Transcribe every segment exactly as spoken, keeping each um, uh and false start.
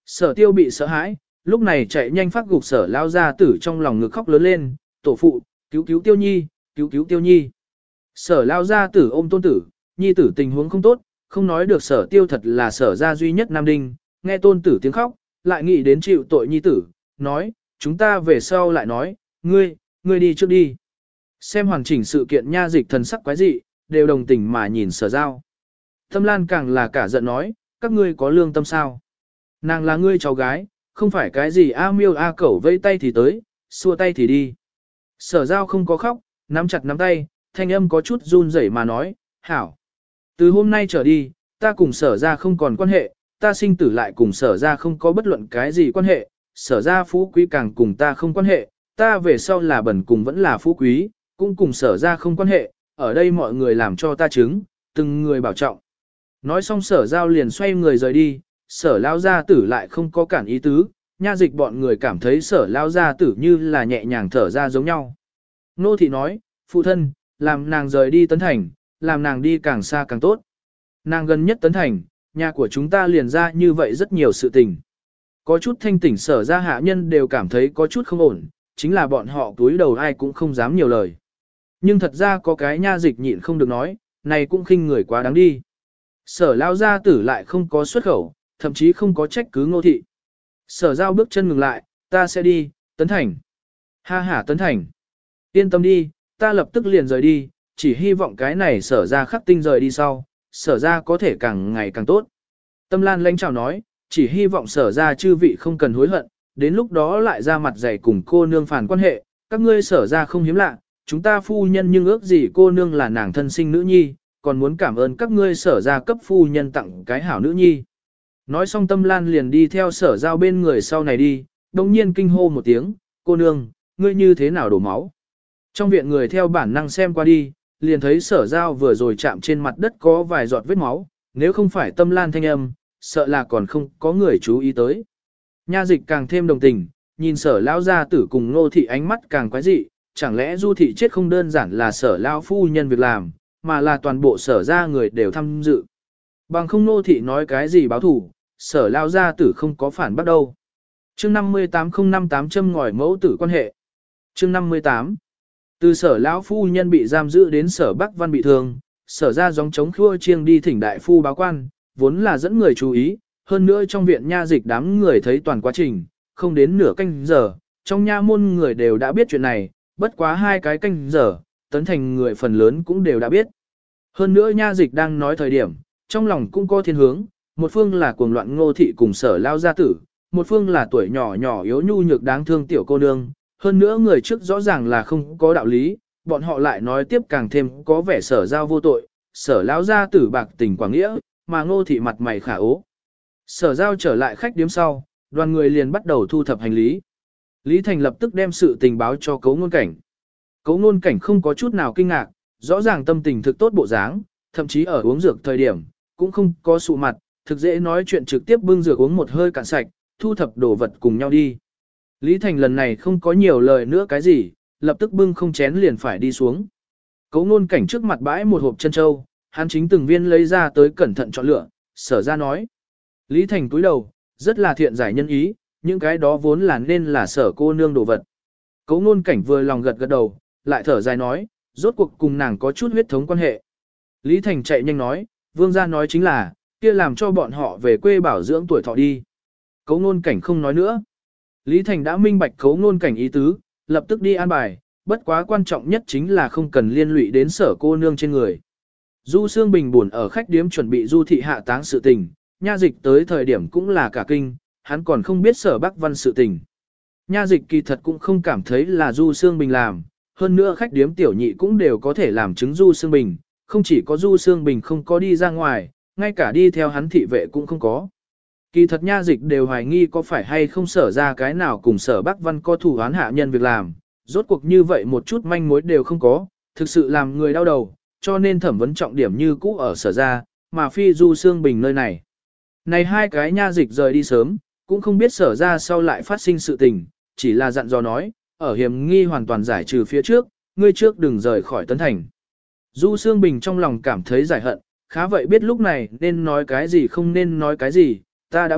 Sở tiêu bị sợ hãi, lúc này chạy nhanh phát gục sở lao ra tử trong lòng ngực khóc lớn lên, tổ phụ, cứu cứu tiêu nhi, cứu cứu tiêu nhi. Sở lao ra tử ôm tôn tử, nhi tử tình huống không tốt, không nói được sở tiêu thật là sở gia duy nhất nam đinh, nghe tôn tử tiếng khóc, lại nghĩ đến chịu tội nhi tử, nói, chúng ta về sau lại nói, ngươi, ngươi đi trước đi. Xem hoàn chỉnh sự kiện nha dịch thần sắc quái dị, đều đồng tình mà nhìn sở giao. Tâm Lan càng là cả giận nói, các ngươi có lương tâm sao? Nàng là ngươi cháu gái, không phải cái gì a miêu a cẩu vây tay thì tới, xua tay thì đi. Sở giao không có khóc, nắm chặt nắm tay, thanh âm có chút run rẩy mà nói, hảo. Từ hôm nay trở đi, ta cùng sở ra không còn quan hệ, ta sinh tử lại cùng sở ra không có bất luận cái gì quan hệ, sở ra phú quý càng cùng ta không quan hệ, ta về sau là bẩn cùng vẫn là phú quý, cũng cùng sở ra không quan hệ, ở đây mọi người làm cho ta chứng, từng người bảo trọng. Nói xong sở giao liền xoay người rời đi, sở lao gia tử lại không có cản ý tứ, nha dịch bọn người cảm thấy sở lao gia tử như là nhẹ nhàng thở ra giống nhau. Nô thị nói, phụ thân, làm nàng rời đi Tấn Thành, làm nàng đi càng xa càng tốt. Nàng gần nhất Tấn Thành, nhà của chúng ta liền ra như vậy rất nhiều sự tình. Có chút thanh tỉnh sở ra hạ nhân đều cảm thấy có chút không ổn, chính là bọn họ túi đầu ai cũng không dám nhiều lời. Nhưng thật ra có cái nha dịch nhịn không được nói, này cũng khinh người quá đáng đi. Sở lao gia tử lại không có xuất khẩu, thậm chí không có trách cứ ngô thị. Sở giao bước chân ngừng lại, ta sẽ đi, Tấn Thành. Ha ha Tấn Thành. Yên tâm đi, ta lập tức liền rời đi, chỉ hy vọng cái này sở ra khắc tinh rời đi sau, sở ra có thể càng ngày càng tốt. Tâm Lan lãnh chào nói, chỉ hy vọng sở ra chư vị không cần hối hận, đến lúc đó lại ra mặt dày cùng cô nương phản quan hệ, các ngươi sở ra không hiếm lạ, chúng ta phu nhân nhưng ước gì cô nương là nàng thân sinh nữ nhi, còn muốn cảm ơn các ngươi sở ra cấp phu nhân tặng cái hảo nữ nhi. Nói xong Tâm Lan liền đi theo sở giao bên người sau này đi, đồng nhiên kinh hô một tiếng, cô nương, ngươi như thế nào đổ máu. Trong viện người theo bản năng xem qua đi, liền thấy sở giao vừa rồi chạm trên mặt đất có vài giọt vết máu, nếu không phải Tâm Lan thanh âm, sợ là còn không có người chú ý tới. Nha dịch càng thêm đồng tình, nhìn sở lão gia tử cùng nô thị ánh mắt càng quái dị, chẳng lẽ du thị chết không đơn giản là sở lão phu nhân việc làm, mà là toàn bộ sở ra người đều tham dự. Bằng không nô thị nói cái gì báo thủ, sở lão gia tử không có phản bắt đâu. Chương năm mươi tám không năm tám châm ngòi mẫu tử quan hệ. Chương năm mươi tám. Từ sở lão phu nhân bị giam giữ đến sở Bắc Văn bị thương, sở ra gióng chống khua chiêng đi thỉnh đại phu báo quan, vốn là dẫn người chú ý, hơn nữa trong viện nha dịch đám người thấy toàn quá trình, không đến nửa canh giờ, trong nha môn người đều đã biết chuyện này, bất quá hai cái canh giờ, Tấn Thành người phần lớn cũng đều đã biết. Hơn nữa nha dịch đang nói thời điểm, trong lòng cũng có thiên hướng, một phương là cuồng loạn ngô thị cùng sở lao gia tử, một phương là tuổi nhỏ nhỏ yếu nhu nhược đáng thương tiểu cô nương, hơn nữa người trước rõ ràng là không có đạo lý, bọn họ lại nói tiếp càng thêm có vẻ sở giao vô tội, sở lão gia tử bạc tình quảng nghĩa, mà ngô thị mặt mày khả ố. Sở giao trở lại khách điếm sau, đoàn người liền bắt đầu thu thập hành lý. Lý Thành lập tức đem sự tình báo cho Cấu Ngôn Cảnh. Cấu Ngôn Cảnh không có chút nào kinh ngạc, rõ ràng tâm tình thực tốt bộ dáng, thậm chí ở uống dược thời điểm, cũng không có sụ mặt, thực dễ nói chuyện trực tiếp bưng dược uống một hơi cạn sạch, thu thập đồ vật cùng nhau đi. Lý Thành lần này không có nhiều lời nữa cái gì, lập tức bưng không chén liền phải đi xuống. Cấu Ngôn Cảnh trước mặt bãi một hộp chân châu, hắn chính từng viên lấy ra tới cẩn thận chọn lựa, sở ra nói. Lý Thành cúi đầu, rất là thiện giải nhân ý, những cái đó vốn là nên là sở cô nương đồ vật. Cấu Ngôn Cảnh vừa lòng gật gật đầu, lại thở dài nói, rốt cuộc cùng nàng có chút huyết thống quan hệ. Lý Thành chạy nhanh nói, vương gia nói chính là, kia làm cho bọn họ về quê bảo dưỡng tuổi thọ đi. Cấu Ngôn Cảnh không nói nữa. Lý Thành đã minh bạch Cấu Ngôn Cảnh ý tứ, lập tức đi an bài, bất quá quan trọng nhất chính là không cần liên lụy đến sở cô nương trên người. Du Sương Bình buồn ở khách điếm chuẩn bị du thị hạ táng sự tình, nha dịch tới thời điểm cũng là cả kinh, hắn còn không biết sở Bắc Văn sự tình. Nha dịch kỳ thật cũng không cảm thấy là Du Sương Bình làm, hơn nữa khách điếm tiểu nhị cũng đều có thể làm chứng Du Sương Bình, không chỉ có Du Sương Bình không có đi ra ngoài, ngay cả đi theo hắn thị vệ cũng không có. Kỳ thật nha dịch đều hoài nghi có phải hay không sở ra cái nào cùng sở Bắc Văn có thủ án hạ nhân việc làm, rốt cuộc như vậy một chút manh mối đều không có, thực sự làm người đau đầu, cho nên thẩm vấn trọng điểm như cũ ở sở ra, mà phi Du Sương Bình nơi này. Này hai cái nha dịch rời đi sớm, cũng không biết sở ra sau lại phát sinh sự tình, chỉ là dặn dò nói, ở hiểm nghi hoàn toàn giải trừ phía trước, ngươi trước đừng rời khỏi Tấn Thành. Du Sương Bình trong lòng cảm thấy giải hận, khá vậy biết lúc này nên nói cái gì không nên nói cái gì, ta đã biết,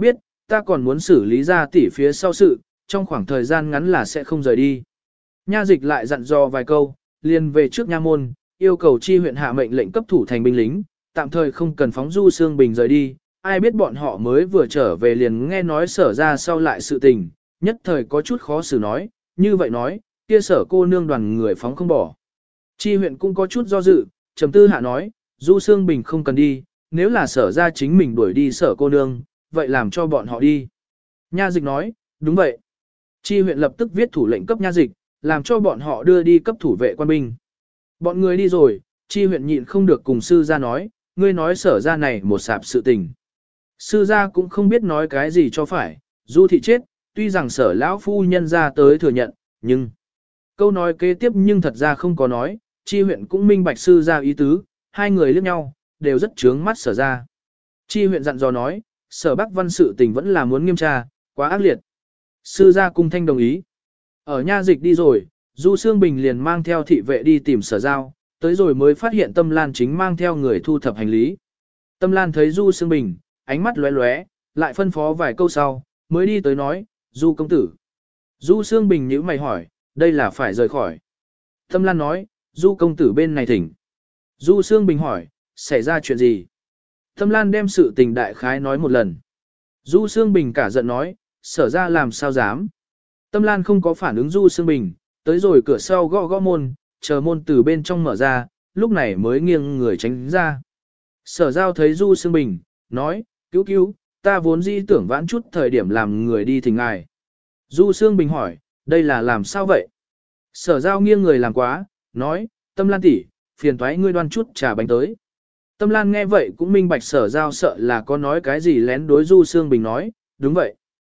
ta còn muốn xử lý ra tỷ phía sau sự, trong khoảng thời gian ngắn là sẽ không rời đi. Nha dịch lại dặn dò vài câu, liền về trước nha môn, yêu cầu chi huyện hạ mệnh lệnh cấp thủ thành binh lính, tạm thời không cần phóng Du Sương Bình rời đi, ai biết bọn họ mới vừa trở về liền nghe nói sở ra sau lại sự tình, nhất thời có chút khó xử nói, như vậy nói, kia sở cô nương đoàn người phóng không bỏ. Chi huyện cũng có chút do dự, trầm tư hạ nói, Du Sương Bình không cần đi, nếu là sở ra chính mình đuổi đi sở cô nương, vậy làm cho bọn họ đi. Nha dịch nói, đúng vậy. Chi huyện lập tức viết thủ lệnh cấp nha dịch, làm cho bọn họ đưa đi cấp thủ vệ quan binh. Bọn người đi rồi, chi huyện nhịn không được cùng sư ra nói, ngươi nói sở ra này một sạp sự tình. Sư gia cũng không biết nói cái gì cho phải, Du thị chết, tuy rằng sở lão phu nhân ra tới thừa nhận, nhưng câu nói kế tiếp nhưng thật ra không có nói, chi huyện cũng minh bạch sư gia ý tứ, hai người liếc nhau, đều rất trướng mắt sở ra. Chi huyện dặn dò nói, sở Bắc Văn sự tình vẫn là muốn nghiêm tra, quá ác liệt. Sư gia cung thanh đồng ý. Ở nha dịch đi rồi, Du Sương Bình liền mang theo thị vệ đi tìm sở giao, tới rồi mới phát hiện Tâm Lan chính mang theo người thu thập hành lý. Tâm Lan thấy Du Sương Bình, ánh mắt lóe lóe, lại phân phó vài câu sau, mới đi tới nói, Du công tử. Du Sương Bình nhíu mày hỏi, đây là phải rời khỏi. Tâm Lan nói, Du công tử bên này thỉnh. Du Sương Bình hỏi, xảy ra chuyện gì? Tâm Lan đem sự tình đại khái nói một lần. Du Sương Bình cả giận nói, sở ra làm sao dám. Tâm Lan không có phản ứng Du Sương Bình, tới rồi cửa sau gõ gõ môn, chờ môn từ bên trong mở ra, lúc này mới nghiêng người tránh ra. Sở giao thấy Du Sương Bình, nói, cứu cứu, ta vốn dĩ tưởng vãn chút thời điểm làm người đi thỉnh ngài. Du Sương Bình hỏi, đây là làm sao vậy? Sở giao nghiêng người làm quá, nói, Tâm Lan tỷ, phiền toái ngươi đoan chút trà bánh tới. Tâm Lan nghe vậy cũng minh bạch sở giao sợ là có nói cái gì lén đối Du Sương Bình nói, đúng vậy.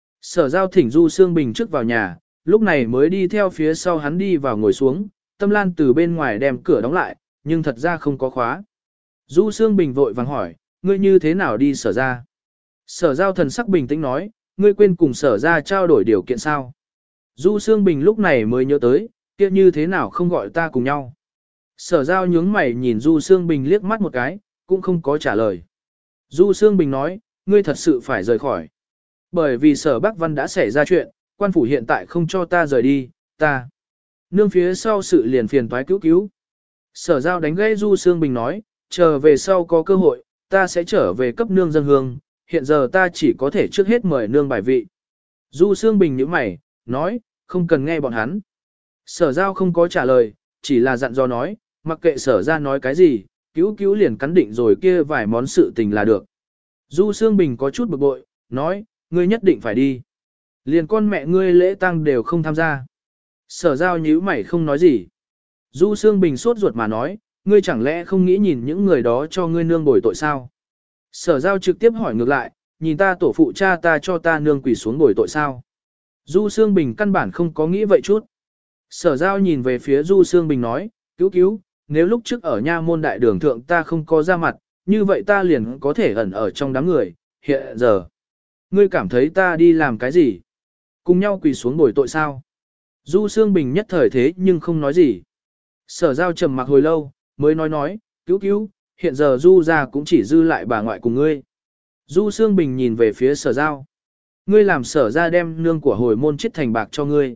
Sở giao thỉnh Du Sương Bình trước vào nhà, lúc này mới đi theo phía sau hắn đi vào ngồi xuống, Tâm Lan từ bên ngoài đem cửa đóng lại, nhưng thật ra không có khóa. Du Sương Bình vội vàng hỏi, ngươi như thế nào đi sở ra? Sở giao thần sắc bình tĩnh nói, ngươi quên cùng sở ra trao đổi điều kiện sao? Du Sương Bình lúc này mới nhớ tới, kia như thế nào không gọi ta cùng nhau? Sở giao nhướng mày nhìn Du Sương Bình liếc mắt một cái, cũng không có trả lời. Du Sương Bình nói, ngươi thật sự phải rời khỏi. Bởi vì sở Bắc Văn đã xảy ra chuyện, quan phủ hiện tại không cho ta rời đi, ta. Nương phía sau sự liền phiền toái cứu cứu. Sở giao đánh gãy Du Sương Bình nói, chờ về sau có cơ hội, ta sẽ trở về cấp nương dân hương, hiện giờ ta chỉ có thể trước hết mời nương bài vị. Du Sương Bình nhíu mày, nói, không cần nghe bọn hắn. Sở giao không có trả lời, chỉ là dặn dò nói, mặc kệ sở ra nói cái gì, cứu cứu liền cắn định rồi kia vài món sự tình là được. Du Sương Bình có chút bực bội, nói, ngươi nhất định phải đi. Liền con mẹ ngươi lễ tang đều không tham gia. Sở giao nhíu mày không nói gì. Du Sương Bình sốt ruột mà nói, ngươi chẳng lẽ không nghĩ nhìn những người đó cho ngươi nương bồi tội sao? Sở giao trực tiếp hỏi ngược lại, nhìn ta tổ phụ cha ta cho ta nương quỳ xuống bồi tội sao? Du Sương Bình căn bản không có nghĩ vậy chút. Sở giao nhìn về phía Du Sương Bình nói, cứu cứu, nếu lúc trước ở nha môn đại đường thượng ta không có ra mặt, như vậy ta liền có thể ẩn ở trong đám người, hiện giờ. Ngươi cảm thấy ta đi làm cái gì? Cùng nhau quỳ xuống bồi tội sao? Du Sương Bình nhất thời thế nhưng không nói gì. Sở giao trầm mặc hồi lâu, mới nói nói, cứu cứu, hiện giờ Du ra cũng chỉ dư lại bà ngoại cùng ngươi. Du Sương Bình nhìn về phía sở giao. Ngươi làm sở ra đem nương của hồi môn chết thành bạc cho ngươi.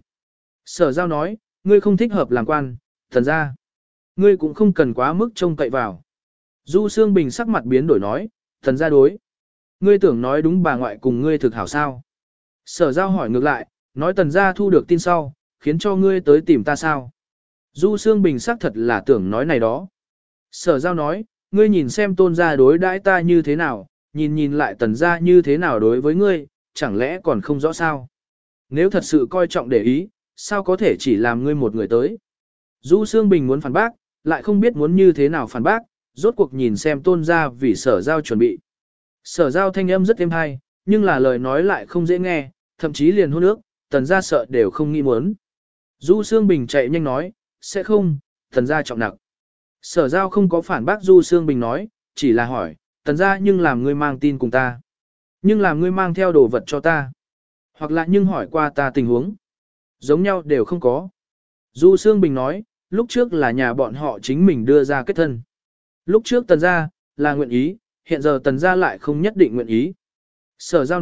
Sở giao nói, ngươi không thích hợp làm quan, thần ra. Ngươi cũng không cần quá mức trông cậy vào. Du Sương Bình sắc mặt biến đổi nói, thần ra đối. Ngươi tưởng nói đúng bà ngoại cùng ngươi thực hảo sao. Sở giao hỏi ngược lại, nói tần gia thu được tin sau, khiến cho ngươi tới tìm ta sao. Du Sương Bình xác thật là tưởng nói này đó. Sở giao nói, ngươi nhìn xem tôn gia đối đãi ta như thế nào, nhìn nhìn lại tần gia như thế nào đối với ngươi, chẳng lẽ còn không rõ sao. Nếu thật sự coi trọng để ý, sao có thể chỉ làm ngươi một người tới. Du Sương Bình muốn phản bác, lại không biết muốn như thế nào phản bác, rốt cuộc nhìn xem tôn gia vì sở giao chuẩn bị. Sở giao thanh âm rất êm hay, nhưng là lời nói lại không dễ nghe, thậm chí liền hôn ước, tần gia sợ đều không nghĩ muốn. Du Sương Bình chạy nhanh nói, sẽ không, tần gia trọng nặng. Sở giao không có phản bác Du Sương Bình nói, chỉ là hỏi, tần gia nhưng làm ngươi mang tin cùng ta. Nhưng làm ngươi mang theo đồ vật cho ta. Hoặc là nhưng hỏi qua ta tình huống. Giống nhau đều không có. Du Sương Bình nói, lúc trước là nhà bọn họ chính mình đưa ra kết thân. Lúc trước tần gia, là nguyện ý, hiện giờ tần gia lại không nhất định nguyện ý. Sở giao nói,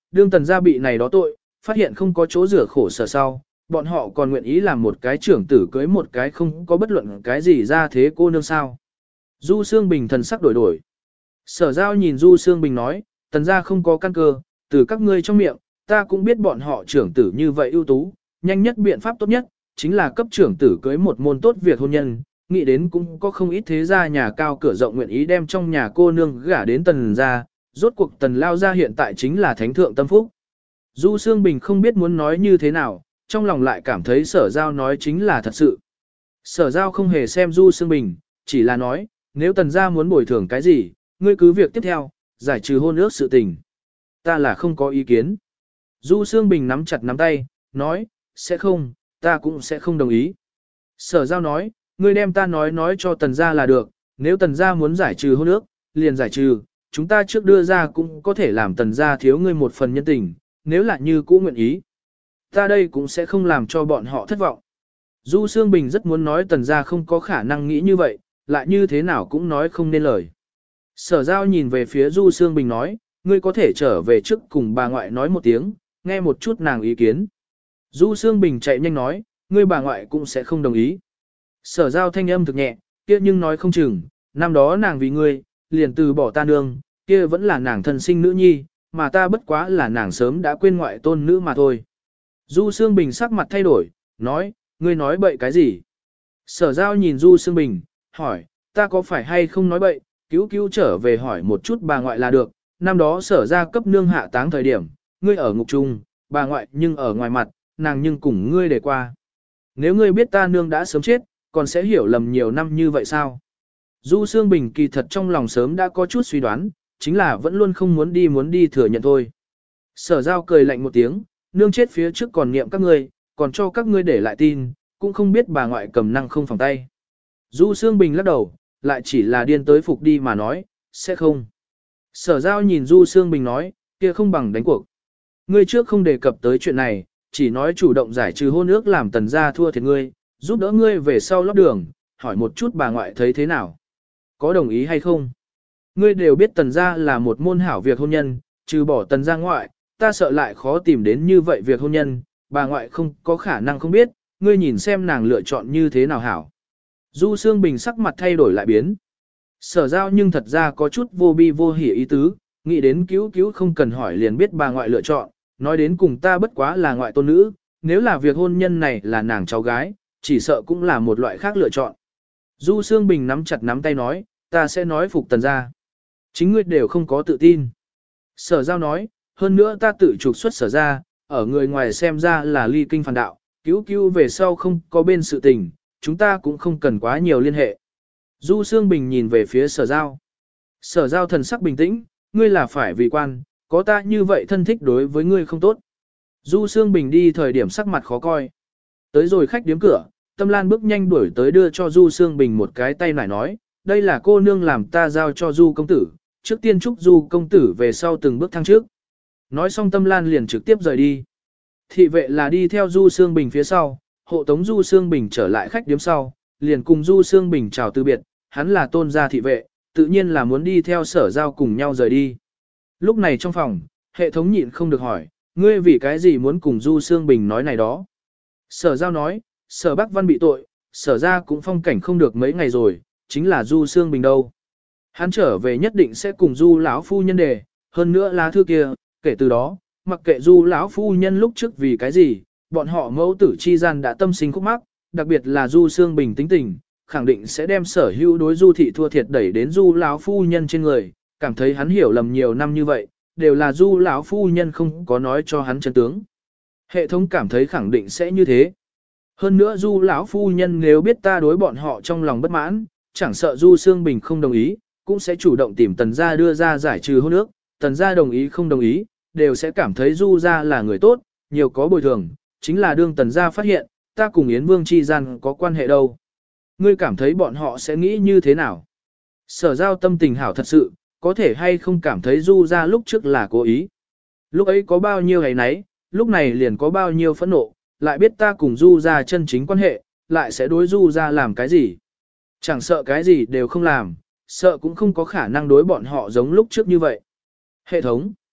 đương tần gia bị này đó tội, phát hiện không có chỗ rửa khổ sở sau, bọn họ còn nguyện ý làm một cái trưởng tử cưới một cái không có bất luận cái gì ra thế cô nương sao. Du Sương Bình thần sắc đổi đổi. Sở Giao nhìn Du Sương Bình nói, tần gia không có căn cơ, từ các ngươi trong miệng, ta cũng biết bọn họ trưởng tử như vậy ưu tú, nhanh nhất biện pháp tốt nhất, chính là cấp trưởng tử cưới một môn tốt việc hôn nhân, nghĩ đến cũng có không ít thế gia nhà cao cửa rộng nguyện ý đem trong nhà cô nương gả đến tần gia, rốt cuộc tần lao gia hiện tại chính là thánh thượng tâm phúc. Du Sương Bình không biết muốn nói như thế nào, trong lòng lại cảm thấy sở giao nói chính là thật sự. Sở giao không hề xem Du Sương Bình, chỉ là nói, nếu tần gia muốn bồi thường cái gì, ngươi cứ việc tiếp theo, giải trừ hôn ước sự tình. Ta là không có ý kiến. Du Sương Bình nắm chặt nắm tay, nói, sẽ không, ta cũng sẽ không đồng ý. Sở giao nói, ngươi đem ta nói nói cho tần gia là được, nếu tần gia muốn giải trừ hôn ước, liền giải trừ, chúng ta trước đưa ra cũng có thể làm tần gia thiếu ngươi một phần nhân tình, nếu là như cũ nguyện ý. Ta đây cũng sẽ không làm cho bọn họ thất vọng. Du Sương Bình rất muốn nói tần gia không có khả năng nghĩ như vậy, lại như thế nào cũng nói không nên lời. Sở giao nhìn về phía Du Sương Bình nói, ngươi có thể trở về trước cùng bà ngoại nói một tiếng, nghe một chút nàng ý kiến. Du Sương Bình chạy nhanh nói, ngươi bà ngoại cũng sẽ không đồng ý. Sở giao thanh âm thực nhẹ, kia nhưng nói không chừng, năm đó nàng vì ngươi, liền từ bỏ ta nương, kia vẫn là nàng thân sinh nữ nhi, mà ta bất quá là nàng sớm đã quên ngoại tôn nữ mà thôi. Du Sương Bình sắc mặt thay đổi, nói, ngươi nói bậy cái gì? Sở giao nhìn Du Sương Bình, hỏi, ta có phải hay không nói bậy, cứu cứu trở về hỏi một chút bà ngoại là được, năm đó sở ra cấp nương hạ táng thời điểm, ngươi ở ngục trung, bà ngoại nhưng ở ngoài mặt, nàng nhưng cùng ngươi để qua. Nếu ngươi biết ta nương đã sớm chết, còn sẽ hiểu lầm nhiều năm như vậy sao? Du Sương Bình kỳ thật trong lòng sớm đã có chút suy đoán, chính là vẫn luôn không muốn đi muốn đi thừa nhận thôi. Sở giao cười lạnh một tiếng, nương chết phía trước còn niệm các ngươi, còn cho các ngươi để lại tin, cũng không biết bà ngoại cầm năng không phòng tay. Du Sương Bình lắc đầu, lại chỉ là điên tới phục đi mà nói, sẽ không. Sở giao nhìn Du Sương Bình nói, kia không bằng đánh cuộc. Ngươi trước không đề cập tới chuyện này, chỉ nói chủ động giải trừ hôn ước làm tần gia thua thiệt ngươi, giúp đỡ ngươi về sau lót đường, hỏi một chút bà ngoại thấy thế nào. Có đồng ý hay không? Ngươi đều biết tần gia là một môn hảo việc hôn nhân, trừ bỏ tần gia ngoại, ta sợ lại khó tìm đến như vậy việc hôn nhân, bà ngoại không có khả năng không biết, ngươi nhìn xem nàng lựa chọn như thế nào hảo. Du Sương Bình sắc mặt thay đổi lại biến. Sở giao nhưng thật ra có chút vô bi vô hỉ ý tứ, nghĩ đến cứu cứu không cần hỏi liền biết bà ngoại lựa chọn, nói đến cùng ta bất quá là ngoại tôn nữ, nếu là việc hôn nhân này là nàng cháu gái, chỉ sợ cũng là một loại khác lựa chọn. Du Sương Bình nắm chặt nắm tay nói, ta sẽ nói phục tần gia. Chính ngươi đều không có tự tin. Sở giao nói, hơn nữa ta tự trục xuất sở ra, ở người ngoài xem ra là ly kinh phản đạo, cứu cứu về sau không có bên sự tình, chúng ta cũng không cần quá nhiều liên hệ. Du Sương Bình nhìn về phía sở giao. Sở giao thần sắc bình tĩnh, ngươi là phải vì quan, có ta như vậy thân thích đối với ngươi không tốt. Du Sương Bình đi thời điểm sắc mặt khó coi. Tới rồi khách điếm cửa, Tâm Lan bước nhanh đuổi tới đưa cho Du Sương Bình một cái tay nải nói, đây là cô nương làm ta giao cho Du công tử, trước tiên chúc Du công tử về sau từng bước thăng trước. Nói xong Tâm Lan liền trực tiếp rời đi. Thị vệ là đi theo Du Sương Bình phía sau, hộ tống Du Sương Bình trở lại khách điếm sau, liền cùng Du Sương Bình chào từ biệt, hắn là tôn gia thị vệ, tự nhiên là muốn đi theo sở giao cùng nhau rời đi. Lúc này trong phòng, hệ thống nhịn không được hỏi, ngươi vì cái gì muốn cùng Du Sương Bình nói này đó. Sở giao nói, sở Bắc Văn bị tội, sở ra cũng phong cảnh không được mấy ngày rồi, chính là Du Sương Bình đâu. Hắn trở về nhất định sẽ cùng Du lão phu nhân đề, hơn nữa lá thư kia, kể từ đó, mặc kệ Du lão phu nhân lúc trước vì cái gì, bọn họ mẫu tử chi gian đã tâm sinh khúc mắc, đặc biệt là Du Sương Bình tính tình, khẳng định sẽ đem sở hữu đối Du thị thua thiệt đẩy đến Du lão phu nhân trên người, cảm thấy hắn hiểu lầm nhiều năm như vậy, đều là Du lão phu nhân không có nói cho hắn chân tướng. Hệ thống cảm thấy khẳng định sẽ như thế. Hơn nữa Du lão phu nhân nếu biết ta đối bọn họ trong lòng bất mãn, chẳng sợ Du Sương Bình không đồng ý, cũng sẽ chủ động tìm Tần gia đưa ra giải trừ hôn ước, Tần gia đồng ý không đồng ý, đều sẽ cảm thấy Du gia là người tốt, nhiều có bồi thường, chính là đương Tần gia phát hiện, ta cùng Yến Vương chi gian có quan hệ đâu. Ngươi cảm thấy bọn họ sẽ nghĩ như thế nào? Sở giao tâm tình hảo thật sự, có thể hay không cảm thấy Du gia lúc trước là cố ý. Lúc ấy có bao nhiêu ngày nấy, lúc này liền có bao nhiêu phẫn nộ, lại biết ta cùng Du gia chân chính quan hệ, lại sẽ đối Du gia làm cái gì. Chẳng sợ cái gì đều không làm, sợ cũng không có khả năng đối bọn họ giống lúc trước như vậy. Hệ thống.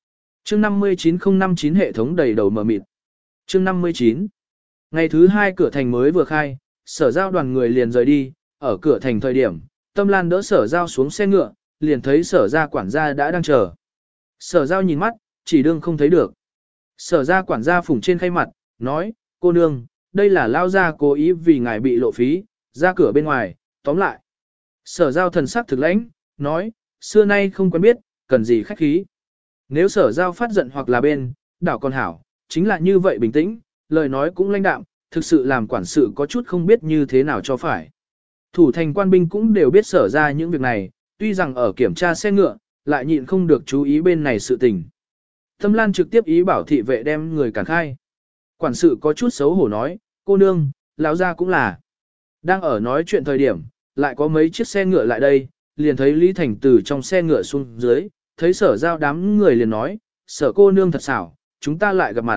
Chương năm mươi chín không năm chín hệ thống đầy đầu mờ mịt. Chương năm mươi chín. Ngày thứ hai cửa thành mới vừa khai, Sở Giao đoàn người liền rời đi, ở cửa thành thời điểm, Tâm Lan đỡ Sở Giao xuống xe ngựa, liền thấy Sở gia quản gia đã đang chờ. Sở Giao nhìn mắt, chỉ đương không thấy được. Sở gia quản gia phủng trên khay mặt, nói, cô nương, đây là lao gia cố ý vì ngài bị lộ phí, ra cửa bên ngoài, tóm lại. Sở Giao thần sắc thực lãnh, nói, xưa nay không quen biết, cần gì khách khí. Nếu Sở Giao phát giận hoặc là bên, đảo con hảo, chính là như vậy bình tĩnh, lời nói cũng lãnh đạm, thực sự làm quản sự có chút không biết như thế nào cho phải. Thủ thành quan binh cũng đều biết Sở ra những việc này, tuy rằng ở kiểm tra xe ngựa, lại nhịn không được chú ý bên này sự tình. Tâm Lan trực tiếp ý bảo thị vệ đem người cản khai. Quản sự có chút xấu hổ nói, cô nương, lão gia cũng là. Đang ở nói chuyện thời điểm, lại có mấy chiếc xe ngựa lại đây, liền thấy Lý Thành từ trong xe ngựa xuống dưới, thấy Sở Giao đám người liền nói, Sở cô nương thật xảo, chúng ta lại gặp mặt.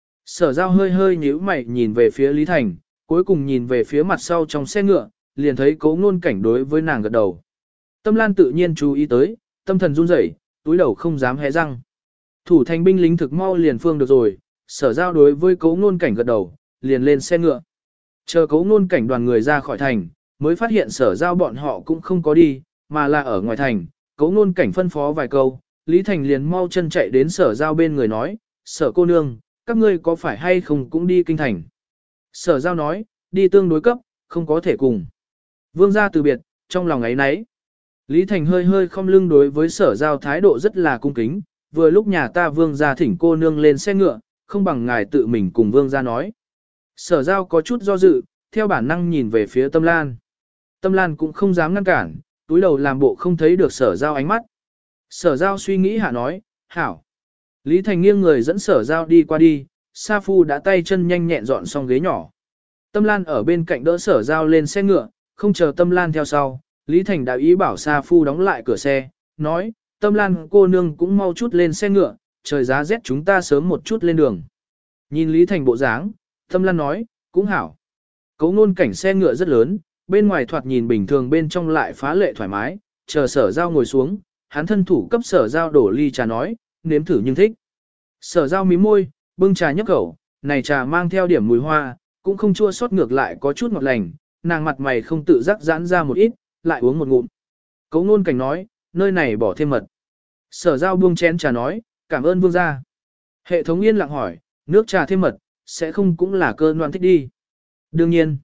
Sở Giao hơi hơi nhíu mày nhìn về phía Lý Thành, cuối cùng nhìn về phía mặt sau trong xe ngựa, liền thấy Cố Ngôn Cảnh đối với nàng gật đầu. Tâm Lan tự nhiên chú ý tới, tâm thần run rẩy, túi đầu không dám hé răng. Thủ thành binh lính thực mau liền phương được rồi, Sở Giao đối với Cố Ngôn Cảnh gật đầu, liền lên xe ngựa. Chờ Cố Ngôn Cảnh đoàn người ra khỏi thành, mới phát hiện Sở Giao bọn họ cũng không có đi, mà là ở ngoài thành. Cố Ngôn Cảnh phân phó vài câu, Lý Thành liền mau chân chạy đến Sở Giao bên người nói, Sở cô nương, các ngươi có phải hay không cũng đi kinh thành. Sở Giao nói, đi tương đối cấp, không có thể cùng. Vương gia từ biệt, trong lòng ấy nấy. Lý Thành hơi hơi không lưng đối với Sở Giao thái độ rất là cung kính, vừa lúc nhà ta Vương gia thỉnh cô nương lên xe ngựa, không bằng ngài tự mình cùng Vương gia nói. Sở Giao có chút do dự, theo bản năng nhìn về phía Tâm Lan. Tâm Lan cũng không dám ngăn cản, túi đầu làm bộ không thấy được Sở Giao ánh mắt. Sở Giao suy nghĩ hạ nói, hảo. Lý Thành nghiêng người dẫn Sở Giao đi qua đi, Sa Phu đã tay chân nhanh nhẹn dọn xong ghế nhỏ. Tâm Lan ở bên cạnh đỡ Sở Giao lên xe ngựa, không chờ Tâm Lan theo sau, Lý Thành đã ý bảo Sa Phu đóng lại cửa xe, nói, Tâm Lan cô nương cũng mau chút lên xe ngựa, trời giá rét chúng ta sớm một chút lên đường. Nhìn Lý Thành bộ dáng, Tâm Lan nói, cũng hảo. Cấu Ngôn Cảnh xe ngựa rất lớn, bên ngoài thoạt nhìn bình thường bên trong lại phá lệ thoải mái, chờ Sở Giao ngồi xuống, hắn thân thủ cấp Sở Giao đổ ly trà nói, nếm thử nhưng thích. Sở Giao mím môi, bưng trà nhấp khẩu, này trà mang theo điểm mùi hoa, cũng không chua xót ngược lại có chút ngọt lành, nàng mặt mày không tự giác giãn ra một ít, lại uống một ngụm. Cấu Ngôn Cảnh nói, nơi này bỏ thêm mật. Sở Giao buông chén trà nói, cảm ơn vương gia. Hệ thống yên lặng hỏi, nước trà thêm mật, sẽ không cũng là cơn đoan thích đi. Đương nhiên.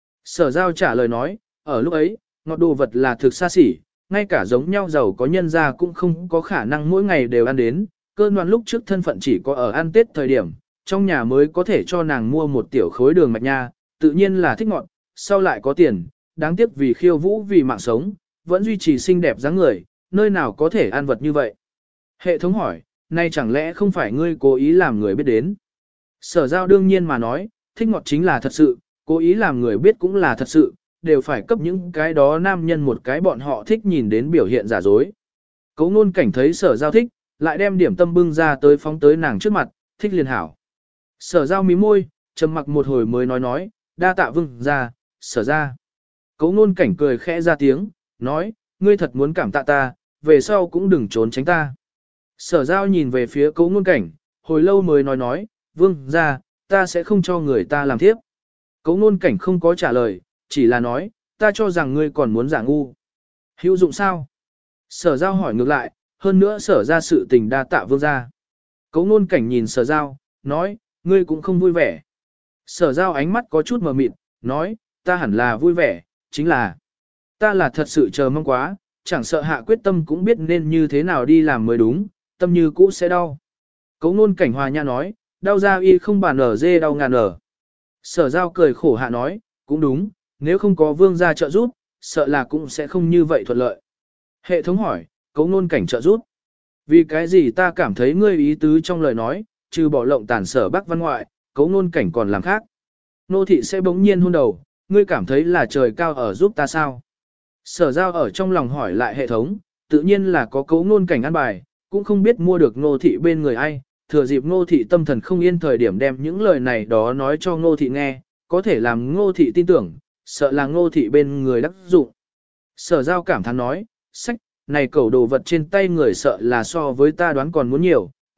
Sở Giao trả lời nói, ở lúc ấy, ngọt đồ vật là thực xa xỉ, ngay cả giống nhau giàu có nhân gia cũng không có khả năng mỗi ngày đều ăn đến. Cơn đoan lúc trước thân phận chỉ có ở ăn Tết thời điểm, trong nhà mới có thể cho nàng mua một tiểu khối đường mạch nha, tự nhiên là thích ngọt, sau lại có tiền, đáng tiếc vì khiêu vũ vì mạng sống, vẫn duy trì xinh đẹp dáng người, nơi nào có thể ăn vật như vậy. Hệ thống hỏi, nay chẳng lẽ không phải ngươi cố ý làm người biết đến? Sở Giao đương nhiên mà nói, thích ngọt chính là thật sự, cố ý làm người biết cũng là thật sự, đều phải cấp những cái đó nam nhân một cái bọn họ thích nhìn đến biểu hiện giả dối. Cấu Ngôn Cảnh thấy Sở Giao thích, lại đem điểm tâm bưng ra tới phóng tới nàng trước mặt, thích liền hảo. Sở Giao mím môi, trầm mặc một hồi mới nói nói, đa tạ vương ra, Sở ra. Cấu Ngôn Cảnh cười khẽ ra tiếng, nói, ngươi thật muốn cảm tạ ta, về sau cũng đừng trốn tránh ta. Sở Giao nhìn về phía Cấu Ngôn Cảnh, hồi lâu mới nói nói, vương ra, ta sẽ không cho người ta làm thiếp. Cấu Ngôn Cảnh không có trả lời, chỉ là nói, ta cho rằng ngươi còn muốn giả ngu. Hữu dụng sao? Sở Giao hỏi ngược lại, hơn nữa Sở ra sự tình đa tạ vương ra. Cấu Ngôn Cảnh nhìn Sở Giao, nói, ngươi cũng không vui vẻ. Sở Giao ánh mắt có chút mờ mịt, nói, ta hẳn là vui vẻ, chính là, ta là thật sự chờ mong quá, chẳng sợ hạ quyết tâm cũng biết nên như thế nào đi làm mới đúng, tâm như cũ sẽ đau. Cấu Ngôn Cảnh hòa nhã nói, đau ra y không bàn ở dê đau ngàn ở. Sở Giao cười khổ hạ nói, cũng đúng, nếu không có vương gia trợ giúp, sợ là cũng sẽ không như vậy thuận lợi. Hệ thống hỏi, Cấu Ngôn Cảnh trợ giúp. Vì cái gì ta cảm thấy ngươi ý tứ trong lời nói, trừ bỏ lộng tàn Sở Bắc văn ngoại, Cấu Ngôn Cảnh còn làm khác. Nô thị sẽ bỗng nhiên hôn đầu, ngươi cảm thấy là trời cao ở giúp ta sao? Sở Giao ở trong lòng hỏi lại hệ thống, tự nhiên là có Cấu Ngôn Cảnh ăn bài, cũng không biết mua được nô thị bên người ai, thừa dịp nô thị tâm thần không yên thời điểm đem những lời này đó nói cho nô thị nghe, có thể làm nô thị tin tưởng, sợ là nô thị bên người đắc dụng. Sở Giao cảm thán nói, sách, này cẩu đồ vật trên tay người sợ là so với ta đoán còn muốn nhiều,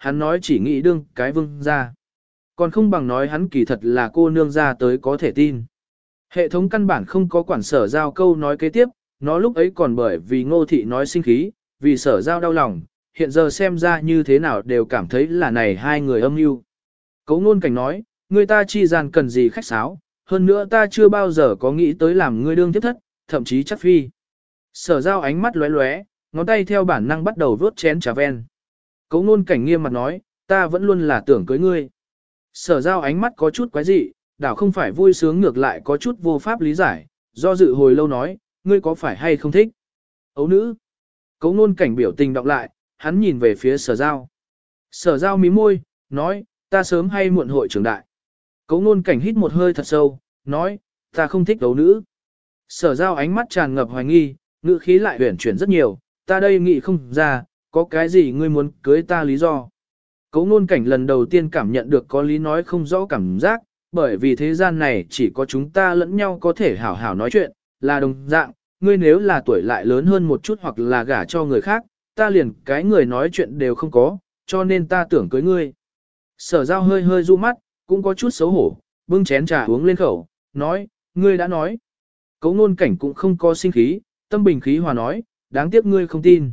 hắn nói chỉ nghĩ đương cái vương ra. Còn không bằng nói hắn kỳ thật là cô nương ra tới có thể tin. Hệ thống căn bản không có quản sở giao câu nói kế tiếp, nó lúc ấy còn bởi vì ngô thị nói sinh khí, vì sở giao đau lòng, hiện giờ xem ra như thế nào đều cảm thấy là này hai người âm mưu. Cấu ngôn cảnh nói, người ta chi gian cần gì khách sáo, hơn nữa ta chưa bao giờ có nghĩ tới làm ngươi đương tiếp thất, thậm chí chắc phi. Sở giao ánh mắt lóe lóe, ngón tay theo bản năng bắt đầu vuốt chén trà ven. Cấu ngôn cảnh nghiêm mặt nói, ta vẫn luôn là tưởng cưới ngươi. Sở giao ánh mắt có chút quái dị, đảo không phải vui sướng ngược lại có chút vô pháp lý giải, do dự hồi lâu nói, ngươi có phải hay không thích? Ấu nữ. Cấu ngôn cảnh biểu tình đọc lại, hắn nhìn về phía sở giao. Sở giao mím môi, nói, ta sớm hay muộn hội trưởng đại. Cấu ngôn cảnh hít một hơi thật sâu, nói, ta không thích ấu nữ. Sở giao ánh mắt tràn ngập hoài nghi, ngữ khí lại huyển chuyển rất nhiều, ta đây nghĩ không ra, có cái gì ngươi muốn cưới ta lý do. Cấu ngôn cảnh lần đầu tiên cảm nhận được có lý nói không rõ cảm giác, bởi vì thế gian này chỉ có chúng ta lẫn nhau có thể hảo hảo nói chuyện, là đồng dạng, ngươi nếu là tuổi lại lớn hơn một chút hoặc là gả cho người khác, ta liền cái người nói chuyện đều không có, cho nên ta tưởng cưới ngươi. Sở giao hơi hơi du mắt, cũng có chút xấu hổ, bưng chén trà uống lên khẩu, nói, ngươi đã nói. Cấu ngôn cảnh cũng không có sinh khí, tâm bình khí hòa nói, đáng tiếc ngươi không tin.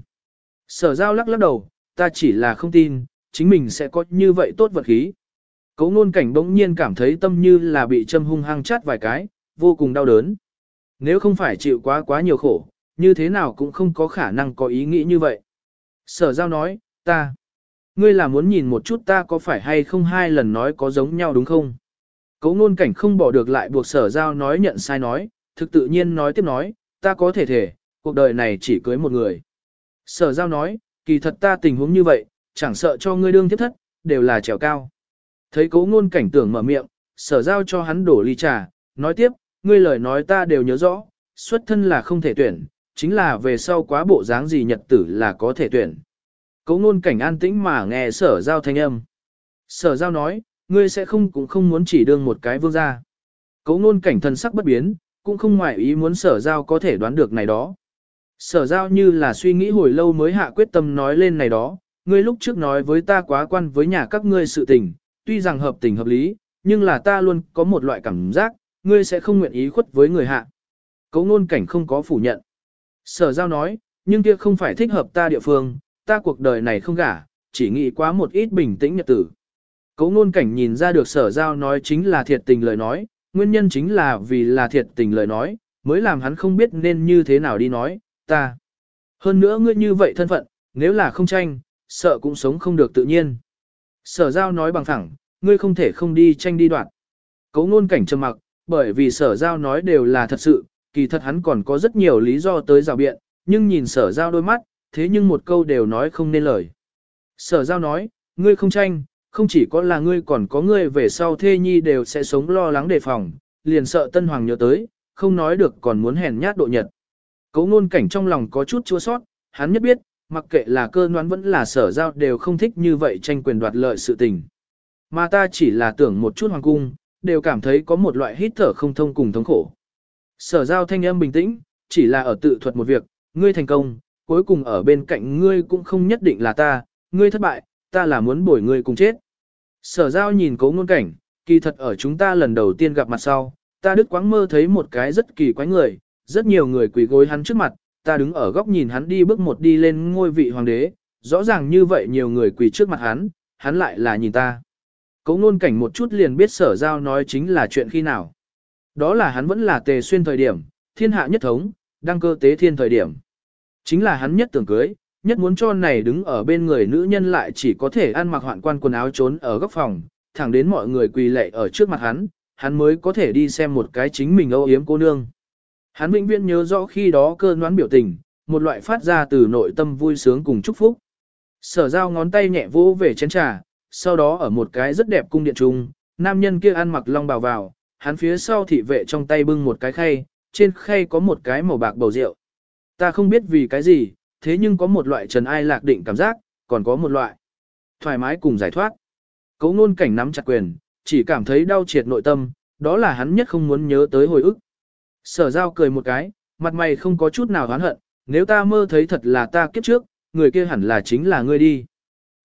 Sở giao lắc lắc đầu, ta chỉ là không tin, chính mình sẽ có như vậy tốt vật khí. Cấu ngôn cảnh bỗng nhiên cảm thấy tâm như là bị châm hung hăng chát vài cái, vô cùng đau đớn. Nếu không phải chịu quá quá nhiều khổ, như thế nào cũng không có khả năng có ý nghĩ như vậy. Sở giao nói, ta, ngươi là muốn nhìn một chút ta có phải hay không hai lần nói có giống nhau đúng không? Cấu ngôn cảnh không bỏ được lại buộc sở giao nói nhận sai nói, thực tự nhiên nói tiếp nói, ta có thể thể, cuộc đời này chỉ cưới một người. Sở giao nói, kỳ thật ta tình huống như vậy, chẳng sợ cho ngươi đương tiếp thất, đều là trèo cao. Thấy cấu ngôn cảnh tưởng mở miệng, sở giao cho hắn đổ ly trà, nói tiếp, ngươi lời nói ta đều nhớ rõ, xuất thân là không thể tuyển, chính là về sau quá bộ dáng gì nhật tử là có thể tuyển. Cấu ngôn cảnh an tĩnh mà nghe sở giao thanh âm. Sở giao nói, ngươi sẽ không cũng không muốn chỉ đương một cái vương gia. Cấu ngôn cảnh thần sắc bất biến, cũng không ngoại ý muốn sở giao có thể đoán được này đó. Sở giao như là suy nghĩ hồi lâu mới hạ quyết tâm nói lên này đó, ngươi lúc trước nói với ta quá quan với nhà các ngươi sự tình, tuy rằng hợp tình hợp lý, nhưng là ta luôn có một loại cảm giác, ngươi sẽ không nguyện ý khuất với người hạ. Cấu ngôn cảnh không có phủ nhận. Sở giao nói, nhưng kia không phải thích hợp ta địa phương, ta cuộc đời này không gả, chỉ nghĩ quá một ít bình tĩnh nhật tử. Cấu ngôn cảnh nhìn ra được sở giao nói chính là thiệt tình lời nói, nguyên nhân chính là vì là thiệt tình lời nói, mới làm hắn không biết nên như thế nào đi nói, ta. Hơn nữa ngươi như vậy thân phận, nếu là không tranh, sợ cũng sống không được tự nhiên. Sở giao nói bằng thẳng, ngươi không thể không đi tranh đi đoạn. Cấu ngôn cảnh trầm mặc, bởi vì sở giao nói đều là thật sự, kỳ thật hắn còn có rất nhiều lý do tới rào biện, nhưng nhìn sở giao đôi mắt, thế nhưng một câu đều nói không nên lời. Sở giao nói, ngươi không tranh, không chỉ có là ngươi còn có ngươi về sau thê nhi đều sẽ sống lo lắng đề phòng, liền sợ tân hoàng nhớ tới, không nói được còn muốn hèn nhát độ nhật. Cấu ngôn cảnh trong lòng có chút chua sót, hắn nhất biết, mặc kệ là cơ noãn vẫn là sở giao đều không thích như vậy tranh quyền đoạt lợi sự tình. Mà ta chỉ là tưởng một chút hoàng cung, đều cảm thấy có một loại hít thở không thông cùng thống khổ. Sở giao thanh âm bình tĩnh, chỉ là ở tự thuật một việc, ngươi thành công, cuối cùng ở bên cạnh ngươi cũng không nhất định là ta, ngươi thất bại, ta là muốn bổi ngươi cùng chết. Sở giao nhìn Cố ngôn cảnh, kỳ thật ở chúng ta lần đầu tiên gặp mặt sau, ta đứt quãng mơ thấy một cái rất kỳ quái người, rất nhiều người quỳ gối hắn trước mặt, ta đứng ở góc nhìn hắn đi bước một đi lên ngôi vị hoàng đế, rõ ràng như vậy nhiều người quỳ trước mặt hắn, hắn lại là nhìn ta. Cố ngôn cảnh một chút liền biết sở giao nói chính là chuyện khi nào. Đó là hắn vẫn là Tề Xuyên thời điểm, thiên hạ nhất thống, đăng cơ tế thiên thời điểm. Chính là hắn nhất tưởng cưới, nhất muốn cho này đứng ở bên người nữ nhân lại chỉ có thể ăn mặc hoạn quan quần áo trốn ở góc phòng, thẳng đến mọi người quỳ lệ ở trước mặt hắn, hắn mới có thể đi xem một cái chính mình âu yếm cô nương. Hắn vĩnh viễn nhớ rõ khi đó cơ noãn biểu tình, một loại phát ra từ nội tâm vui sướng cùng chúc phúc. Sở giao ngón tay nhẹ vỗ về chén trà, sau đó ở một cái rất đẹp cung điện trung, nam nhân kia ăn mặc long bào vào, hắn phía sau thị vệ trong tay bưng một cái khay, trên khay có một cái màu bạc bầu rượu. Ta không biết vì cái gì, thế nhưng có một loại trần ai lạc định cảm giác, còn có một loại thoải mái cùng giải thoát. Cố ngôn cảnh nắm chặt quyền, chỉ cảm thấy đau triệt nội tâm, đó là hắn nhất không muốn nhớ tới hồi ức. Sở giao cười một cái, mặt mày không có chút nào oán hận, nếu ta mơ thấy thật là ta kiếp trước, người kia hẳn là chính là ngươi đi.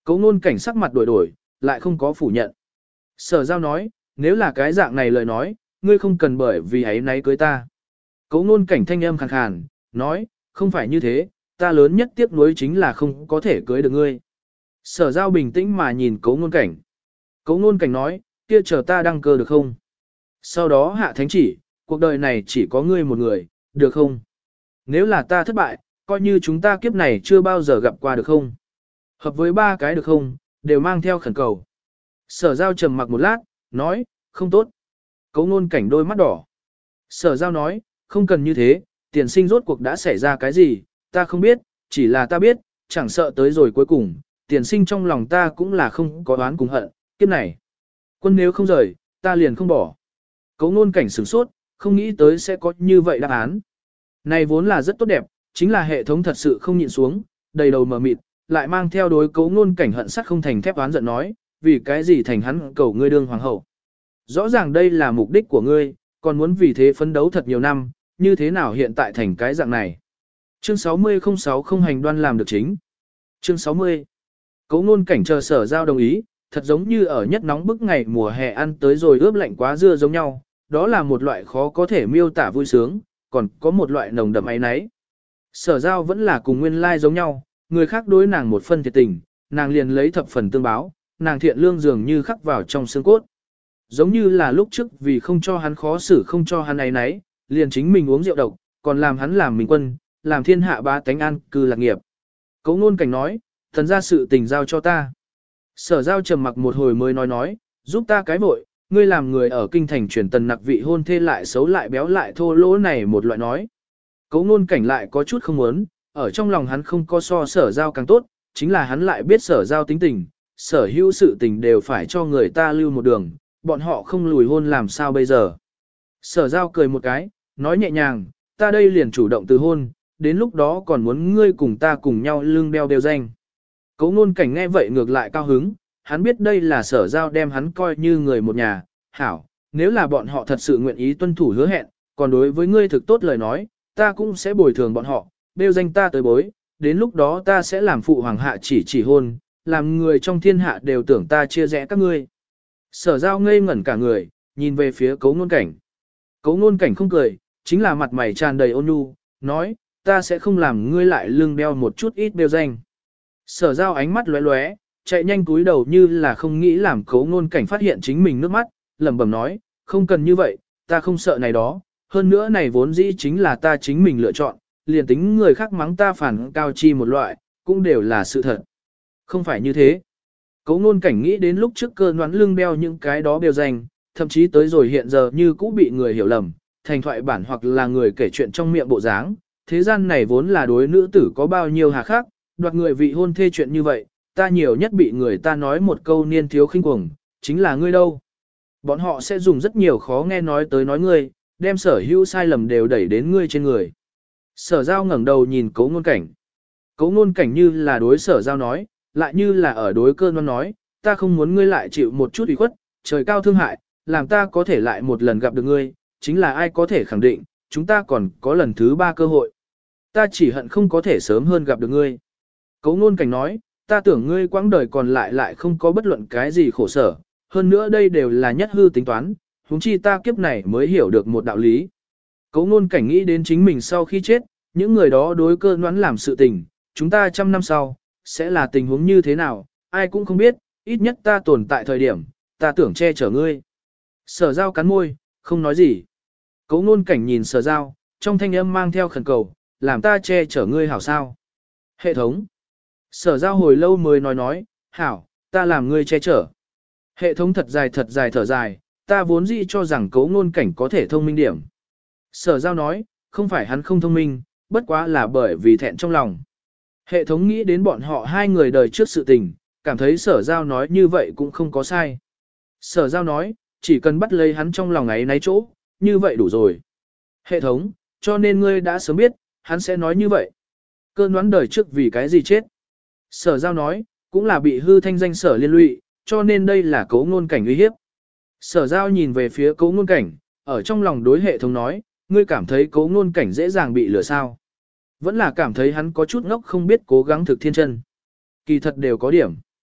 Cấu ngôn cảnh sắc mặt đổi đổi, lại không có phủ nhận. Sở giao nói, nếu là cái dạng này lời nói, ngươi không cần bởi vì ấy náy cưới ta. Cấu ngôn cảnh thanh âm khàn khàn, nói, không phải như thế, ta lớn nhất tiếc nuối chính là không có thể cưới được ngươi. Sở giao bình tĩnh mà nhìn cấu ngôn cảnh. Cấu ngôn cảnh nói, kia chờ ta đăng cơ được không? Sau đó hạ thánh chỉ, cuộc đời này chỉ có ngươi một người, được không? Nếu là ta thất bại, coi như chúng ta kiếp này chưa bao giờ gặp qua được không? Hợp với ba cái được không, đều mang theo khẩn cầu. Sở giao trầm mặc một lát, nói, không tốt. Cấu ngôn cảnh đôi mắt đỏ. Sở giao nói, không cần như thế, tiền sinh rốt cuộc đã xảy ra cái gì, ta không biết, chỉ là ta biết, chẳng sợ tới rồi cuối cùng, tiền sinh trong lòng ta cũng là không có oán cùng hận, kiếp này. Quân nếu không rời, ta liền không bỏ. Cấu ngôn cảnh sửng sốt, không nghĩ tới sẽ có như vậy đáp án. Này vốn là rất tốt đẹp, chính là hệ thống thật sự không nhịn xuống, đầy đầu mờ mịt, lại mang theo đối cấu ngôn cảnh hận sắt không thành thép oán giận nói, vì cái gì thành hắn cầu ngươi đương hoàng hậu. Rõ ràng đây là mục đích của ngươi, còn muốn vì thế phấn đấu thật nhiều năm, như thế nào hiện tại thành cái dạng này. Chương sáu mươi không sáu không hành đoan làm được chính. Chương sáu mươi. Cấu ngôn cảnh chờ sở giao đồng ý, thật giống như ở nhất nóng bức ngày mùa hè ăn tới rồi ướp lạnh quá dưa giống nhau, đó là một loại khó có thể miêu tả vui sướng, còn có một loại nồng đậm áy náy. Sở giao vẫn là cùng nguyên lai giống nhau, người khác đối nàng một phân thiệt tình, nàng liền lấy thập phần tương báo, nàng thiện lương dường như khắc vào trong xương cốt. Giống như là lúc trước vì không cho hắn khó xử không cho hắn áy náy, liền chính mình uống rượu độc, còn làm hắn làm mình quân, làm thiên hạ ba tánh an cư lạc nghiệp. Cấu ngôn cảnh nói, thần ra sự tình giao cho ta. Sở giao trầm mặc một hồi mới nói nói, giúp ta cái vội, ngươi làm người ở kinh thành truyền tần nặc vị hôn thê lại xấu lại béo lại thô lỗ này một loại nói. Cấu ngôn cảnh lại có chút không muốn, ở trong lòng hắn không có so sở giao càng tốt, chính là hắn lại biết sở giao tính tình, sở hữu sự tình đều phải cho người ta lưu một đường, bọn họ không lùi hôn làm sao bây giờ. Sở giao cười một cái, nói nhẹ nhàng, ta đây liền chủ động từ hôn, đến lúc đó còn muốn ngươi cùng ta cùng nhau lưng đeo đeo danh. Cấu ngôn cảnh nghe vậy ngược lại cao hứng, hắn biết đây là sở giao đem hắn coi như người một nhà, hảo, nếu là bọn họ thật sự nguyện ý tuân thủ hứa hẹn, còn đối với ngươi thực tốt lời nói, ta cũng sẽ bồi thường bọn họ, đeo danh ta tới bối, đến lúc đó ta sẽ làm phụ hoàng hạ chỉ chỉ hôn, làm người trong thiên hạ đều tưởng ta chia rẽ các ngươi. Sở giao ngây ngẩn cả người, nhìn về phía cấu ngôn cảnh. Cấu ngôn cảnh không cười, chính là mặt mày tràn đầy ôn nhu, nói, ta sẽ không làm ngươi lại lưng đeo một chút ít đeo danh. Sở giao ánh mắt lóe lóe, chạy nhanh cúi đầu như là không nghĩ làm cấu ngôn cảnh phát hiện chính mình nước mắt, lẩm bẩm nói, không cần như vậy, ta không sợ này đó, hơn nữa này vốn dĩ chính là ta chính mình lựa chọn, liền tính người khác mắng ta phản cao chi một loại, cũng đều là sự thật. Không phải như thế. Cấu ngôn cảnh nghĩ đến lúc trước cơ noãn lưng đeo những cái đó đều danh, thậm chí tới rồi hiện giờ như cũ bị người hiểu lầm, thành thoại bản hoặc là người kể chuyện trong miệng bộ dáng. Thế gian này vốn là đối nữ tử có bao nhiêu hà khắc, đoạt người vị hôn thê chuyện như vậy, ta nhiều nhất bị người ta nói một câu niên thiếu khinh cuồng, chính là ngươi đâu. Bọn họ sẽ dùng rất nhiều khó nghe nói tới nói ngươi, đem sở hữu sai lầm đều đẩy đến ngươi trên người. Sở giao ngẩng đầu nhìn cấu ngôn cảnh. Cấu ngôn cảnh như là đối sở giao nói, lại như là ở đối cơ non nói, ta không muốn ngươi lại chịu một chút ủy khuất, trời cao thương hại, làm ta có thể lại một lần gặp được ngươi, chính là ai có thể khẳng định, chúng ta còn có lần thứ ba cơ hội. Ta chỉ hận không có thể sớm hơn gặp được ngươi. Cấu ngôn cảnh nói, ta tưởng ngươi quãng đời còn lại lại không có bất luận cái gì khổ sở, hơn nữa đây đều là nhất hư tính toán, huống chi ta kiếp này mới hiểu được một đạo lý. Cấu ngôn cảnh nghĩ đến chính mình sau khi chết, những người đó đối cơ noãn làm sự tình, chúng ta trăm năm sau, sẽ là tình huống như thế nào, ai cũng không biết, ít nhất ta tồn tại thời điểm, ta tưởng che chở ngươi. Sở giao cắn môi, không nói gì. Cấu ngôn cảnh nhìn sở giao, trong thanh âm mang theo khẩn cầu, làm ta che chở ngươi hảo sao. Hệ thống. Sở giao hồi lâu mới nói nói, hảo, ta làm ngươi che chở. Hệ thống thật dài thật dài thở dài, ta vốn dĩ cho rằng cấu ngôn cảnh có thể thông minh điểm. Sở giao nói, không phải hắn không thông minh, bất quá là bởi vì thẹn trong lòng. Hệ thống nghĩ đến bọn họ hai người đời trước sự tình, cảm thấy sở giao nói như vậy cũng không có sai. Sở giao nói, chỉ cần bắt lấy hắn trong lòng ấy náy chỗ, như vậy đủ rồi. Hệ thống, cho nên ngươi đã sớm biết, hắn sẽ nói như vậy. Cơn đoán đời trước vì cái gì chết. Sở giao nói, cũng là bị hư thanh danh sở liên lụy, cho nên đây là cấu ngôn cảnh uy hiếp. Sở giao nhìn về phía cấu ngôn cảnh, ở trong lòng đối hệ thống nói, ngươi cảm thấy cấu ngôn cảnh dễ dàng bị lừa sao. Vẫn là cảm thấy hắn có chút ngốc không biết cố gắng thực thiên chân. Kỳ thật đều có điểm.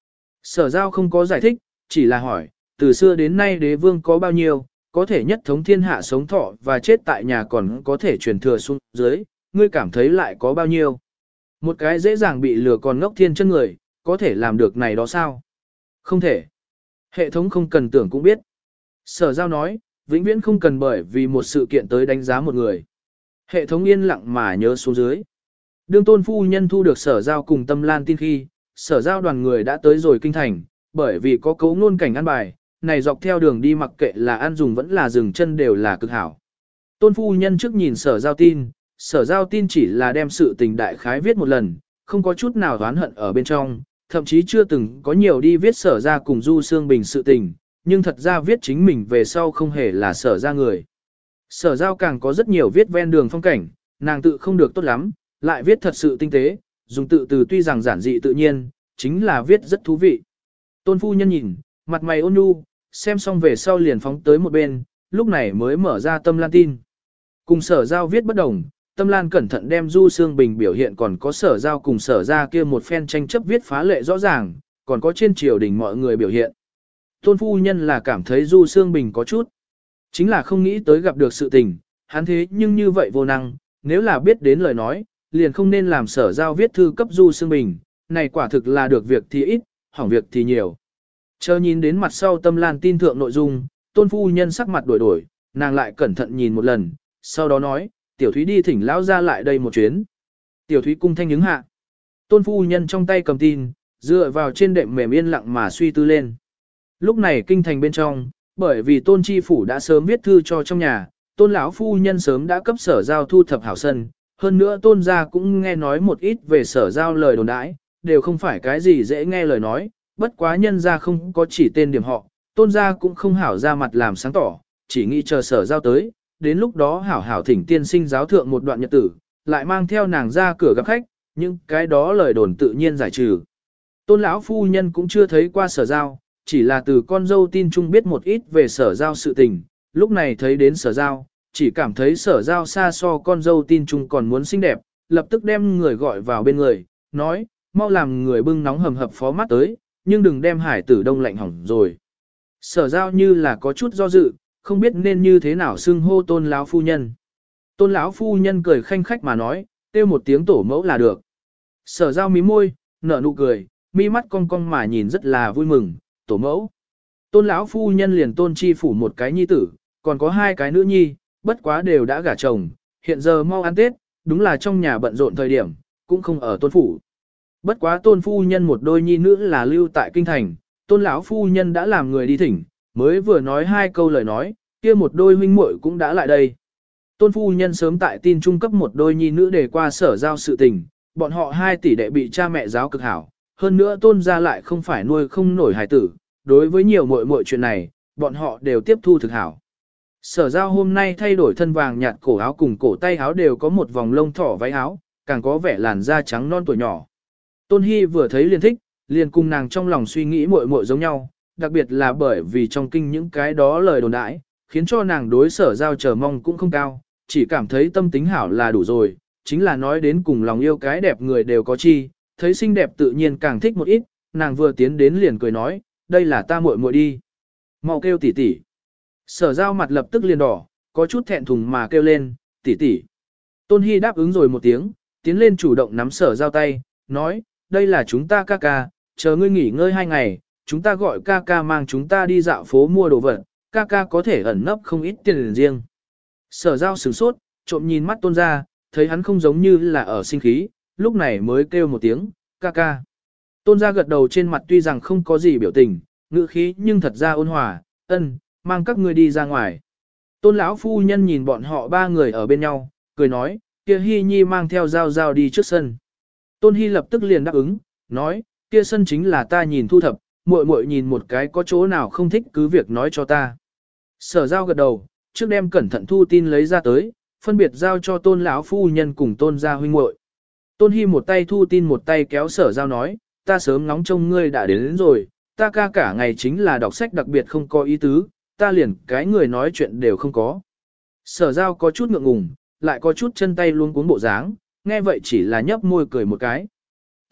Sở giao không có giải thích, chỉ là hỏi, từ xưa đến nay đế vương có bao nhiêu, có thể nhất thống thiên hạ sống thọ và chết tại nhà còn có thể truyền thừa xuống dưới, ngươi cảm thấy lại có bao nhiêu. Một cái dễ dàng bị lừa còn ngốc thiên chân người, có thể làm được này đó sao? Không thể. Hệ thống không cần tưởng cũng biết. Sở giao nói, vĩnh viễn không cần bởi vì một sự kiện tới đánh giá một người. Hệ thống yên lặng mà nhớ xuống dưới. Đương tôn phu nhân thu được sở giao cùng tâm lan tin khi, sở giao đoàn người đã tới rồi kinh thành, bởi vì có cấu ngôn cảnh ăn bài, này dọc theo đường đi mặc kệ là ăn dùng vẫn là dừng chân đều là cực hảo. Tôn phu nhân trước nhìn sở giao tin, sở giao tin chỉ là đem sự tình đại khái viết một lần, không có chút nào oán hận ở bên trong, thậm chí chưa từng có nhiều đi viết sở ra cùng Du Sương Bình sự tình, nhưng thật ra viết chính mình về sau không hề là sở ra người. Sở giao càng có rất nhiều viết ven đường phong cảnh, nàng tự không được tốt lắm, lại viết thật sự tinh tế, dùng tự từ tuy rằng giản dị tự nhiên, chính là viết rất thú vị. Tôn phu nhân nhìn, mặt mày ôn nhu, xem xong về sau liền phóng tới một bên, lúc này mới mở ra tâm lan tin. Cùng sở giao viết bất đồng, tâm lan cẩn thận đem Du Sương Bình biểu hiện còn có sở giao cùng sở ra kia một phen tranh chấp viết phá lệ rõ ràng, còn có trên triều đình mọi người biểu hiện. Tôn phu nhân là cảm thấy Du Sương Bình có chút, chính là không nghĩ tới gặp được sự tình, hắn thế nhưng như vậy vô năng, nếu là biết đến lời nói, liền không nên làm sở giao viết thư cấp Du Sương Bình, này quả thực là được việc thì ít, hỏng việc thì nhiều. Chờ nhìn đến mặt sau tâm lan tin thượng nội dung, tôn phu nhân sắc mặt đổi đổi, nàng lại cẩn thận nhìn một lần, sau đó nói, tiểu thúy đi thỉnh lão ra lại đây một chuyến. Tiểu thúy cung thanh ứng hạ. Tôn phu nhân trong tay cầm tin, dựa vào trên đệm mềm yên lặng mà suy tư lên. Lúc này kinh thành bên trong, bởi vì tôn chi phủ đã sớm viết thư cho trong nhà, tôn lão phu nhân sớm đã cấp sở giao thu thập hảo sân, hơn nữa tôn gia cũng nghe nói một ít về sở giao lời đồn đãi, đều không phải cái gì dễ nghe lời nói, bất quá nhân gia không có chỉ tên điểm họ, tôn gia cũng không hảo ra mặt làm sáng tỏ, chỉ nghĩ chờ sở giao tới, đến lúc đó hảo hảo thỉnh tiên sinh giáo thượng một đoạn nhật tử, lại mang theo nàng ra cửa gặp khách, nhưng cái đó lời đồn tự nhiên giải trừ. Tôn lão phu nhân cũng chưa thấy qua sở giao, chỉ là từ con dâu tin chung biết một ít về sở giao sự tình, lúc này thấy đến sở giao, chỉ cảm thấy sở giao xa so con dâu tin chung còn muốn xinh đẹp, lập tức đem người gọi vào bên người, nói, mau làm người bưng nóng hầm hập phó mắt tới, nhưng đừng đem hải tử đông lạnh hỏng rồi. Sở giao như là có chút do dự, không biết nên như thế nào xưng hô tôn lão phu nhân. Tôn lão phu nhân cười khanh khách mà nói, kêu một tiếng tổ mẫu là được. Sở giao mí môi, nở nụ cười, mi mắt cong cong mà nhìn rất là vui mừng, tổ mẫu. Tôn lão phu nhân liền tôn chi phủ một cái nhi tử, còn có hai cái nữ nhi, bất quá đều đã gả chồng, hiện giờ mau ăn Tết, đúng là trong nhà bận rộn thời điểm, cũng không ở tôn phủ. Bất quá tôn phu nhân một đôi nhi nữ là lưu tại kinh thành, tôn lão phu nhân đã làm người đi thỉnh, mới vừa nói hai câu lời nói, kia một đôi huynh muội cũng đã lại đây. Tôn phu nhân sớm tại tin trung cấp một đôi nhi nữ để qua sở giao sự tình, bọn họ hai tỷ đệ bị cha mẹ giáo cực hảo, hơn nữa tôn gia lại không phải nuôi không nổi hài tử, đối với nhiều muội muội chuyện này, bọn họ đều tiếp thu thực hảo. Sở giao hôm nay thay đổi thân vàng nhạt cổ áo cùng cổ tay áo đều có một vòng lông thỏ váy áo, càng có vẻ làn da trắng non tuổi nhỏ. Tôn Hy vừa thấy liền thích, liền cùng nàng trong lòng suy nghĩ muội muội giống nhau, đặc biệt là bởi vì trong kinh những cái đó lời đồn đãi, khiến cho nàng đối sở giao chờ mong cũng không cao, chỉ cảm thấy tâm tính hảo là đủ rồi, chính là nói đến cùng lòng yêu cái đẹp người đều có chi, thấy xinh đẹp tự nhiên càng thích một ít, nàng vừa tiến đến liền cười nói, đây là ta muội muội đi. Mau kêu tỷ tỷ. Sở giao mặt lập tức liền đỏ, có chút thẹn thùng mà kêu lên, tỷ tỷ. Tôn Hy đáp ứng rồi một tiếng, tiến lên chủ động nắm sở giao tay, nói, đây là chúng ta ca ca, chờ ngươi nghỉ ngơi hai ngày, chúng ta gọi ca ca mang chúng ta đi dạo phố mua đồ vật, ca ca có thể ẩn nấp không ít tiền riêng. Sở giao sửng sốt, trộm nhìn mắt tôn ra, thấy hắn không giống như là ở sinh khí, lúc này mới kêu một tiếng, ca ca. Tôn ra gật đầu trên mặt tuy rằng không có gì biểu tình, ngữ khí nhưng thật ra ôn hòa, ân, mang các ngươi đi ra ngoài. Tôn lão phu nhân nhìn bọn họ ba người ở bên nhau, cười nói, kia Hy Nhi mang theo dao dao đi trước sân. Tôn Hy lập tức liền đáp ứng, nói, kia sân chính là ta nhìn thu thập, muội muội nhìn một cái có chỗ nào không thích cứ việc nói cho ta. Sở giao gật đầu, trước đem cẩn thận thu tin lấy ra tới, phân biệt giao cho tôn lão phu nhân cùng tôn gia huynh muội. Tôn Hy một tay thu tin một tay kéo sở giao nói, ta sớm ngóng trông ngươi đã đến, đến rồi, ta ca cả ngày chính là đọc sách đặc biệt không có ý tứ, ta liền cái người nói chuyện đều không có. Sở giao có chút ngượng ngùng, lại có chút chân tay luôn cuốn bộ dáng, nghe vậy chỉ là nhấp môi cười một cái.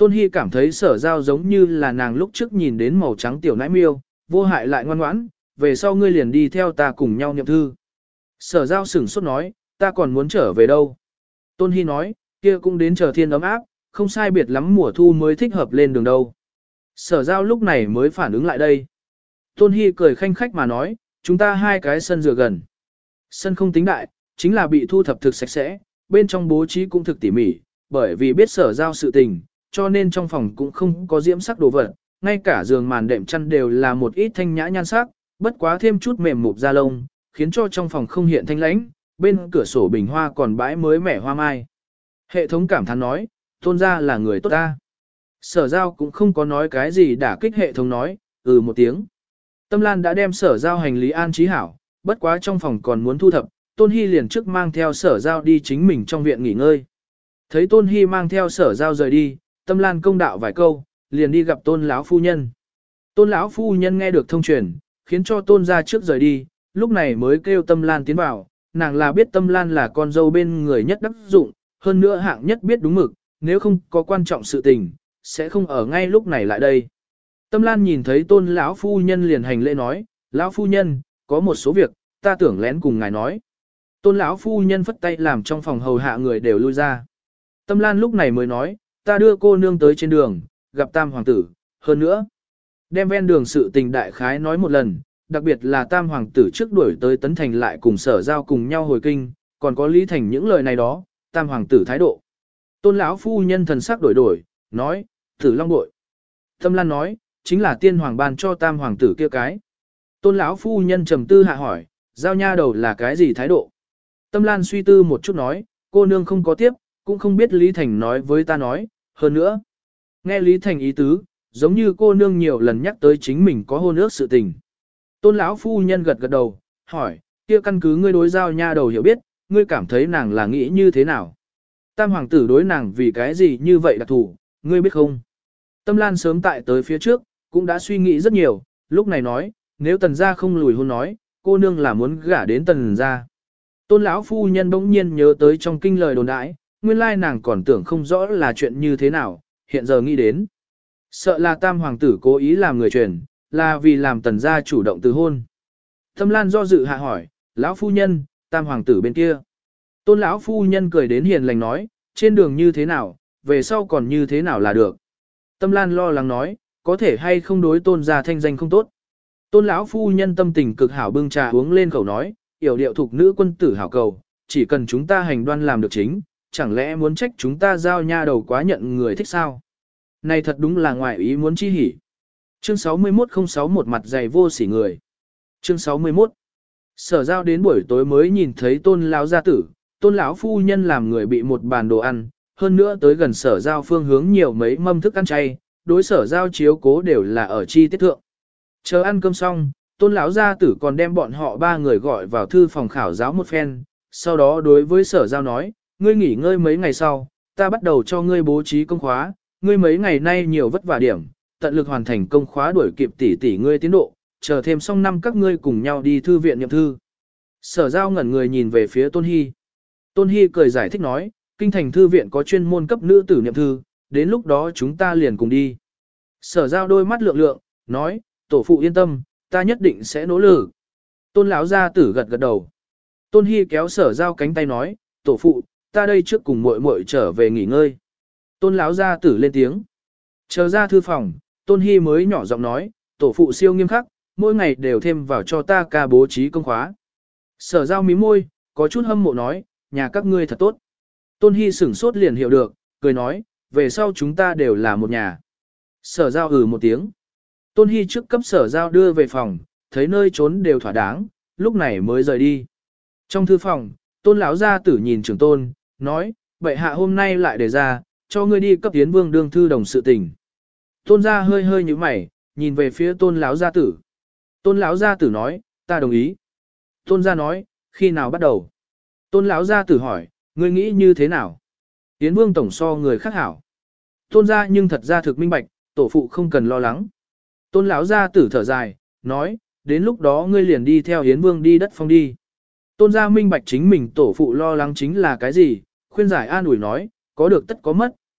Tôn Hy cảm thấy sở giao giống như là nàng lúc trước nhìn đến màu trắng tiểu nãi miêu, vô hại lại ngoan ngoãn, về sau ngươi liền đi theo ta cùng nhau niệm thư. Sở giao sửng sốt nói, ta còn muốn trở về đâu. Tôn Hy nói, kia cũng đến chờ thiên ấm áp, không sai biệt lắm mùa thu mới thích hợp lên đường đâu. Sở giao lúc này mới phản ứng lại đây. Tôn Hy cười khanh khách mà nói, chúng ta hai cái sân dựa gần. Sân không tính đại, chính là bị thu thập thực sạch sẽ, bên trong bố trí cũng thực tỉ mỉ, bởi vì biết sở giao sự tình, cho nên trong phòng cũng không có diễm sắc đồ vật, ngay cả giường màn đệm chăn đều là một ít thanh nhã nhan sắc, bất quá thêm chút mềm mục da lông, khiến cho trong phòng không hiện thanh lãnh, bên cửa sổ bình hoa còn bãi mới mẻ hoa mai. Hệ thống cảm thán nói, Tôn gia là người tốt ta. Sở giao cũng không có nói cái gì đả kích hệ thống nói, ừ một tiếng. Tâm Lan đã đem sở giao hành lý an trí hảo, bất quá trong phòng còn muốn thu thập, Tôn Hy liền trước mang theo sở giao đi chính mình trong viện nghỉ ngơi. Thấy Tôn Hy mang theo sở giao rời đi, Tâm Lan công đạo vài câu, liền đi gặp Tôn lão phu nhân. Tôn lão phu nhân nghe được thông truyền, khiến cho Tôn ra trước rời đi, lúc này mới kêu Tâm Lan tiến vào, nàng là biết Tâm Lan là con dâu bên người nhất đắc dụng, hơn nữa hạng nhất biết đúng mực, nếu không có quan trọng sự tình, sẽ không ở ngay lúc này lại đây. Tâm Lan nhìn thấy Tôn lão phu nhân liền hành lễ nói, lão phu nhân, có một số việc, ta tưởng lén cùng ngài nói. Tôn lão phu nhân phất tay làm trong phòng hầu hạ người đều lui ra. Tâm Lan lúc này mới nói, ta đưa cô nương tới trên đường, gặp tam hoàng tử, hơn nữa. Đem ven đường sự tình đại khái nói một lần, đặc biệt là tam hoàng tử trước đuổi tới Tấn Thành lại cùng sở giao cùng nhau hồi kinh, còn có Lý Thành những lời này đó, tam hoàng tử thái độ. Tôn lão phu nhân thần sắc đổi đổi, nói, Tử Long bội. Tâm Lan nói, chính là tiên hoàng ban cho tam hoàng tử kia cái. Tôn lão phu nhân trầm tư hạ hỏi, giao nha đầu là cái gì thái độ? Tâm Lan suy tư một chút nói, cô nương không có tiếp, cũng không biết Lý Thành nói với ta nói, hơn nữa. Nghe Lý Thành ý tứ, giống như cô nương nhiều lần nhắc tới chính mình có hôn ước sự tình. Tôn lão phu nhân gật gật đầu, hỏi, kia căn cứ ngươi đối giao nha đầu hiểu biết, ngươi cảm thấy nàng là nghĩ như thế nào? Tam hoàng tử đối nàng vì cái gì như vậy đặc thủ, ngươi biết không? Tâm Lan sớm tại tới phía trước, cũng đã suy nghĩ rất nhiều, lúc này nói, nếu tần gia không lùi hôn nói, cô nương là muốn gả đến tần gia. Tôn lão phu nhân bỗng nhiên nhớ tới trong kinh lời đồn đãi, nguyên lai nàng còn tưởng không rõ là chuyện như thế nào, hiện giờ nghĩ đến. Sợ là tam hoàng tử cố ý làm người truyền, là vì làm tần gia chủ động từ hôn. Tâm Lan do dự hạ hỏi, lão phu nhân, tam hoàng tử bên kia. Tôn lão phu nhân cười đến hiền lành nói, trên đường như thế nào, về sau còn như thế nào là được. Tâm Lan lo lắng nói, có thể hay không đối tôn gia thanh danh không tốt. Tôn lão phu nhân tâm tình cực hảo bưng trà uống lên khẩu nói, yểu điệu thuộc nữ quân tử hảo cầu, chỉ cần chúng ta hành đoan làm được chính, chẳng lẽ muốn trách chúng ta giao nha đầu quá nhận người thích sao? Này thật đúng là ngoài ý muốn chi hỉ. Chương sáu mươi mốt không sáu một mặt dày vô sỉ người. Chương sáu mươi mốt. Sở giao đến buổi tối mới nhìn thấy tôn lão gia tử, tôn lão phu nhân làm người bị một bàn đồ ăn, hơn nữa tới gần sở giao phương hướng nhiều mấy mâm thức ăn chay, đối sở giao chiếu cố đều là ở chi tiết thượng. Chờ ăn cơm xong, tôn lão gia tử còn đem bọn họ ba người gọi vào thư phòng khảo giáo một phen, sau đó đối với sở giao nói, ngươi nghỉ ngơi mấy ngày sau, ta bắt đầu cho ngươi bố trí công khóa, ngươi mấy ngày nay nhiều vất vả điểm, tận lực hoàn thành công khóa đuổi kịp tỷ tỷ ngươi tiến độ, chờ thêm xong năm các ngươi cùng nhau đi thư viện niệm thư. Sở giao ngẩn người nhìn về phía Tôn Hy. Tôn Hy cười giải thích nói, kinh thành thư viện có chuyên môn cấp nữ tử niệm thư, đến lúc đó chúng ta liền cùng đi. Sở giao đôi mắt lượng lượng, nói, tổ phụ yên tâm, ta nhất định sẽ nỗ lực. Tôn lão gia tử gật gật đầu. Tôn Hy kéo sở giao cánh tay nói, tổ phụ, ta đây trước cùng muội muội trở về nghỉ ngơi. Tôn lão gia tử lên tiếng. Chờ ra thư phòng, Tôn Hy mới nhỏ giọng nói, tổ phụ siêu nghiêm khắc, mỗi ngày đều thêm vào cho ta ca bố trí công khóa. Sở giao mí môi, có chút hâm mộ nói, nhà các ngươi thật tốt. Tôn Hy sửng sốt liền hiểu được, cười nói, về sau chúng ta đều là một nhà. Sở giao ừ một tiếng. Tôn Hy trước cấp sở giao đưa về phòng, thấy nơi trốn đều thỏa đáng, lúc này mới rời đi. Trong thư phòng, Tôn lão gia tử nhìn trưởng tôn, nói, bệ hạ hôm nay lại để ra, cho ngươi đi cấp tiến vương đương thư đồng sự tình. Tôn gia hơi hơi như mày, nhìn về phía tôn lão gia tử. Tôn lão gia tử nói, ta đồng ý. Tôn gia nói, khi nào bắt đầu? Tôn lão gia tử hỏi, ngươi nghĩ như thế nào? Yến vương tổng so người khác hảo. Tôn gia nhưng thật ra thực minh bạch, tổ phụ không cần lo lắng. Tôn lão gia tử thở dài, nói, đến lúc đó ngươi liền đi theo Yến vương đi đất phong đi. Tôn gia minh bạch chính mình tổ phụ lo lắng chính là cái gì, khuyên giải an ủi nói, có được tất có mất,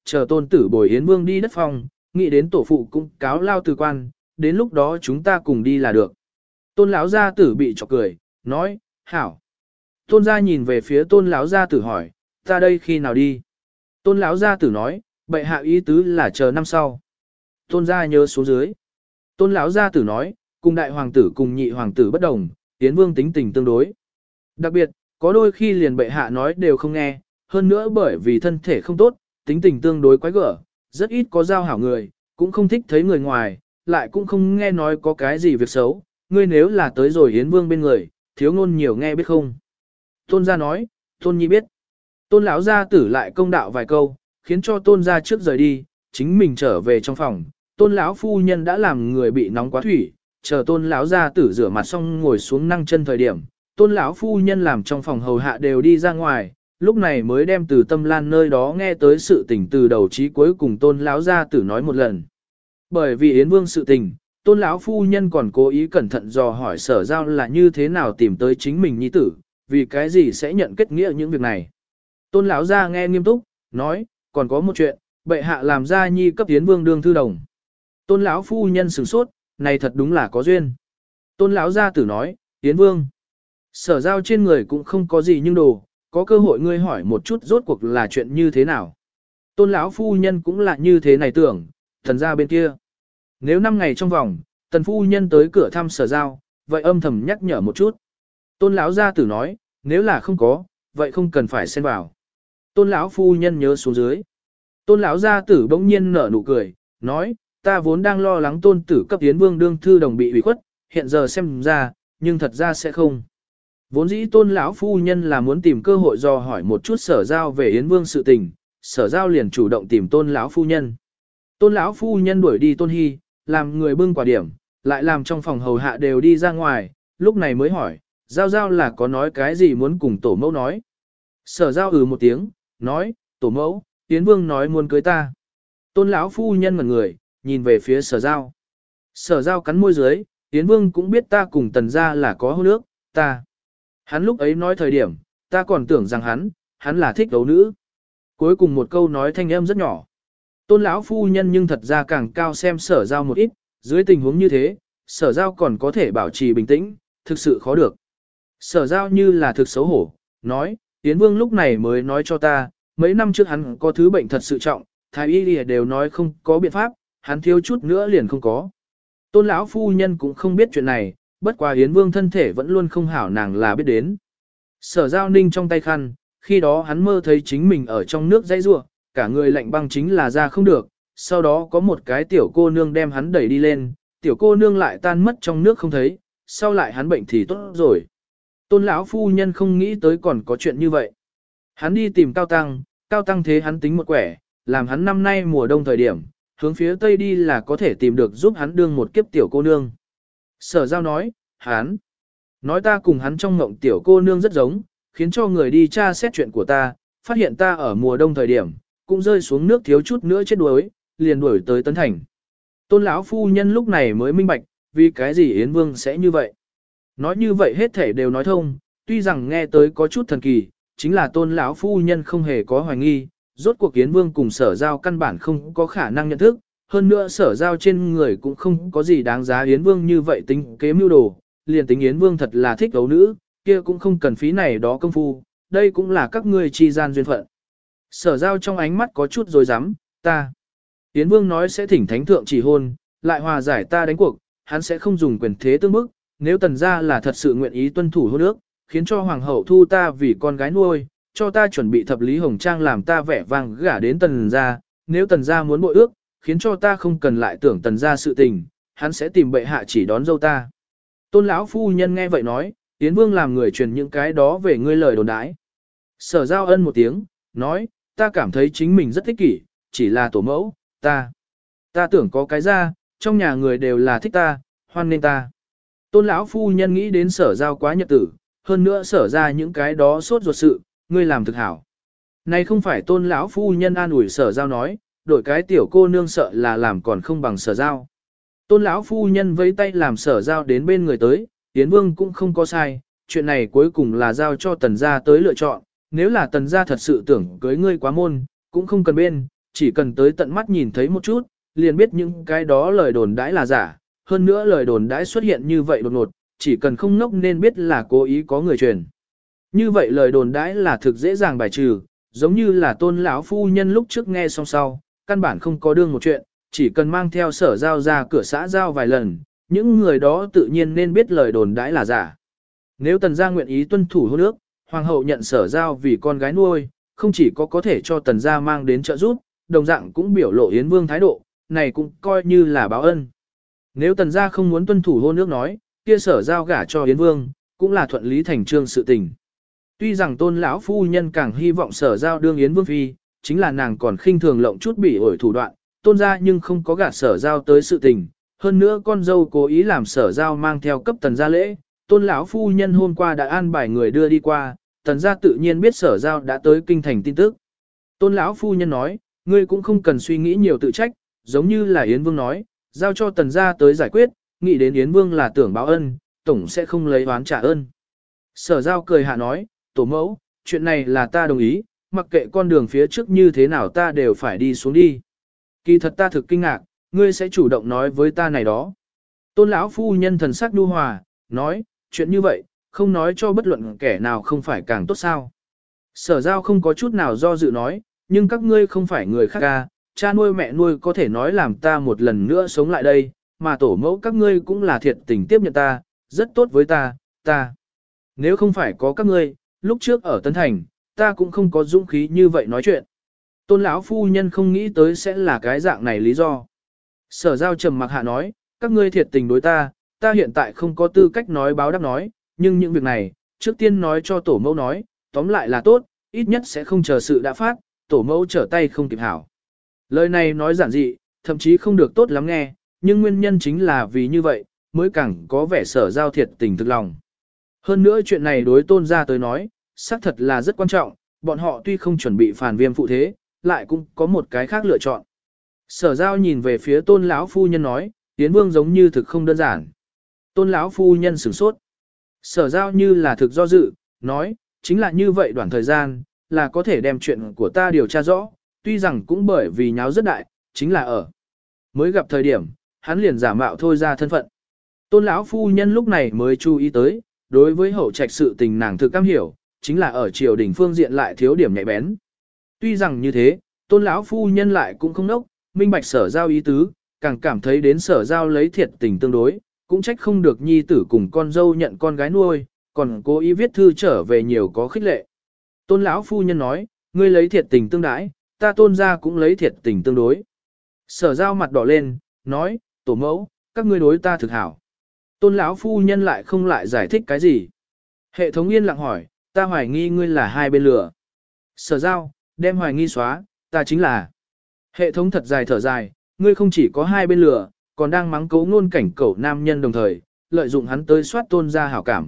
chờ tôn tử bồi Yến Vương đi đất phong, nghĩ đến tổ phụ cũng cáo lao từ quan, đến lúc đó chúng ta cùng đi là được. Tôn lão gia tử bị chọc cười, nói, hảo. Tôn gia nhìn về phía tôn lão gia tử hỏi, ta đây khi nào đi? Tôn lão gia tử nói, bệ hạ ý tứ là chờ năm sau. Tôn gia nhớ xuống dưới. Tôn lão gia tử nói, cùng đại hoàng tử cùng nhị hoàng tử bất đồng, Yến Vương tính tình tương đối. Đặc biệt, có đôi khi liền bệ hạ nói đều không nghe, hơn nữa bởi vì thân thể không tốt, tính tình tương đối quái gở, rất ít có giao hảo người, cũng không thích thấy người ngoài, lại cũng không nghe nói có cái gì việc xấu, ngươi nếu là tới rồi Yến Vương bên người, thiếu ngôn nhiều nghe biết không. Tôn gia nói, Tôn nhi biết. Tôn lão gia tử lại công đạo vài câu, khiến cho Tôn gia trước rời đi, chính mình trở về trong phòng. Tôn lão phu nhân đã làm người bị nóng quá thủy, chờ Tôn lão gia tử rửa mặt xong ngồi xuống năng chân thời điểm, Tôn lão phu nhân làm trong phòng hầu hạ đều đi ra ngoài, lúc này mới đem từ Tâm Lan nơi đó nghe tới sự tình từ đầu chí cuối cùng Tôn lão gia tử nói một lần. Bởi vì Yến Vương sự tình, Tôn lão phu nhân còn cố ý cẩn thận dò hỏi Sở Giao là như thế nào tìm tới chính mình nhi tử, vì cái gì sẽ nhận kết nghĩa những việc này. Tôn lão gia nghe nghiêm túc, nói, còn có một chuyện, bệ hạ làm ra nhi cấp Yến Vương đương thư đồng. Tôn lão phu nhân sửng sốt, này thật đúng là có duyên. Tôn lão gia tử nói, Yến Vương, Sở Giao trên người cũng không có gì nhưng đồ, có cơ hội ngươi hỏi một chút rốt cuộc là chuyện như thế nào. Tôn lão phu nhân cũng là như thế này tưởng, thần ra bên kia. Nếu năm ngày trong vòng, tần phu nhân tới cửa thăm Sở Giao, vậy âm thầm nhắc nhở một chút. Tôn lão gia tử nói, nếu là không có, vậy không cần phải xen vào. Tôn lão phu nhân nhớ xuống dưới. Tôn lão gia tử bỗng nhiên nở nụ cười, nói, ta vốn đang lo lắng tôn tử cấp Yến Vương đương thư đồng bị ủy khuất, hiện giờ xem ra, nhưng thật ra sẽ không. Vốn dĩ tôn lão phu nhân là muốn tìm cơ hội dò hỏi một chút Sở Giao về Yến Vương sự tình, Sở Giao liền chủ động tìm tôn lão phu nhân. Tôn lão phu nhân đuổi đi Tôn Hy, làm người bưng quả điểm, lại làm trong phòng hầu hạ đều đi ra ngoài, lúc này mới hỏi, Giao Giao là có nói cái gì muốn cùng tổ mẫu nói. Sở Giao ừ một tiếng, nói, tổ mẫu, Yến Vương nói muốn cưới ta. Tôn lão phu nhân ngẩn người, nhìn về phía Sở Giao. Sở Giao cắn môi dưới, Yến Vương cũng biết ta cùng tần gia là có hôn ước, ta. Hắn lúc ấy nói thời điểm, ta còn tưởng rằng hắn, hắn là thích đấu nữ. Cuối cùng một câu nói thanh âm rất nhỏ. Tôn lão phu nhân nhưng thật ra càng cao xem Sở Giao một ít, dưới tình huống như thế, Sở Giao còn có thể bảo trì bình tĩnh, thực sự khó được. Sở Giao như là thực xấu hổ, nói, Yến Vương lúc này mới nói cho ta, mấy năm trước hắn có thứ bệnh thật sự trọng, thái y đều nói không có biện pháp, hắn thiếu chút nữa liền không có. Tôn lão phu nhân cũng không biết chuyện này, bất quá Yến Vương thân thể vẫn luôn không hảo nàng là biết đến. Sở Giao ninh trong tay khăn, khi đó hắn mơ thấy chính mình ở trong nước dãy rua, cả người lạnh băng chính là ra không được, sau đó có một cái tiểu cô nương đem hắn đẩy đi lên, tiểu cô nương lại tan mất trong nước không thấy, sau lại hắn bệnh thì tốt rồi. Tôn lão phu nhân không nghĩ tới còn có chuyện như vậy. Hắn đi tìm Cao Tăng, Cao Tăng thế hắn tính một quẻ, làm hắn năm nay mùa đông thời điểm, hướng phía tây đi là có thể tìm được giúp hắn đương một kiếp tiểu cô nương. Sở Giao nói, hắn, nói ta cùng hắn trong ngộng tiểu cô nương rất giống, khiến cho người đi tra xét chuyện của ta, phát hiện ta ở mùa đông thời điểm, cũng rơi xuống nước thiếu chút nữa chết đuối, liền đuổi tới Tấn Thành. Tôn lão phu nhân lúc này mới minh bạch, vì cái gì Yến Vương sẽ như vậy. Nói như vậy hết thể đều nói thông, tuy rằng nghe tới có chút thần kỳ, chính là Tôn lão phu nhân không hề có hoài nghi, rốt cuộc Yến Vương cùng Sở Giao căn bản không có khả năng nhận thức, hơn nữa Sở Giao trên người cũng không có gì đáng giá Yến Vương như vậy tính kế mưu đồ, liền tính Yến Vương thật là thích gấu nữ, kia cũng không cần phí này đó công phu, đây cũng là các ngươi chi gian duyên phận. Sở Giao trong ánh mắt có chút rồi dám, ta. Yến Vương nói sẽ thỉnh thánh thượng chỉ hôn, lại hòa giải ta đánh cuộc, hắn sẽ không dùng quyền thế tương bức, nếu tần gia là thật sự nguyện ý tuân thủ hôn ước, khiến cho hoàng hậu thu ta vì con gái nuôi, cho ta chuẩn bị thập lý hồng trang làm ta vẻ vang gả đến tần gia, nếu tần gia muốn bội ước, khiến cho ta không cần lại tưởng tần gia sự tình, hắn sẽ tìm bệ hạ chỉ đón dâu ta. Tôn lão phu nhân nghe vậy nói, Yến Vương làm người truyền những cái đó về ngươi lời đồn đãi. Sở Giao ân một tiếng, nói, ta cảm thấy chính mình rất thích kỷ, chỉ là tổ mẫu, ta. Ta tưởng có cái ra, trong nhà người đều là thích ta, hoan nên ta. Tôn lão phu nhân nghĩ đến Sở Giao quá nhật tử, hơn nữa sở ra những cái đó sốt ruột sự, ngươi làm thực hảo. Này không phải Tôn lão phu nhân an ủi Sở Giao nói, đổi cái tiểu cô nương sợ là làm còn không bằng Sở Giao. Tôn lão phu nhân vẫy tay làm Sở Giao đến bên người tới, Yến Vương cũng không có sai, chuyện này cuối cùng là giao cho tần gia tới lựa chọn, nếu là tần gia thật sự tưởng cưới ngươi quá môn, cũng không cần bên, chỉ cần tới tận mắt nhìn thấy một chút, liền biết những cái đó lời đồn đãi là giả, hơn nữa lời đồn đãi xuất hiện như vậy đột ngột, chỉ cần không ngốc nên biết là cố ý có người truyền. Như vậy lời đồn đãi là thực dễ dàng bài trừ, giống như là tôn lão phu nhân lúc trước nghe xong sau, căn bản không có đương một chuyện, chỉ cần mang theo sở giao ra cửa xã giao vài lần, những người đó tự nhiên nên biết lời đồn đãi là giả. Nếu tần gia nguyện ý tuân thủ hôn ước, hoàng hậu nhận sở giao vì con gái nuôi, không chỉ có có thể cho tần gia mang đến trợ giúp, đồng dạng cũng biểu lộ Yến Vương thái độ, này cũng coi như là báo ân. Nếu tần gia không muốn tuân thủ hôn ước nói, kia sở giao gả cho Yến Vương, cũng là thuận lý thành trương sự tình. Tuy rằng tôn lão phu nhân càng hy vọng sở giao đương Yến Vương phi, chính là nàng còn khinh thường lộng chút bị ổi thủ đoạn, tôn gia nhưng không có gả sở giao tới sự tình. Hơn nữa con dâu cố ý làm sở giao mang theo cấp tần gia lễ, tôn lão phu nhân hôm qua đã an bài người đưa đi qua, tần gia tự nhiên biết sở giao đã tới kinh thành tin tức. Tôn lão phu nhân nói, ngươi cũng không cần suy nghĩ nhiều tự trách, giống như là Yến Vương nói, giao cho tần gia tới giải quyết, nghĩ đến Yến Vương là tưởng báo ân, tổng sẽ không lấy oán trả ơn. Sở giao cười hạ nói, tổ mẫu, chuyện này là ta đồng ý, mặc kệ con đường phía trước như thế nào ta đều phải đi xuống đi. Kỳ thật ta thực kinh ngạc, ngươi sẽ chủ động nói với ta này đó. Tôn lão phu nhân thần sắc nhu hòa, nói, chuyện như vậy, không nói cho bất luận kẻ nào không phải càng tốt sao. Sở giao không có chút nào do dự nói, nhưng các ngươi không phải người khác ca, cha nuôi mẹ nuôi có thể nói làm ta một lần nữa sống lại đây, mà tổ mẫu các ngươi cũng là thiệt tình tiếp nhận ta, rất tốt với ta, ta. Nếu không phải có các ngươi, lúc trước ở Tân Thành, ta cũng không có dũng khí như vậy nói chuyện. Tôn lão phu nhân không nghĩ tới sẽ là cái dạng này lý do. Sở giao trầm mặc hạ nói, các ngươi thiệt tình đối ta, ta hiện tại không có tư cách nói báo đáp nói, nhưng những việc này, trước tiên nói cho tổ mẫu nói, tóm lại là tốt, ít nhất sẽ không chờ sự đã phát, tổ mẫu trở tay không kịp hảo. Lời này nói giản dị, thậm chí không được tốt lắm nghe, nhưng nguyên nhân chính là vì như vậy, mới càng có vẻ sở giao thiệt tình thực lòng. Hơn nữa chuyện này đối tôn gia tới nói, xác thật là rất quan trọng, bọn họ tuy không chuẩn bị phản viêm phụ thế, lại cũng có một cái khác lựa chọn. Sở giao nhìn về phía tôn lão phu nhân nói, Yến Vương giống như thực không đơn giản. Tôn lão phu nhân sửng sốt. Sở giao như là thực do dự, nói, chính là như vậy đoạn thời gian, là có thể đem chuyện của ta điều tra rõ, tuy rằng cũng bởi vì nháo rất đại, chính là ở. Mới gặp thời điểm, hắn liền giả mạo thôi ra thân phận. Tôn lão phu nhân lúc này mới chú ý tới, đối với hậu trạch sự tình nàng thực cam hiểu, chính là ở triều đình phương diện lại thiếu điểm nhạy bén. Tuy rằng như thế, tôn lão phu nhân lại cũng không nốc, minh bạch sở giao ý tứ, càng cảm thấy đến sở giao lấy thiệt tình tương đối, cũng trách không được nhi tử cùng con dâu nhận con gái nuôi, còn cố ý viết thư trở về nhiều có khích lệ. Tôn lão phu nhân nói, ngươi lấy thiệt tình tương đãi, ta tôn gia cũng lấy thiệt tình tương đối. Sở giao mặt đỏ lên, nói, tổ mẫu, các ngươi đối ta thực hảo. Tôn lão phu nhân lại không lại giải thích cái gì. Hệ thống yên lặng hỏi, ta hoài nghi ngươi là hai bên lửa. Sở giao, đem hoài nghi xóa, ta chính là. Hệ thống thật dài thở dài, ngươi không chỉ có hai bên lửa, còn đang mắng cấu ngôn cảnh cẩu nam nhân đồng thời, lợi dụng hắn tới soát tôn gia hảo cảm.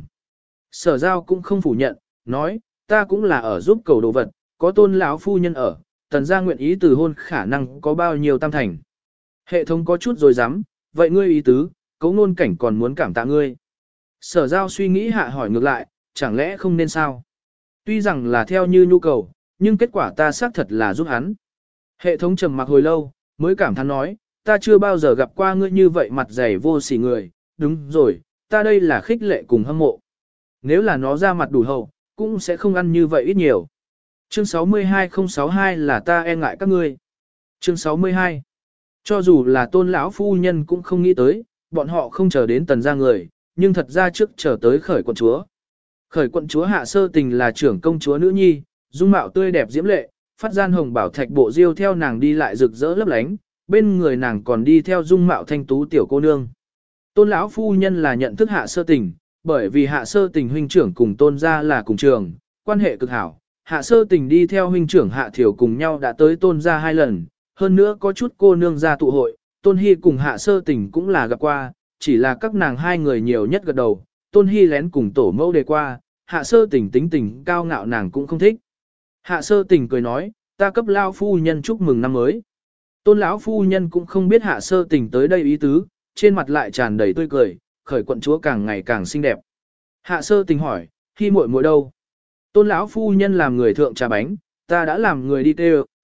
Sở giao cũng không phủ nhận, nói, ta cũng là ở giúp cầu đồ vật, có tôn lão phu nhân ở, tần gia nguyện ý từ hôn khả năng có bao nhiêu tam thành. Hệ thống có chút rồi dám, vậy ngươi ý tứ, cấu ngôn cảnh còn muốn cảm tạ ngươi. Sở giao suy nghĩ hạ hỏi ngược lại, chẳng lẽ không nên sao? Tuy rằng là theo như nhu cầu, nhưng kết quả ta xác thật là giúp hắn. Hệ thống trầm mặc hồi lâu, mới cảm thán nói, ta chưa bao giờ gặp qua ngươi như vậy mặt dày vô sỉ người, đúng rồi, ta đây là khích lệ cùng hâm mộ. Nếu là nó ra mặt đủ hậu, cũng sẽ không ăn như vậy ít nhiều. Chương sáu mươi hai không sáu hai là ta e ngại các ngươi. Chương sáu mươi hai. Cho dù là tôn lão phu nhân cũng không nghĩ tới, bọn họ không chờ đến tần gia người, nhưng thật ra trước chờ tới khởi quận chúa. Khởi quận chúa Hạ Sơ Tình là trưởng công chúa nữ nhi, dung mạo tươi đẹp diễm lệ, phát gian hồng bảo thạch bộ diêu theo nàng đi lại rực rỡ lấp lánh, bên người nàng còn đi theo dung mạo thanh tú tiểu cô nương. Tôn lão phu nhân là nhận thức Hạ Sơ Tình, bởi vì Hạ Sơ Tình huynh trưởng cùng tôn gia là cùng trường, quan hệ cực hảo. Hạ Sơ Tình đi theo huynh trưởng Hạ Thiểu cùng nhau đã tới tôn gia hai lần, hơn nữa có chút cô nương gia tụ hội, Tôn Hy cùng Hạ Sơ Tình cũng là gặp qua, chỉ là các nàng hai người nhiều nhất gật đầu, Tôn Hy lén cùng tổ mẫu đề qua, Hạ Sơ Tình tính tình cao ngạo nàng cũng không thích. Hạ Sơ Tình cười nói, ta cấp lao phu nhân chúc mừng năm mới. Tôn lão phu nhân cũng không biết Hạ Sơ Tình tới đây ý tứ, trên mặt lại tràn đầy tươi cười, khởi quận chúa càng ngày càng xinh đẹp. Hạ Sơ Tình hỏi, Hy muội muội đâu? Tôn lão phu nhân làm người thượng trà bánh, ta đã làm người đi kêu,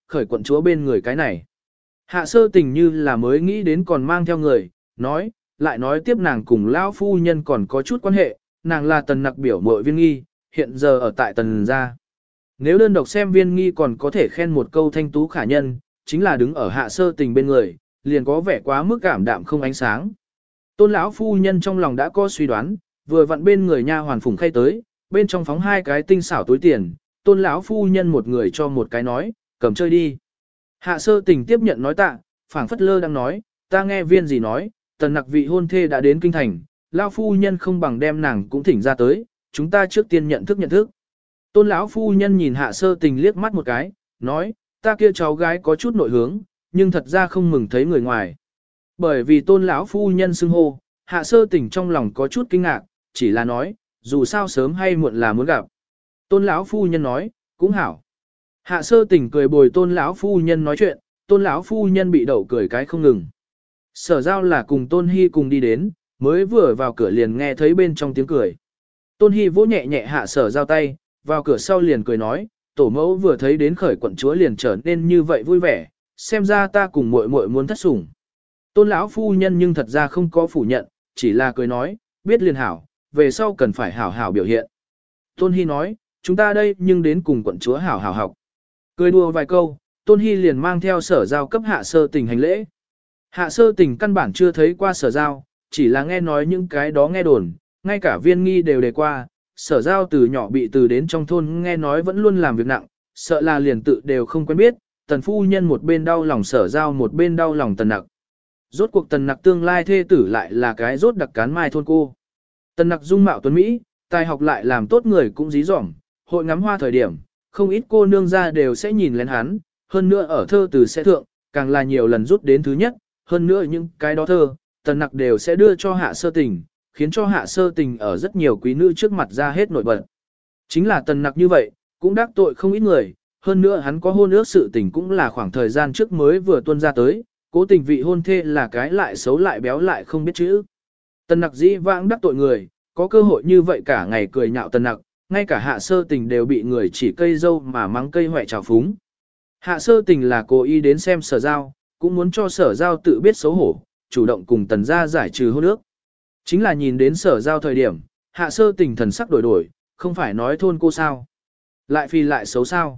khởi quận chúa bên người cái này. Hạ sơ tình như là mới nghĩ đến còn mang theo người, nói, lại nói tiếp nàng cùng lão phu nhân còn có chút quan hệ, nàng là tần nặc biểu muội Viên Nghi, hiện giờ ở tại tần gia. Nếu đơn độc xem Viên Nghi còn có thể khen một câu thanh tú khả nhân, chính là đứng ở hạ sơ tình bên người, liền có vẻ quá mức cảm đạm không ánh sáng. Tôn lão phu nhân trong lòng đã có suy đoán, vừa vặn bên người nha hoàn phùng khay tới, bên trong phóng hai cái tinh xảo túi tiền, tôn lão phu nhân một người cho một cái nói, cầm chơi đi. Hạ sơ tình tiếp nhận nói tạ, phảng phất lơ đang nói, ta nghe Viên gì nói, tần nặc vị hôn thê đã đến kinh thành, lão phu nhân không bằng đem nàng cũng thỉnh ra tới, chúng ta trước tiên nhận thức nhận thức. Tôn lão phu nhân nhìn hạ sơ tình liếc mắt một cái, nói, ta kia cháu gái có chút nội hướng, nhưng thật ra không mừng thấy người ngoài. Bởi vì tôn lão phu nhân xưng hô, hạ sơ tình trong lòng có chút kinh ngạc, chỉ là nói, dù sao sớm hay muộn là muốn gặp. Tôn lão phu nhân nói, cũng hảo. Hạ sơ tình cười bồi tôn lão phu nhân nói chuyện, tôn lão phu nhân bị đậu cười cái không ngừng. Sở giao là cùng tôn hy cùng đi đến, mới vừa vào cửa liền nghe thấy bên trong tiếng cười. Tôn hy vỗ nhẹ nhẹ hạ sở giao tay, vào cửa sau liền cười nói, tổ mẫu vừa thấy đến khởi quận chúa liền trở nên như vậy vui vẻ, xem ra ta cùng muội muội muốn thất sủng. Tôn lão phu nhân nhưng thật ra không có phủ nhận, chỉ là cười nói, biết liền hảo, về sau cần phải hảo hảo biểu hiện. Tôn Hy nói, chúng ta đây nhưng đến cùng quận chúa hảo hảo học. Cười đùa vài câu, Tôn Hy liền mang theo sở giao cấp hạ sơ tình hành lễ. Hạ sơ tình căn bản chưa thấy qua sở giao, chỉ là nghe nói những cái đó nghe đồn, ngay cả Viên Nghi đều đề qua, sở giao từ nhỏ bị từ đến trong thôn nghe nói vẫn luôn làm việc nặng, sợ là liền tự đều không quen biết, tần phu nhân một bên đau lòng sở giao một bên đau lòng tần nặc. Rốt cuộc tần nặc tương lai thê tử lại là cái rốt đặc cán mai thôn cô. Tần nặc dung mạo tuấn Mỹ, tài học lại làm tốt người cũng dí dỏm, hội ngắm hoa thời điểm, không ít cô nương ra đều sẽ nhìn lên hắn, hơn nữa ở thơ từ sẽ thượng, càng là nhiều lần rút đến thứ nhất, hơn nữa những cái đó thơ, tần nặc đều sẽ đưa cho hạ sơ tình, khiến cho hạ sơ tình ở rất nhiều quý nữ trước mặt ra hết nổi bật. Chính là tần nặc như vậy, cũng đắc tội không ít người, hơn nữa hắn có hôn ước sự tình cũng là khoảng thời gian trước mới vừa tuân ra tới, cố tình vị hôn thê là cái lại xấu lại béo lại không biết chữ. Tần nặc dĩ vãng đắc tội người, có cơ hội như vậy cả ngày cười nhạo tần nặc, ngay cả hạ sơ tình đều bị người chỉ cây dâu mà mắng cây hoẹ trào phúng. Hạ sơ tình là cố ý đến xem sở giao, cũng muốn cho sở giao tự biết xấu hổ, chủ động cùng tần gia giải trừ hôn ước. Chính là nhìn đến sở giao thời điểm, hạ sơ tình thần sắc đổi đổi, không phải nói thôn cô sao. Lại phi lại xấu sao.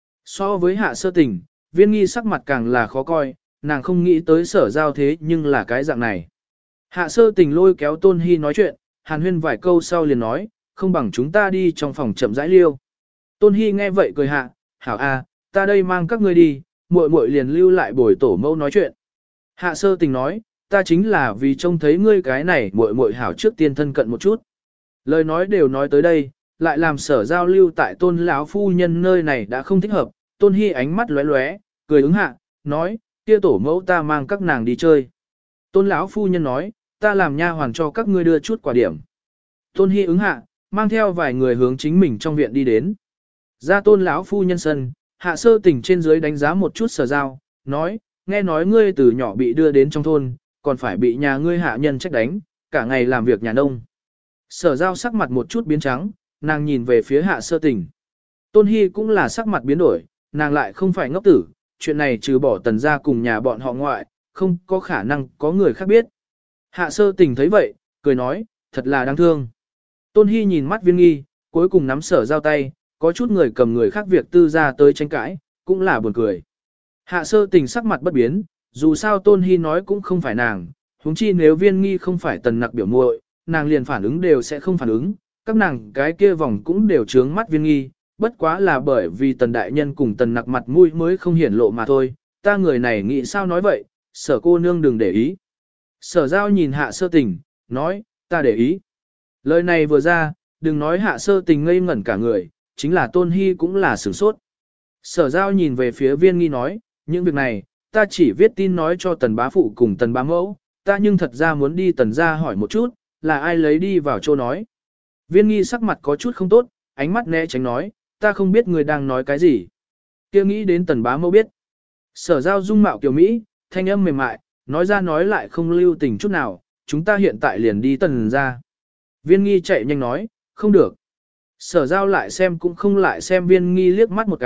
So với hạ sơ tình, Viên Nghi sắc mặt càng là khó coi, nàng không nghĩ tới sở giao thế nhưng là cái dạng này. Hạ sơ tình lôi kéo Tôn Hy nói chuyện, hàn huyên vài câu sau liền nói, không bằng chúng ta đi trong phòng chậm rãi liêu. Tôn Hy nghe vậy cười hạ, hảo a, ta đây mang các ngươi đi, muội muội liền lưu lại bồi tổ mẫu nói chuyện. Hạ sơ tình nói, ta chính là vì trông thấy ngươi cái này muội muội hảo trước tiên thân cận một chút. Lời nói đều nói tới đây, lại làm sở giao lưu tại Tôn lão phu nhân nơi này đã không thích hợp. Tôn Hy ánh mắt lóe lóe, cười ứng hạ, nói, kia tổ mẫu ta mang các nàng đi chơi. Tôn lão phu nhân nói, ta làm nha hoàn cho các ngươi đưa chút quả điểm. Tôn Hy ứng hạ, mang theo vài người hướng chính mình trong viện đi đến. Ra Tôn lão phu nhân sân, hạ sơ tình trên dưới đánh giá một chút sở giao, nói, nghe nói ngươi từ nhỏ bị đưa đến trong thôn, còn phải bị nhà ngươi hạ nhân trách đánh, cả ngày làm việc nhà nông. Sở giao sắc mặt một chút biến trắng, nàng nhìn về phía hạ sơ tình. Tôn Hy cũng là sắc mặt biến đổi, nàng lại không phải ngốc tử, chuyện này trừ bỏ tần ra cùng nhà bọn họ ngoại, không có khả năng có người khác biết. Hạ sơ tình thấy vậy, cười nói, thật là đáng thương. Tôn Hy nhìn mắt Viên Nghi, cuối cùng nắm sở giao tay, có chút người cầm người khác việc tư ra tới tranh cãi, cũng là buồn cười. Hạ sơ tình sắc mặt bất biến, dù sao Tôn Hy nói cũng không phải nàng, huống chi nếu Viên Nghi không phải tần nặc biểu muội, nàng liền phản ứng đều sẽ không phản ứng, các nàng cái kia vòng cũng đều trướng mắt Viên Nghi, bất quá là bởi vì tần đại nhân cùng tần nặc mặt mũi mới không hiển lộ mà thôi, ta người này nghĩ sao nói vậy, sở cô nương đừng để ý. Sở giao nhìn hạ sơ tình, nói, ta để ý. Lời này vừa ra, đừng nói hạ sơ tình ngây ngẩn cả người, chính là Tôn Hy cũng là sửng sốt. Sở giao nhìn về phía Viên Nghi nói, những việc này, ta chỉ viết tin nói cho tần bá phụ cùng tần bá mẫu, ta nhưng thật ra muốn đi tần ra hỏi một chút, là ai lấy đi vào chỗ nói. Viên Nghi sắc mặt có chút không tốt, ánh mắt né tránh nói, ta không biết người đang nói cái gì. Kia nghĩ đến tần bá mẫu biết. Sở giao dung mạo kiều Mỹ, thanh âm mềm mại, nói ra nói lại không lưu tình chút nào, chúng ta hiện tại liền đi tần ra. Viên Nghi chạy nhanh nói, không được. Sở giao lại xem cũng không lại xem Viên Nghi liếc mắt một cái,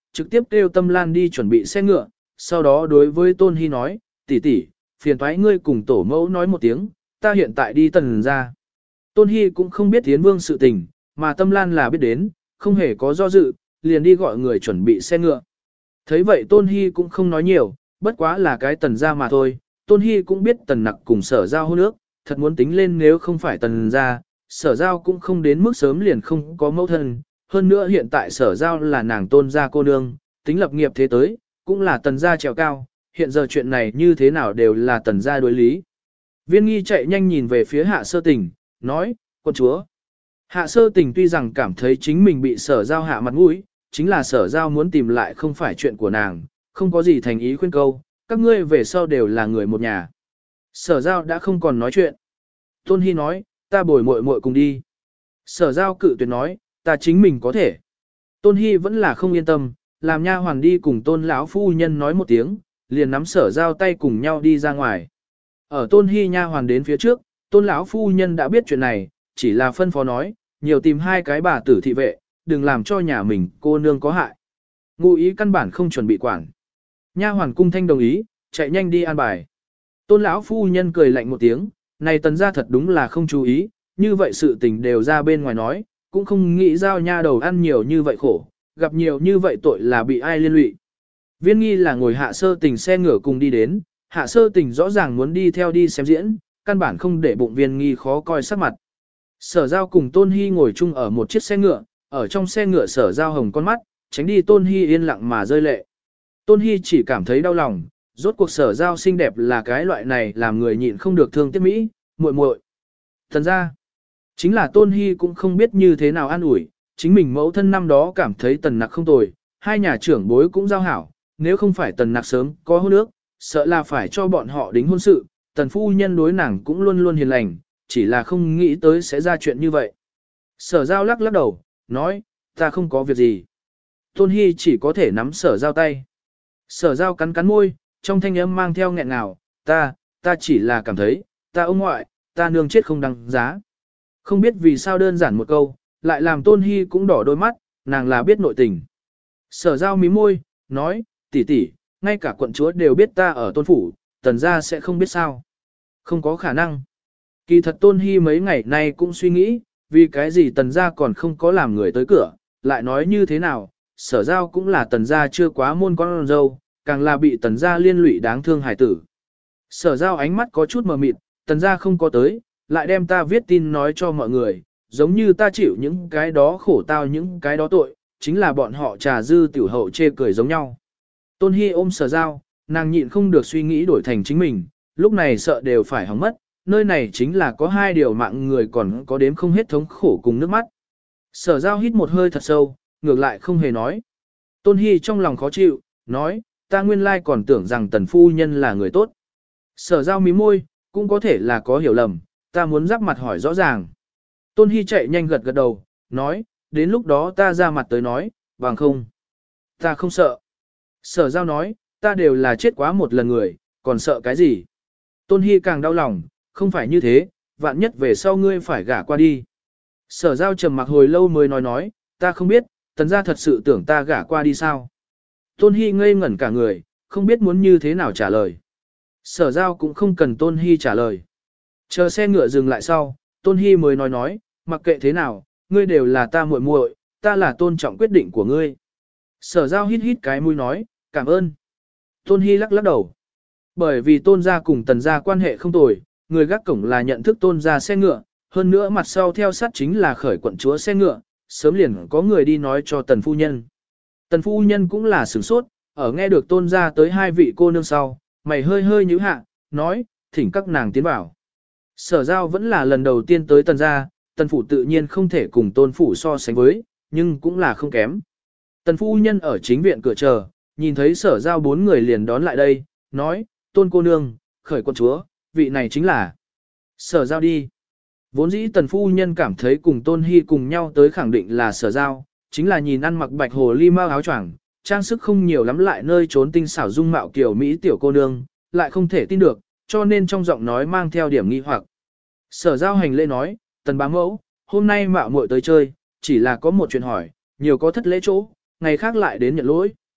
trực tiếp kêu Tâm Lan đi chuẩn bị xe ngựa, sau đó đối với Tôn Hy nói, tỷ tỷ, phiền thoái ngươi cùng tổ mẫu nói một tiếng, ta hiện tại đi tần ra. Tôn Hy cũng không biết Tiến Vương sự tình, mà Tâm Lan là biết đến, không hề có do dự, liền đi gọi người chuẩn bị xe ngựa. Thấy vậy Tôn Hy cũng không nói nhiều, bất quá là cái tần ra mà thôi. Tôn Hy cũng biết tần nặc cùng sở giao hôn ước, thật muốn tính lên nếu không phải tần ra, sở giao cũng không đến mức sớm liền không có mẫu thân. Hơn nữa hiện tại sở giao là nàng tôn gia cô nương, tính lập nghiệp thế tới, cũng là tần gia trèo cao, hiện giờ chuyện này như thế nào đều là tần gia đối lý. Viên nghi chạy nhanh nhìn về phía hạ sơ tình, nói, quân chúa. Hạ sơ tình tuy rằng cảm thấy chính mình bị sở giao hạ mặt mũi, chính là sở giao muốn tìm lại không phải chuyện của nàng, không có gì thành ý khuyên câu, các ngươi về sau đều là người một nhà. Sở giao đã không còn nói chuyện. Tôn Hy nói, ta bồi muội muội cùng đi. Sở giao cự tuyệt nói, ta chính mình có thể. Tôn Hy vẫn là không yên tâm, làm nha hoàn đi cùng tôn lão phu nhân nói một tiếng, liền nắm sở giao tay cùng nhau đi ra ngoài. Ở Tôn Hy nha hoàn đến phía trước, tôn lão phu nhân đã biết chuyện này, chỉ là phân phó nói, nhiều tìm hai cái bà tử thị vệ, đừng làm cho nhà mình cô nương có hại. Ngụ ý căn bản không chuẩn bị quản. Nha hoàn cung thanh đồng ý, chạy nhanh đi an bài. Tôn lão phu nhân cười lạnh một tiếng, này tần gia thật đúng là không chú ý, như vậy sự tình đều ra bên ngoài nói, cũng không nghĩ giao nha đầu ăn nhiều như vậy khổ, gặp nhiều như vậy tội là bị ai liên lụy. Viên nghi là ngồi hạ sơ tình xe ngựa cùng đi đến, hạ sơ tình rõ ràng muốn đi theo đi xem diễn, căn bản không để bụng viên nghi khó coi sắc mặt. Sở giao cùng Tôn Hy ngồi chung ở một chiếc xe ngựa, ở trong xe ngựa sở giao hồng con mắt, tránh đi Tôn Hy yên lặng mà rơi lệ. Tôn Hy chỉ cảm thấy đau lòng, rốt cuộc sở giao xinh đẹp là cái loại này làm người nhịn không được thương tiếc mỹ, muội muội. Thật ra, chính là Tôn Hy cũng không biết như thế nào an ủi, chính mình mẫu thân năm đó cảm thấy tần nặc không tồi, hai nhà trưởng bối cũng giao hảo, nếu không phải tần nặc sớm có hôn ước, sợ là phải cho bọn họ đính hôn sự, tần phu nhân đối nàng cũng luôn luôn hiền lành, chỉ là không nghĩ tới sẽ ra chuyện như vậy. Sở giao lắc lắc đầu, nói, ta không có việc gì. Tôn Hy chỉ có thể nắm sở giao tay. Sở giao cắn cắn môi, trong thanh âm mang theo nghẹn ngào, ta, ta chỉ là cảm thấy, ta ông ngoại, ta nương chết không đăng giá. Không biết vì sao đơn giản một câu, lại làm Tôn Hy cũng đỏ đôi mắt, nàng là biết nội tình. Sở giao mí môi, nói, tỷ tỷ, ngay cả quận chúa đều biết ta ở Tôn Phủ, tần gia sẽ không biết sao. Không có khả năng. Kỳ thật Tôn Hy mấy ngày nay cũng suy nghĩ, vì cái gì tần gia còn không có làm người tới cửa, lại nói như thế nào, sở giao cũng là tần gia chưa quá môn con dâu, càng là bị tần gia liên lụy đáng thương hải tử. Sở giao ánh mắt có chút mờ mịt, tần gia không có tới, lại đem ta viết tin nói cho mọi người, giống như ta chịu những cái đó khổ tao những cái đó tội, chính là bọn họ trà dư tiểu hậu chê cười giống nhau. Tôn Hy ôm sở giao, nàng nhịn không được suy nghĩ đổi thành chính mình, lúc này sợ đều phải hỏng mất, nơi này chính là có hai điều mạng người còn có đếm không hết thống khổ cùng nước mắt. Sở giao hít một hơi thật sâu, ngược lại không hề nói. Tôn Hy trong lòng khó chịu, nói, ta nguyên lai còn tưởng rằng tần phu nhân là người tốt. Sở giao mí môi, cũng có thể là có hiểu lầm, ta muốn giáp mặt hỏi rõ ràng. Tôn Hy chạy nhanh gật gật đầu, nói, đến lúc đó ta ra mặt tới nói, bằng không. Ta không sợ. Sở giao nói, ta đều là chết quá một lần người, còn sợ cái gì. Tôn Hy càng đau lòng, không phải như thế, vạn nhất về sau ngươi phải gả qua đi. Sở giao trầm mặc hồi lâu mới nói nói, ta không biết, tần gia thật sự tưởng ta gả qua đi sao. Tôn Hy ngây ngẩn cả người, không biết muốn như thế nào trả lời. Sở giao cũng không cần Tôn Hy trả lời. Chờ xe ngựa dừng lại sau, Tôn Hy mới nói nói, mặc kệ thế nào, ngươi đều là ta muội muội, ta là tôn trọng quyết định của ngươi. Sở giao hít hít cái mũi nói, cảm ơn. Tôn Hy lắc lắc đầu. Bởi vì tôn gia cùng tần gia quan hệ không tồi, người gác cổng là nhận thức tôn gia xe ngựa, hơn nữa mặt sau theo sát chính là khởi quận chúa xe ngựa, sớm liền có người đi nói cho tần phu nhân. Tần phu nhân cũng là sửng sốt, ở nghe được tôn gia tới hai vị cô nương sau, mày hơi hơi nhíu hạ, nói, thỉnh các nàng tiến vào. Sở giao vẫn là lần đầu tiên tới tần gia, tần phủ tự nhiên không thể cùng tôn phủ so sánh với, nhưng cũng là không kém. Tần phu nhân ở chính viện cửa chờ, nhìn thấy sở giao bốn người liền đón lại đây, nói, tôn cô nương, khởi quận chúa, vị này chính là sở giao đi. Vốn dĩ tần phu nhân cảm thấy cùng tôn hy cùng nhau tới khẳng định là sở giao, chính là nhìn ăn mặc bạch hồ ly mau áo choàng, trang sức không nhiều lắm lại nơi trốn tinh xảo dung mạo kiểu Mỹ tiểu cô nương, lại không thể tin được, cho nên trong giọng nói mang theo điểm nghi hoặc. Sở giao hành lễ nói, tần bá mẫu, hôm nay mạo muội tới chơi, chỉ là có một chuyện hỏi, nhiều có thất lễ chỗ, ngày khác lại đến nhận lỗi.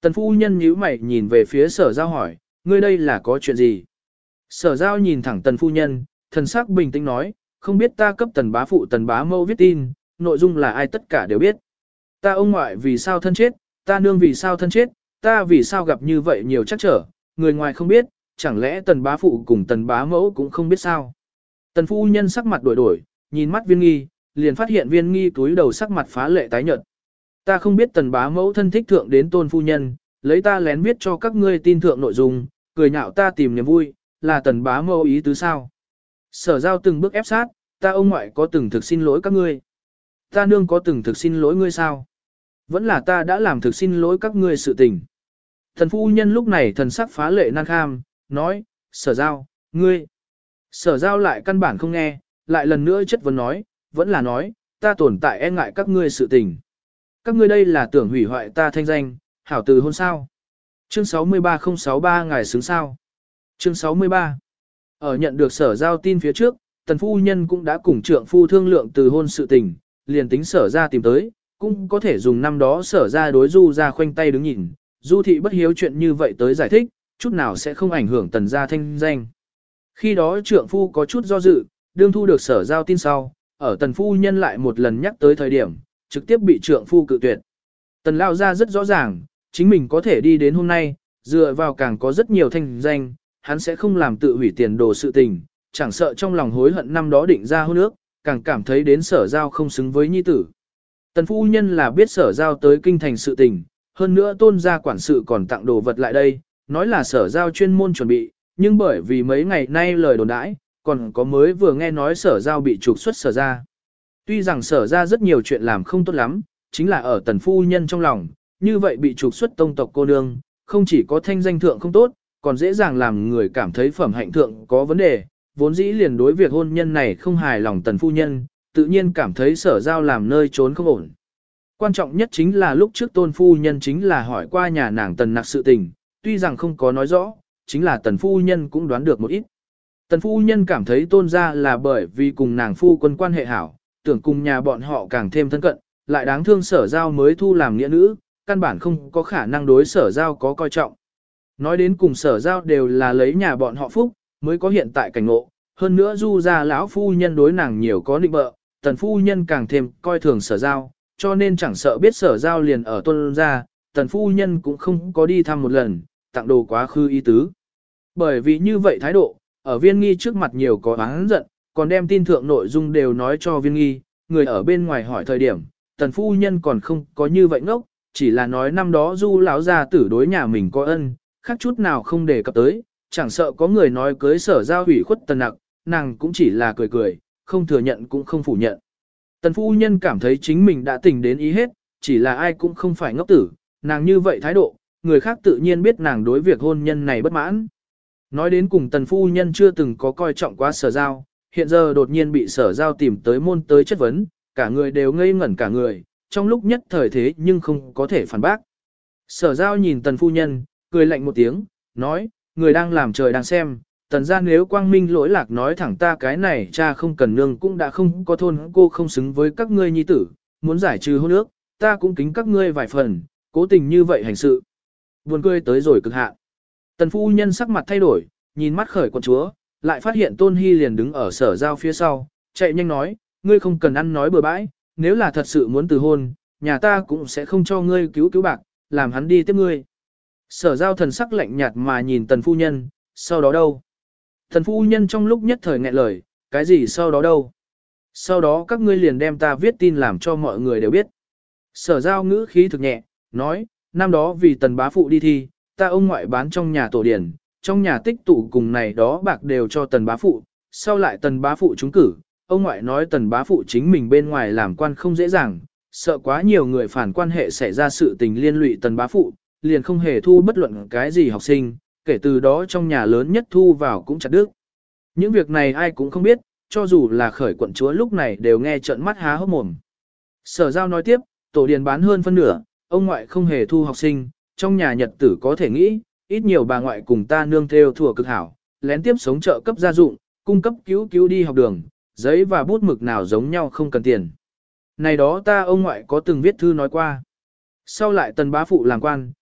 Tần phu nhân nhíu mày nhìn về phía sở giao hỏi, ngươi đây là có chuyện gì? Sở giao nhìn thẳng tần phu nhân, thần sắc bình tĩnh nói, không biết ta cấp tần bá phụ tần bá mâu viết tin, nội dung là ai tất cả đều biết. Ta ông ngoại vì sao thân chết, ta nương vì sao thân chết, ta vì sao gặp như vậy nhiều trắc trở, người ngoài không biết, chẳng lẽ tần bá phụ cùng tần bá mẫu cũng không biết sao. Tần phu nhân sắc mặt đổi đổi, nhìn mắt viên nghi, liền phát hiện viên nghi túi đầu sắc mặt phá lệ tái nhợt. Ta không biết tần bá mẫu thân thích thượng đến tôn phu nhân, lấy ta lén viết cho các ngươi tin thượng nội dung, cười nhạo ta tìm niềm vui, là tần bá mẫu ý tứ sao. Sở giao từng bước ép sát, ta ông ngoại có từng thực xin lỗi các ngươi. Ta nương có từng thực xin lỗi ngươi sao? Vẫn là ta đã làm thực xin lỗi các ngươi sự tình. Thần phu nhân lúc này thần sắc phá lệ nan kham, nói, sở giao, ngươi. Sở giao lại căn bản không nghe, lại lần nữa chất vấn nói, vẫn là nói, ta tồn tại e ngại các ngươi sự tình. Các ngươi đây là tưởng hủy hoại ta thanh danh, hảo từ hôn sao. Chương sáu mươi ba không sáu ba ngài xứng sao. Chương sáu mươi ba. Ở nhận được sở giao tin phía trước, tần phu nhân cũng đã cùng trượng phu thương lượng từ hôn sự tình, liền tính sở ra tìm tới, cũng có thể dùng năm đó sở ra đối du ra khoanh tay đứng nhìn, du thị bất hiếu chuyện như vậy tới giải thích, chút nào sẽ không ảnh hưởng tần gia thanh danh. Khi đó trượng phu có chút do dự, đương thu được sở giao tin sau, ở tần phu nhân lại một lần nhắc tới thời điểm, trực tiếp bị trượng phu cự tuyệt. Tần lao ra rất rõ ràng, chính mình có thể đi đến hôm nay, dựa vào càng có rất nhiều thanh danh, hắn sẽ không làm tự hủy tiền đồ sự tình, chẳng sợ trong lòng hối hận năm đó định ra hôn ước, càng cảm thấy đến sở giao không xứng với nhi tử. Tần phu nhân là biết sở giao tới kinh thành sự tình, hơn nữa tôn gia quản sự còn tặng đồ vật lại đây, nói là sở giao chuyên môn chuẩn bị, nhưng bởi vì mấy ngày nay lời đồn đãi, còn có mới vừa nghe nói sở giao bị trục xuất sở ra. Tuy rằng sở ra rất nhiều chuyện làm không tốt lắm, chính là ở tần phu nhân trong lòng, như vậy bị trục xuất tông tộc cô nương, không chỉ có thanh danh thượng không tốt, còn dễ dàng làm người cảm thấy phẩm hạnh thượng có vấn đề, vốn dĩ liền đối việc hôn nhân này không hài lòng tần phu nhân, tự nhiên cảm thấy sở giao làm nơi trốn không ổn. Quan trọng nhất chính là lúc trước tôn phu nhân chính là hỏi qua nhà nàng tần nặc sự tình, tuy rằng không có nói rõ, chính là tần phu nhân cũng đoán được một ít. Tần phu nhân cảm thấy tôn gia là bởi vì cùng nàng phu quân quan hệ hảo, tưởng cùng nhà bọn họ càng thêm thân cận, lại đáng thương sở giao mới thu làm nghĩa nữ, căn bản không có khả năng đối sở giao có coi trọng. Nói đến cùng sở giao đều là lấy nhà bọn họ phúc, mới có hiện tại cảnh ngộ, hơn nữa du gia lão phu nhân đối nàng nhiều có định bợ, tần phu nhân càng thêm coi thường sở giao, cho nên chẳng sợ biết sở giao liền ở tôn gia, tần phu nhân cũng không có đi thăm một lần, tặng đồ quá khứ ý tứ. Bởi vì như vậy thái độ, ở viên nghi trước mặt nhiều có oán giận, còn đem tin thượng nội dung đều nói cho viên nghi, người ở bên ngoài hỏi thời điểm, tần phu nhân còn không có như vậy ngốc, chỉ là nói năm đó du lão gia tử đối nhà mình có ân, khác chút nào không đề cập tới, chẳng sợ có người nói cưới sở giao hủy khuất tần nặc, nàng cũng chỉ là cười cười, không thừa nhận cũng không phủ nhận. Tần phu nhân cảm thấy chính mình đã tỉnh đến ý hết, chỉ là ai cũng không phải ngốc tử, nàng như vậy thái độ, người khác tự nhiên biết nàng đối việc hôn nhân này bất mãn. Nói đến cùng tần phu nhân chưa từng có coi trọng quá sở giao, hiện giờ đột nhiên bị sở giao tìm tới môn tới chất vấn, cả người đều ngây ngẩn cả người, trong lúc nhất thời thế nhưng không có thể phản bác. Sở giao nhìn tần phu nhân, cười lạnh một tiếng, nói, người đang làm trời đang xem, tần ra nếu quang minh lỗi lạc nói thẳng ta cái này cha không cần nương cũng đã không có thôn cô không xứng với các ngươi nhi tử, muốn giải trừ hôn ước, ta cũng kính các ngươi vài phần, cố tình như vậy hành sự. Buồn cười tới rồi cực hạn. Tần phu nhân sắc mặt thay đổi, nhìn mắt khởi quận chúa, lại phát hiện tôn hy liền đứng ở sở giao phía sau, chạy nhanh nói, ngươi không cần ăn nói bừa bãi, nếu là thật sự muốn từ hôn, nhà ta cũng sẽ không cho ngươi cứu cứu bạc, làm hắn đi tiếp ngươi. Sở giao thần sắc lạnh nhạt mà nhìn tần phu nhân, sau đó đâu? Tần phu nhân trong lúc nhất thời nghẹn lời, cái gì sau đó đâu? Sau đó các ngươi liền đem ta viết tin làm cho mọi người đều biết. Sở giao ngữ khí thực nhẹ, nói, năm đó vì tần bá phụ đi thi, ta ông ngoại bán trong nhà tổ điển, trong nhà tích tụ cùng này đó bạc đều cho tần bá phụ, sau lại tần bá phụ trúng cử, ông ngoại nói tần bá phụ chính mình bên ngoài làm quan không dễ dàng, sợ quá nhiều người phản quan hệ xảy ra sự tình liên lụy tần bá phụ, liền không hề thu bất luận cái gì học sinh, kể từ đó trong nhà lớn nhất thu vào cũng chặt đứt. Những việc này ai cũng không biết, cho dù là khởi quận chúa lúc này đều nghe trợn mắt há hốc mồm. Sở giao nói tiếp, tổ điền bán hơn phân nửa, ông ngoại không hề thu học sinh, trong nhà nhật tử có thể nghĩ, ít nhiều bà ngoại cùng ta nương theo thùa cực hảo, lén tiếp sống trợ cấp gia dụng, cung cấp cứu cứu đi học đường, giấy và bút mực nào giống nhau không cần tiền. Này đó ta ông ngoại có từng viết thư nói qua. Sau lại tần bá phụ làm quan,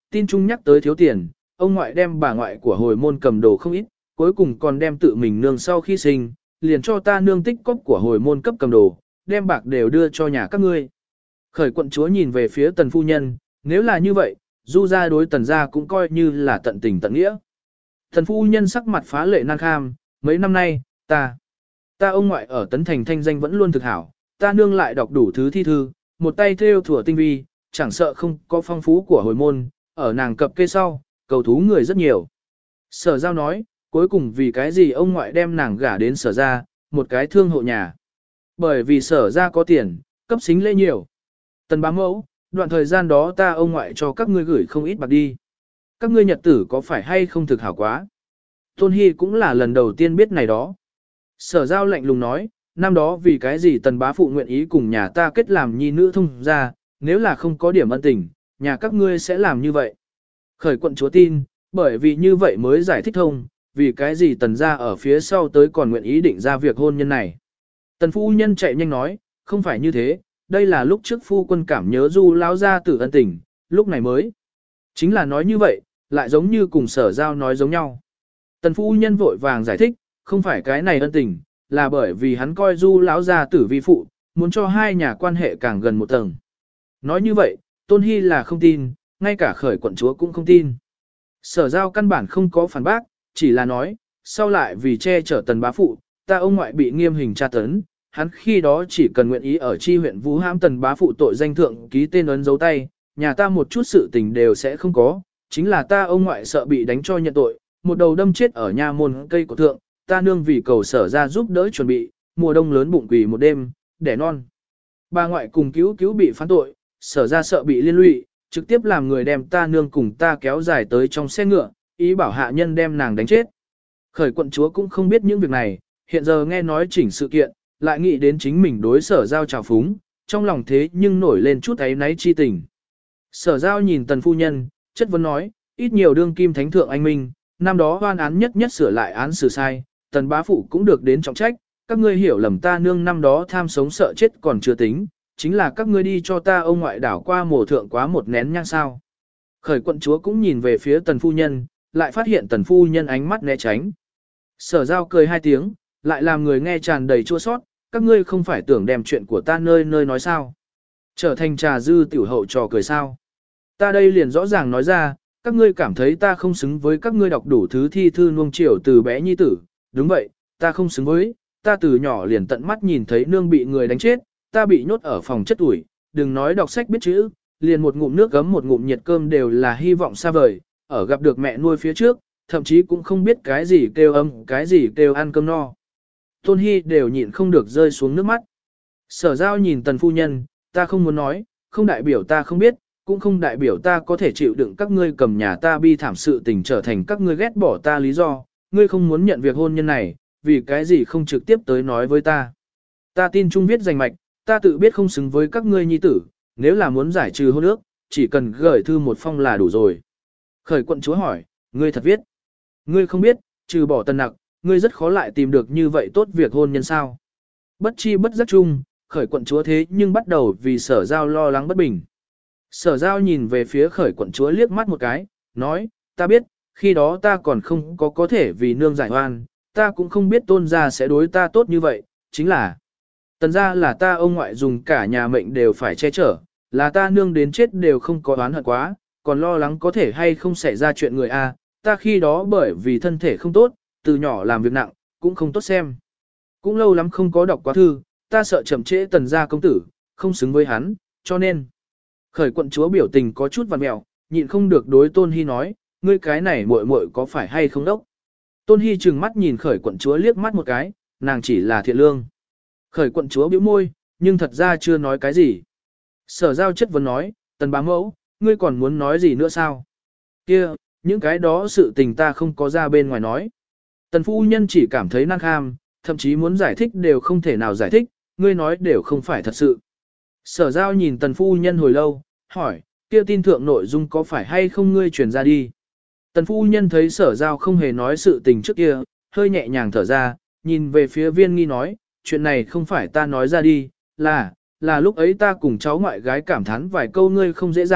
tin chung nhắc tới thiếu tiền, ông ngoại đem bà ngoại của hồi môn cầm đồ không ít, cuối cùng còn đem tự mình nương sau khi sinh, liền cho ta nương tích cóp của hồi môn cấp cầm đồ, đem bạc đều đưa cho nhà các ngươi. Khởi quận chúa nhìn về phía tần phu nhân, nếu là như vậy, du gia đối tần gia cũng coi như là tận tình tận nghĩa. Tần phu nhân sắc mặt phá lệ nan kham, mấy năm nay, ta, ta ông ngoại ở Tấn Thành thanh danh vẫn luôn thực hảo, ta nương lại đọc đủ thứ thi thư, một tay thêu thủa tinh vi, chẳng sợ không có phong phú của hồi môn, ở nàng cập kê sau, cầu thú người rất nhiều. Sở giao nói, cuối cùng vì cái gì ông ngoại đem nàng gả đến sở gia, một cái thương hộ nhà. Bởi vì sở gia có tiền, cấp xính lễ nhiều. Tần bá mẫu, đoạn thời gian đó ta ông ngoại cho các ngươi gửi không ít bạc đi. Các ngươi nhật tử có phải hay không thực hảo quá? Tôn Hy cũng là lần đầu tiên biết này đó. Sở giao lạnh lùng nói, năm đó vì cái gì tần bá phụ nguyện ý cùng nhà ta kết làm nhi nữ thông ra, nếu là không có điểm ân tình, nhà các ngươi sẽ làm như vậy. Khởi quận chúa tin, bởi vì như vậy mới giải thích thông, vì cái gì tần gia ở phía sau tới còn nguyện ý định ra việc hôn nhân này. Tần phu nhân chạy nhanh nói, không phải như thế, đây là lúc trước phu quân cảm nhớ du lão gia tử ân tình, lúc này mới. Chính là nói như vậy, lại giống như cùng sở giao nói giống nhau. Tần phu nhân vội vàng giải thích, không phải cái này ân tình, là bởi vì hắn coi du lão gia tử vi phụ, muốn cho hai nhà quan hệ càng gần một tầng. Nói như vậy, Tôn Hy là không tin, ngay cả khởi quận chúa cũng không tin. Sở giao căn bản không có phản bác, chỉ là nói, sau lại vì che chở tần bá phụ, ta ông ngoại bị nghiêm hình tra tấn, hắn khi đó chỉ cần nguyện ý ở chi huyện Vũ Hãm tần bá phụ tội danh thượng ký tên ấn dấu tay, nhà ta một chút sự tình đều sẽ không có, chính là ta ông ngoại sợ bị đánh cho nhận tội, một đầu đâm chết ở nhà môn cây của thượng, ta nương vì cầu sở ra giúp đỡ chuẩn bị, mùa đông lớn bụng quỳ một đêm, đẻ non. Bà ngoại cùng cứu cứu bị phán tội, sở ra sợ bị liên lụy, trực tiếp làm người đem ta nương cùng ta kéo dài tới trong xe ngựa, ý bảo hạ nhân đem nàng đánh chết. Khởi quận chúa cũng không biết những việc này, hiện giờ nghe nói chỉnh sự kiện, lại nghĩ đến chính mình đối sở giao trào phúng, trong lòng thế nhưng nổi lên chút ấy náy chi tình. Sở giao nhìn tần phu nhân, chất vấn nói, ít nhiều đương kim thánh thượng anh minh, năm đó hoan án nhất nhất sửa lại án xử sai, tần bá phụ cũng được đến trọng trách, các ngươi hiểu lầm ta nương năm đó tham sống sợ chết còn chưa tính, chính là các ngươi đi cho ta ông ngoại đảo qua mồ thượng quá một nén nhang sao. Khởi quận chúa cũng nhìn về phía tần phu nhân, lại phát hiện tần phu nhân ánh mắt né tránh. Sở giao cười hai tiếng, lại làm người nghe tràn đầy chua sót, các ngươi không phải tưởng đem chuyện của ta nơi nơi nói sao. Trở thành trà dư tiểu hậu trò cười sao. Ta đây liền rõ ràng nói ra, các ngươi cảm thấy ta không xứng với các ngươi đọc đủ thứ thi thư nuông chiều từ bé nhi tử, đúng vậy, ta không xứng với, ta từ nhỏ liền tận mắt nhìn thấy nương bị người đánh chết, ta bị nhốt ở phòng chất ủi, đừng nói đọc sách biết chữ, liền một ngụm nước gấm một ngụm nhiệt cơm đều là hy vọng xa vời, ở gặp được mẹ nuôi phía trước, thậm chí cũng không biết cái gì kêu âm, cái gì kêu ăn cơm no. Tôn Hy đều nhịn không được rơi xuống nước mắt. Sở giao nhìn tần phu nhân, ta không muốn nói, không đại biểu ta không biết, cũng không đại biểu ta có thể chịu đựng các ngươi cầm nhà ta bi thảm sự tình trở thành các ngươi ghét bỏ ta lý do, ngươi không muốn nhận việc hôn nhân này, vì cái gì không trực tiếp tới nói với ta. Ta tin chung viết danh mạch, ta tự biết không xứng với các ngươi nhi tử, nếu là muốn giải trừ hôn ước, chỉ cần gửi thư một phong là đủ rồi. Khởi quận chúa hỏi, ngươi thật viết. Ngươi không biết, trừ bỏ tần nặc, ngươi rất khó lại tìm được như vậy tốt việc hôn nhân sao. Bất chi bất giác chung, khởi quận chúa thế nhưng bắt đầu vì sở giao lo lắng bất bình. Sở giao nhìn về phía khởi quận chúa liếc mắt một cái, nói, ta biết, khi đó ta còn không có có thể vì nương giải oan, ta cũng không biết tôn gia sẽ đối ta tốt như vậy, chính là tần gia là ta ông ngoại dùng cả nhà mệnh đều phải che chở, là ta nương đến chết đều không có oán hận quá, còn lo lắng có thể hay không xảy ra chuyện người a, ta khi đó bởi vì thân thể không tốt, từ nhỏ làm việc nặng, cũng không tốt xem. Cũng lâu lắm không có đọc quá thư, ta sợ chậm trễ tần gia công tử, không xứng với hắn, cho nên. Khởi quận chúa biểu tình có chút vặn mẹo, nhịn không được đối Tôn Hy nói, ngươi cái này muội muội có phải hay không đốc. Tôn Hy trừng mắt nhìn khởi quận chúa liếc mắt một cái, nàng chỉ là thiện lương. Khởi quận chúa bĩu môi, nhưng thật ra chưa nói cái gì. Sở giao chất vấn nói, tần bá mẫu, ngươi còn muốn nói gì nữa sao? Kia, những cái đó sự tình ta không có ra bên ngoài nói. Tần phu nhân chỉ cảm thấy năng kham, thậm chí muốn giải thích đều không thể nào giải thích, ngươi nói đều không phải thật sự. Sở giao nhìn tần phu nhân hồi lâu, hỏi, kia tin thượng nội dung có phải hay không ngươi truyền ra đi. Tần phu nhân thấy sở giao không hề nói sự tình trước kia, hơi nhẹ nhàng thở ra, nhìn về phía viên nghi nói, chuyện này không phải ta nói ra đi, là, là lúc ấy ta cùng cháu ngoại gái cảm thán vài câu ngươi không dễ dàng,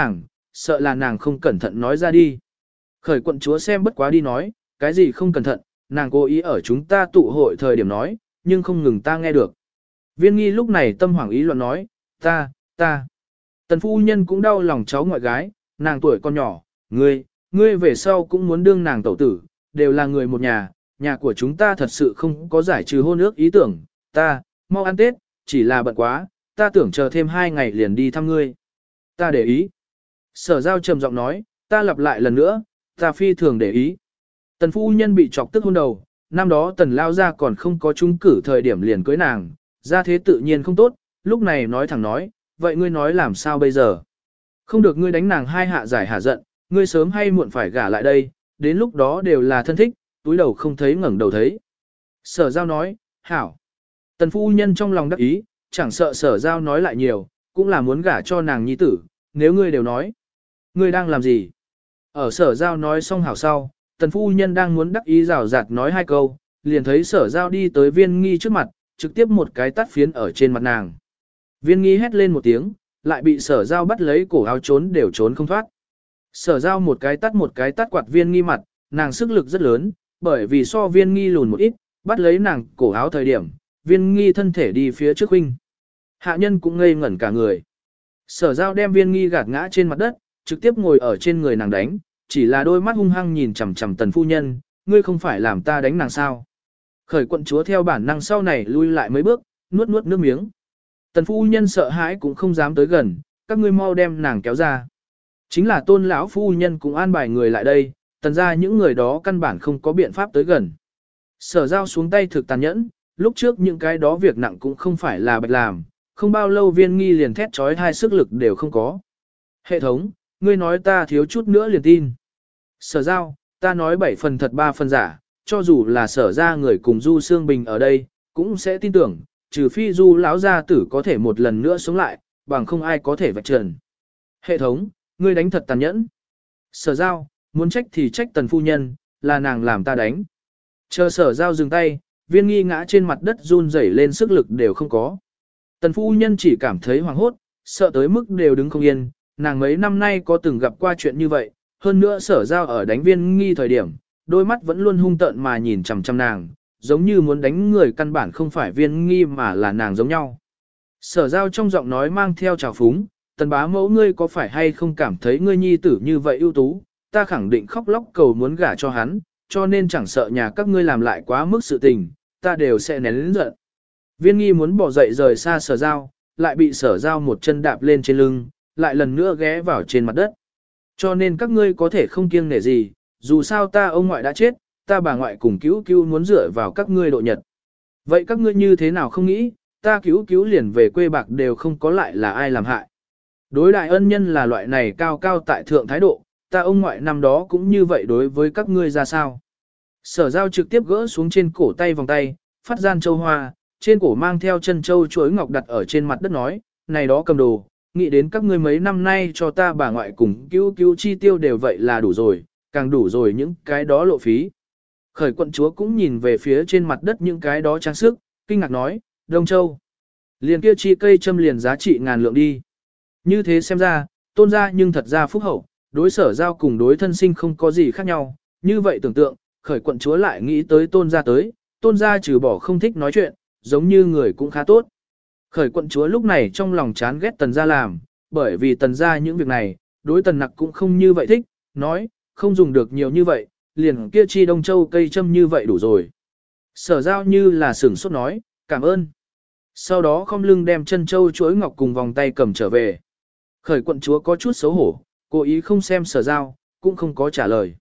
sợ là nàng không cẩn thận nói ra đi. Khởi quận chúa xem bất quá đi nói, cái gì không cẩn thận, nàng cố ý ở chúng ta tụ hội thời điểm nói, nhưng không ngừng ta nghe được. Viên nghi lúc này tâm hoảng ý loạn nói, ta, ta. Tần phu nhân cũng đau lòng cháu ngoại gái, nàng tuổi còn nhỏ, ngươi, ngươi về sau cũng muốn đương nàng tẩu tử, đều là người một nhà, nhà của chúng ta thật sự không có giải trừ hôn ước ý tưởng, ta, mau ăn Tết, chỉ là bận quá, ta tưởng chờ thêm hai ngày liền đi thăm ngươi. Ta để ý. Sở giao trầm giọng nói, ta lặp lại lần nữa, ta phi thường để ý. Tần phu nhân bị chọc tức hôn đầu, năm đó tần lao ra còn không có trung cử thời điểm liền cưới nàng, ra thế tự nhiên không tốt, lúc này nói thẳng nói, vậy ngươi nói làm sao bây giờ? Không được ngươi đánh nàng hai hạ giải hạ giận, ngươi sớm hay muộn phải gả lại đây, đến lúc đó đều là thân thích, túi đầu không thấy ngẩng đầu thấy. Sở giao nói, hảo. Tần phu nhân trong lòng đắc ý, chẳng sợ sở giao nói lại nhiều, cũng là muốn gả cho nàng nhi tử, nếu ngươi đều nói. Ngươi đang làm gì? Ở sở giao nói xong hảo sau, tần phu nhân đang muốn đắc ý rào rạt nói hai câu, liền thấy sở giao đi tới viên nghi trước mặt, trực tiếp một cái tắt phiến ở trên mặt nàng. Viên nghi hét lên một tiếng, lại bị sở giao bắt lấy cổ áo trốn đều trốn không thoát. Sở giao một cái tắt một cái tắt quạt viên nghi mặt, nàng sức lực rất lớn, bởi vì so viên nghi lùn một ít, bắt lấy nàng cổ áo thời điểm, viên nghi thân thể đi phía trước huynh. Hạ nhân cũng ngây ngẩn cả người. Sở giao đem viên nghi gạt ngã trên mặt đất, trực tiếp ngồi ở trên người nàng đánh, chỉ là đôi mắt hung hăng nhìn chằm chằm tần phu nhân, ngươi không phải làm ta đánh nàng sao. Khởi quận chúa theo bản năng sau này lui lại mấy bước, nuốt nuốt nước miếng. Tần phu nhân sợ hãi cũng không dám tới gần, các ngươi mau đem nàng kéo ra. Chính là tôn lão phu nhân cũng an bài người lại đây, tần ra những người đó căn bản không có biện pháp tới gần. Sở giao xuống tay thực tàn nhẫn, lúc trước những cái đó việc nặng cũng không phải là bạch làm, không bao lâu viên nghi liền thét trói hai sức lực đều không có. Hệ thống, ngươi nói ta thiếu chút nữa liền tin. Sở giao, ta nói bảy phần thật ba phần giả, cho dù là sở ra người cùng Du Sương Bình ở đây, cũng sẽ tin tưởng, trừ phi Du lão gia tử có thể một lần nữa sống lại, bằng không ai có thể vạch trần. Hệ thống, ngươi đánh thật tàn nhẫn. Sở giao, muốn trách thì trách tần phu nhân, là nàng làm ta đánh. Chờ sở giao dừng tay, viên nghi ngã trên mặt đất run rẩy lên sức lực đều không có. Tần phu nhân chỉ cảm thấy hoảng hốt, sợ tới mức đều đứng không yên, nàng mấy năm nay có từng gặp qua chuyện như vậy, hơn nữa sở giao ở đánh viên nghi thời điểm, đôi mắt vẫn luôn hung tợn mà nhìn chằm chằm nàng, giống như muốn đánh người căn bản không phải viên nghi mà là nàng giống nhau. Sở giao trong giọng nói mang theo trào phúng, tần bá mẫu ngươi có phải hay không cảm thấy ngươi nhi tử như vậy ưu tú, ta khẳng định khóc lóc cầu muốn gả cho hắn, cho nên chẳng sợ nhà các ngươi làm lại quá mức sự tình, ta đều sẽ nén lĩnh giận. Viên nghi muốn bỏ dậy rời xa sở giao, lại bị sở giao một chân đạp lên trên lưng, lại lần nữa ghé vào trên mặt đất. Cho nên các ngươi có thể không kiêng nể gì, dù sao ta ông ngoại đã chết, ta bà ngoại cùng cứu cứu muốn dựa vào các ngươi độ nhật. Vậy các ngươi như thế nào không nghĩ, ta cứu cứu liền về quê bạc đều không có lại là ai làm hại. Đối đại ân nhân là loại này cao cao tại thượng thái độ, ta ông ngoại năm đó cũng như vậy đối với các ngươi ra sao. Sở giao trực tiếp gỡ xuống trên cổ tay vòng tay, phát gian châu hoa, trên cổ mang theo chân châu chuối ngọc đặt ở trên mặt đất nói, này đó cầm đồ, nghĩ đến các ngươi mấy năm nay cho ta bà ngoại cùng cứu cứu chi tiêu đều vậy là đủ rồi, càng đủ rồi những cái đó lộ phí. Khởi quận chúa cũng nhìn về phía trên mặt đất những cái đó trang sức, kinh ngạc nói, Đông Châu. Liền kia chi cây châm liền giá trị ngàn lượng đi. Như thế xem ra, tôn gia nhưng thật ra phúc hậu, đối sở giao cùng đối thân sinh không có gì khác nhau, như vậy tưởng tượng, khởi quận chúa lại nghĩ tới tôn gia tới, tôn gia trừ bỏ không thích nói chuyện, giống như người cũng khá tốt. Khởi quận chúa lúc này trong lòng chán ghét tần gia làm, bởi vì tần gia những việc này, đối tần nặc cũng không như vậy thích, nói, không dùng được nhiều như vậy, liền kia chi Đông Châu cây châm như vậy đủ rồi. Sở giao như là sửng sốt nói, cảm ơn. Sau đó không lưng đem chân châu chuỗi ngọc cùng vòng tay cầm trở về. Khởi quận chúa có chút xấu hổ, cố ý không xem sở giao, cũng không có trả lời.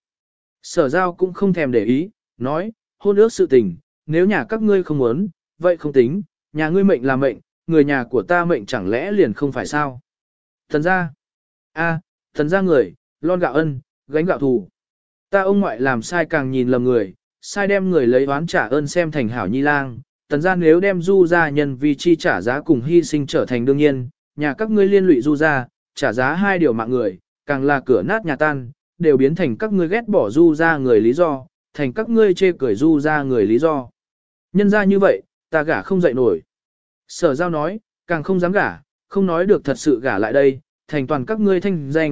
Sở giao cũng không thèm để ý, nói, hôn ước sự tình, nếu nhà các ngươi không muốn, vậy không tính, nhà ngươi mệnh là mệnh, người nhà của ta mệnh chẳng lẽ liền không phải sao. Thần gia, a, thần gia người, lon gạo ân, gánh gạo thù. Ta ông ngoại làm sai càng nhìn lầm người, sai đem người lấy oán trả ơn xem thành hảo nhi lang. Tần gia nếu đem du gia nhân vì chi trả giá cùng hy sinh trở thành đương nhiên, nhà các ngươi liên lụy du gia, trả giá hai điều mạng người, càng là cửa nát nhà tan, đều biến thành các ngươi ghét bỏ du gia người lý do, thành các ngươi chê cười du gia người lý do. Nhân ra như vậy, ta gả không dậy nổi. Sở giao nói, càng không dám gả, không nói được thật sự gả lại đây, thành toàn các ngươi thanh danh,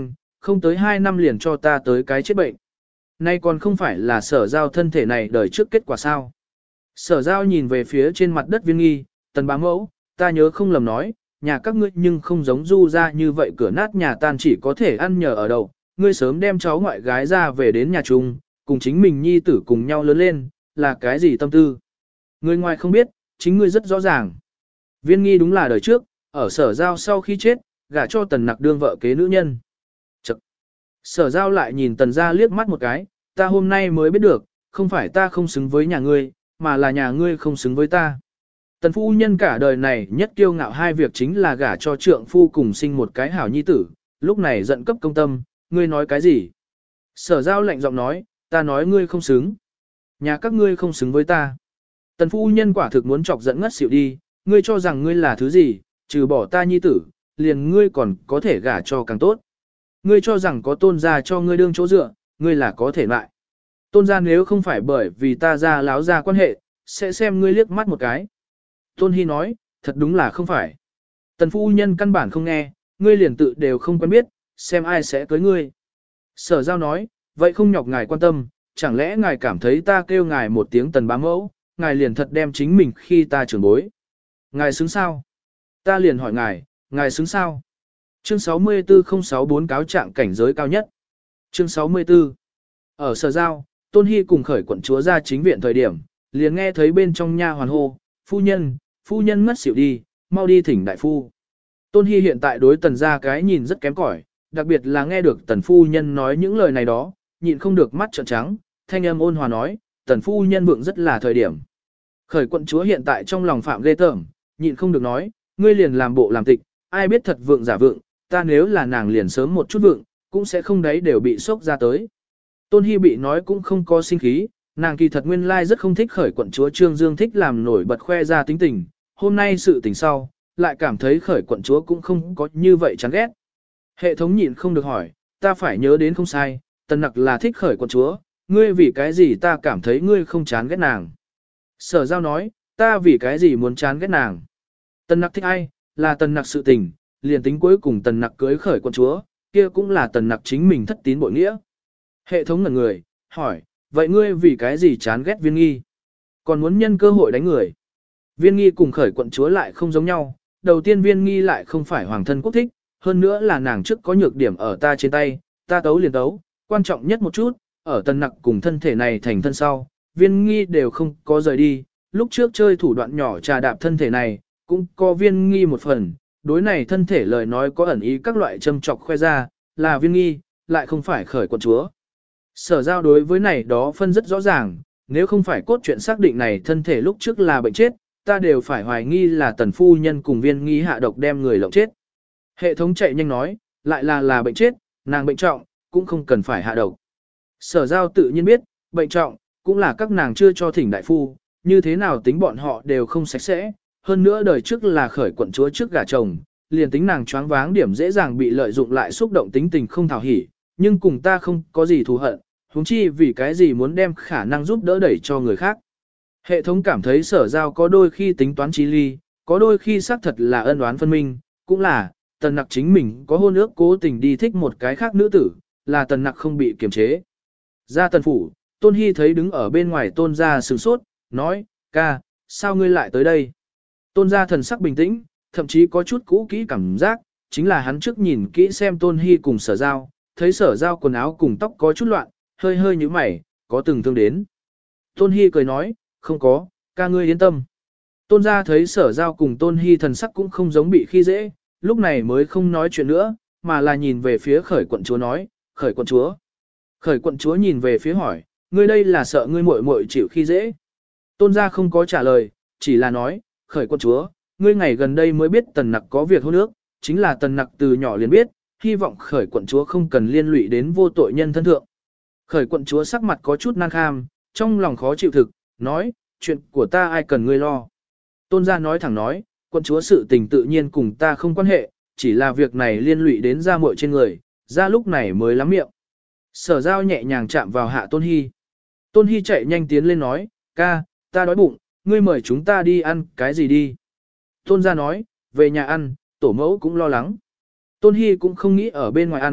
không tới hai năm liền cho ta tới cái chết bệnh. Nay còn không phải là sở giao thân thể này đời trước kết quả sao. Sở giao nhìn về phía trên mặt đất Viên Nghi, Tần bá mẫu, ta nhớ không lầm nói, nhà các ngươi nhưng không giống Du ra như vậy cửa nát nhà tan chỉ có thể ăn nhờ ở đậu, ngươi sớm đem cháu ngoại gái ra về đến nhà chung, cùng chính mình nhi tử cùng nhau lớn lên, là cái gì tâm tư. Người ngoài không biết, chính ngươi rất rõ ràng. Viên Nghi đúng là đời trước, ở sở giao sau khi chết, gả cho Tần nặc đương vợ kế nữ nhân. Chật. Sở giao lại nhìn Tần gia liếc mắt một cái, ta hôm nay mới biết được, không phải ta không xứng với nhà ngươi, mà là nhà ngươi không xứng với ta. Tần phu nhân cả đời này nhất kiêu ngạo hai việc chính là gả cho trượng phu cùng sinh một cái hảo nhi tử, lúc này giận cấp công tâm, ngươi nói cái gì? Sở giao lạnh giọng nói, ta nói ngươi không xứng. Nhà các ngươi không xứng với ta. Tần phu nhân quả thực muốn chọc giận ngất xỉu đi, ngươi cho rằng ngươi là thứ gì, trừ bỏ ta nhi tử, liền ngươi còn có thể gả cho càng tốt. Ngươi cho rằng có tôn gia cho ngươi đương chỗ dựa, ngươi là có thể lại. Tôn gia nếu không phải bởi vì ta ra láo ra quan hệ, sẽ xem ngươi liếc mắt một cái. Tôn Hy nói, thật đúng là không phải. Tần phu nhân căn bản không nghe, ngươi liền tự đều không quen biết, xem ai sẽ cưới ngươi. Sở giao nói, vậy không nhọc ngài quan tâm, chẳng lẽ ngài cảm thấy ta kêu ngài một tiếng tần bá mẫu, ngài liền thật đem chính mình khi ta trưởng bối. Ngài xứng sao? Ta liền hỏi ngài, ngài xứng sao? Chương sáu mươi tư không sáu bốn cáo trạng cảnh giới cao nhất. Chương sáu mươi tư. Ở sở giao, Tôn Hy cùng khởi quận chúa ra chính viện thời điểm, liền nghe thấy bên trong nha hoàn hô, phu nhân, phu nhân ngất xỉu đi, mau đi thỉnh đại phu. Tôn Hy hiện tại đối tần ra cái nhìn rất kém cỏi, đặc biệt là nghe được tần phu nhân nói những lời này đó, nhịn không được mắt trợn trắng, thanh âm ôn hòa nói, tần phu nhân vượng rất là thời điểm. Khởi quận chúa hiện tại trong lòng phạm ghê tởm, nhịn không được nói, ngươi liền làm bộ làm tịch, ai biết thật vượng giả vượng, ta nếu là nàng liền sớm một chút vượng, cũng sẽ không đấy đều bị sốc ra tới. Tôn Hy bị nói cũng không có sinh khí, nàng kỳ thật nguyên lai rất không thích khởi quận chúa Trương Dương thích làm nổi bật khoe ra tính tình, hôm nay sự tình sau, lại cảm thấy khởi quận chúa cũng không có như vậy chán ghét. Hệ thống nhịn không được hỏi, ta phải nhớ đến không sai, tần nặc là thích khởi quận chúa, ngươi vì cái gì ta cảm thấy ngươi không chán ghét nàng. Sở giao nói, ta vì cái gì muốn chán ghét nàng. Tần nặc thích ai, là tần nặc sự tình, liền tính cuối cùng tần nặc cưới khởi quận chúa, kia cũng là tần nặc chính mình thất tín bội nghĩa. Hệ thống ngẩn người, hỏi, vậy ngươi vì cái gì chán ghét Viên Nghi? Còn muốn nhân cơ hội đánh người. Viên Nghi cùng khởi quận chúa lại không giống nhau, đầu tiên Viên Nghi lại không phải hoàng thân quốc thích, hơn nữa là nàng trước có nhược điểm ở ta trên tay, ta tấu liền tấu, quan trọng nhất một chút, ở tần nặc cùng thân thể này thành thân sau, Viên Nghi đều không có rời đi, lúc trước chơi thủ đoạn nhỏ trà đạp thân thể này, cũng có Viên Nghi một phần, đối này thân thể lời nói có ẩn ý các loại châm chọc khoe ra, là Viên Nghi, lại không phải khởi quận chúa. Sở giao đối với này đó phân rất rõ ràng, nếu không phải cốt truyện xác định này thân thể lúc trước là bệnh chết, ta đều phải hoài nghi là tần phu nhân cùng Viên Nghi hạ độc đem người lộng chết. Hệ thống chạy nhanh nói, lại là là bệnh chết, nàng bệnh trọng, cũng không cần phải hạ độc. Sở giao tự nhiên biết, bệnh trọng, cũng là các nàng chưa cho thỉnh đại phu, như thế nào tính bọn họ đều không sạch sẽ, hơn nữa đời trước là khởi quận chúa trước gả chồng, liền tính nàng choáng váng điểm dễ dàng bị lợi dụng lại xúc động tính tình không thảo hỉ, nhưng cùng ta không có gì thù hận, huống chi vì cái gì muốn đem khả năng giúp đỡ đẩy cho người khác. Hệ thống cảm thấy sở giao có đôi khi tính toán trí ly, có đôi khi xác thật là ân oán phân minh, cũng là, tần nặc chính mình có hôn ước cố tình đi thích một cái khác nữ tử, là tần nặc không bị kiềm chế. Ra tần phủ, Tôn Hy thấy đứng ở bên ngoài tôn gia sửng sốt, nói, ca, sao ngươi lại tới đây? Tôn gia thần sắc bình tĩnh, thậm chí có chút cũ kỹ cảm giác, chính là hắn trước nhìn kỹ xem Tôn Hy cùng sở giao, thấy sở giao quần áo cùng tóc có chút loạn, hơi hơi như mày, có từng thương đến. Tôn Hy cười nói, không có, ca ngươi yên tâm. Tôn gia thấy sở giao cùng Tôn Hy thần sắc cũng không giống bị khi dễ, lúc này mới không nói chuyện nữa, mà là nhìn về phía khởi quận chúa nói, khởi quận chúa. Khởi quận chúa nhìn về phía hỏi, ngươi đây là sợ ngươi muội muội chịu khi dễ. Tôn gia không có trả lời, chỉ là nói, khởi quận chúa, ngươi ngày gần đây mới biết tần nặc có việc hôn ước, chính là tần nặc từ nhỏ liền biết, hy vọng khởi quận chúa không cần liên lụy đến vô tội nhân thân thượng. Khởi quận chúa sắc mặt có chút nan kham, trong lòng khó chịu thực, nói, chuyện của ta ai cần ngươi lo. Tôn gia nói thẳng nói, quận chúa sự tình tự nhiên cùng ta không quan hệ, chỉ là việc này liên lụy đến gia muội trên người, ra lúc này mới lắm miệng. Sở giao nhẹ nhàng chạm vào hạ Tôn Hy. Tôn Hy chạy nhanh tiến lên nói, ca, ta đói bụng, ngươi mời chúng ta đi ăn cái gì đi. Tôn gia nói, về nhà ăn, tổ mẫu cũng lo lắng. Tôn Hy cũng không nghĩ ở bên ngoài ăn,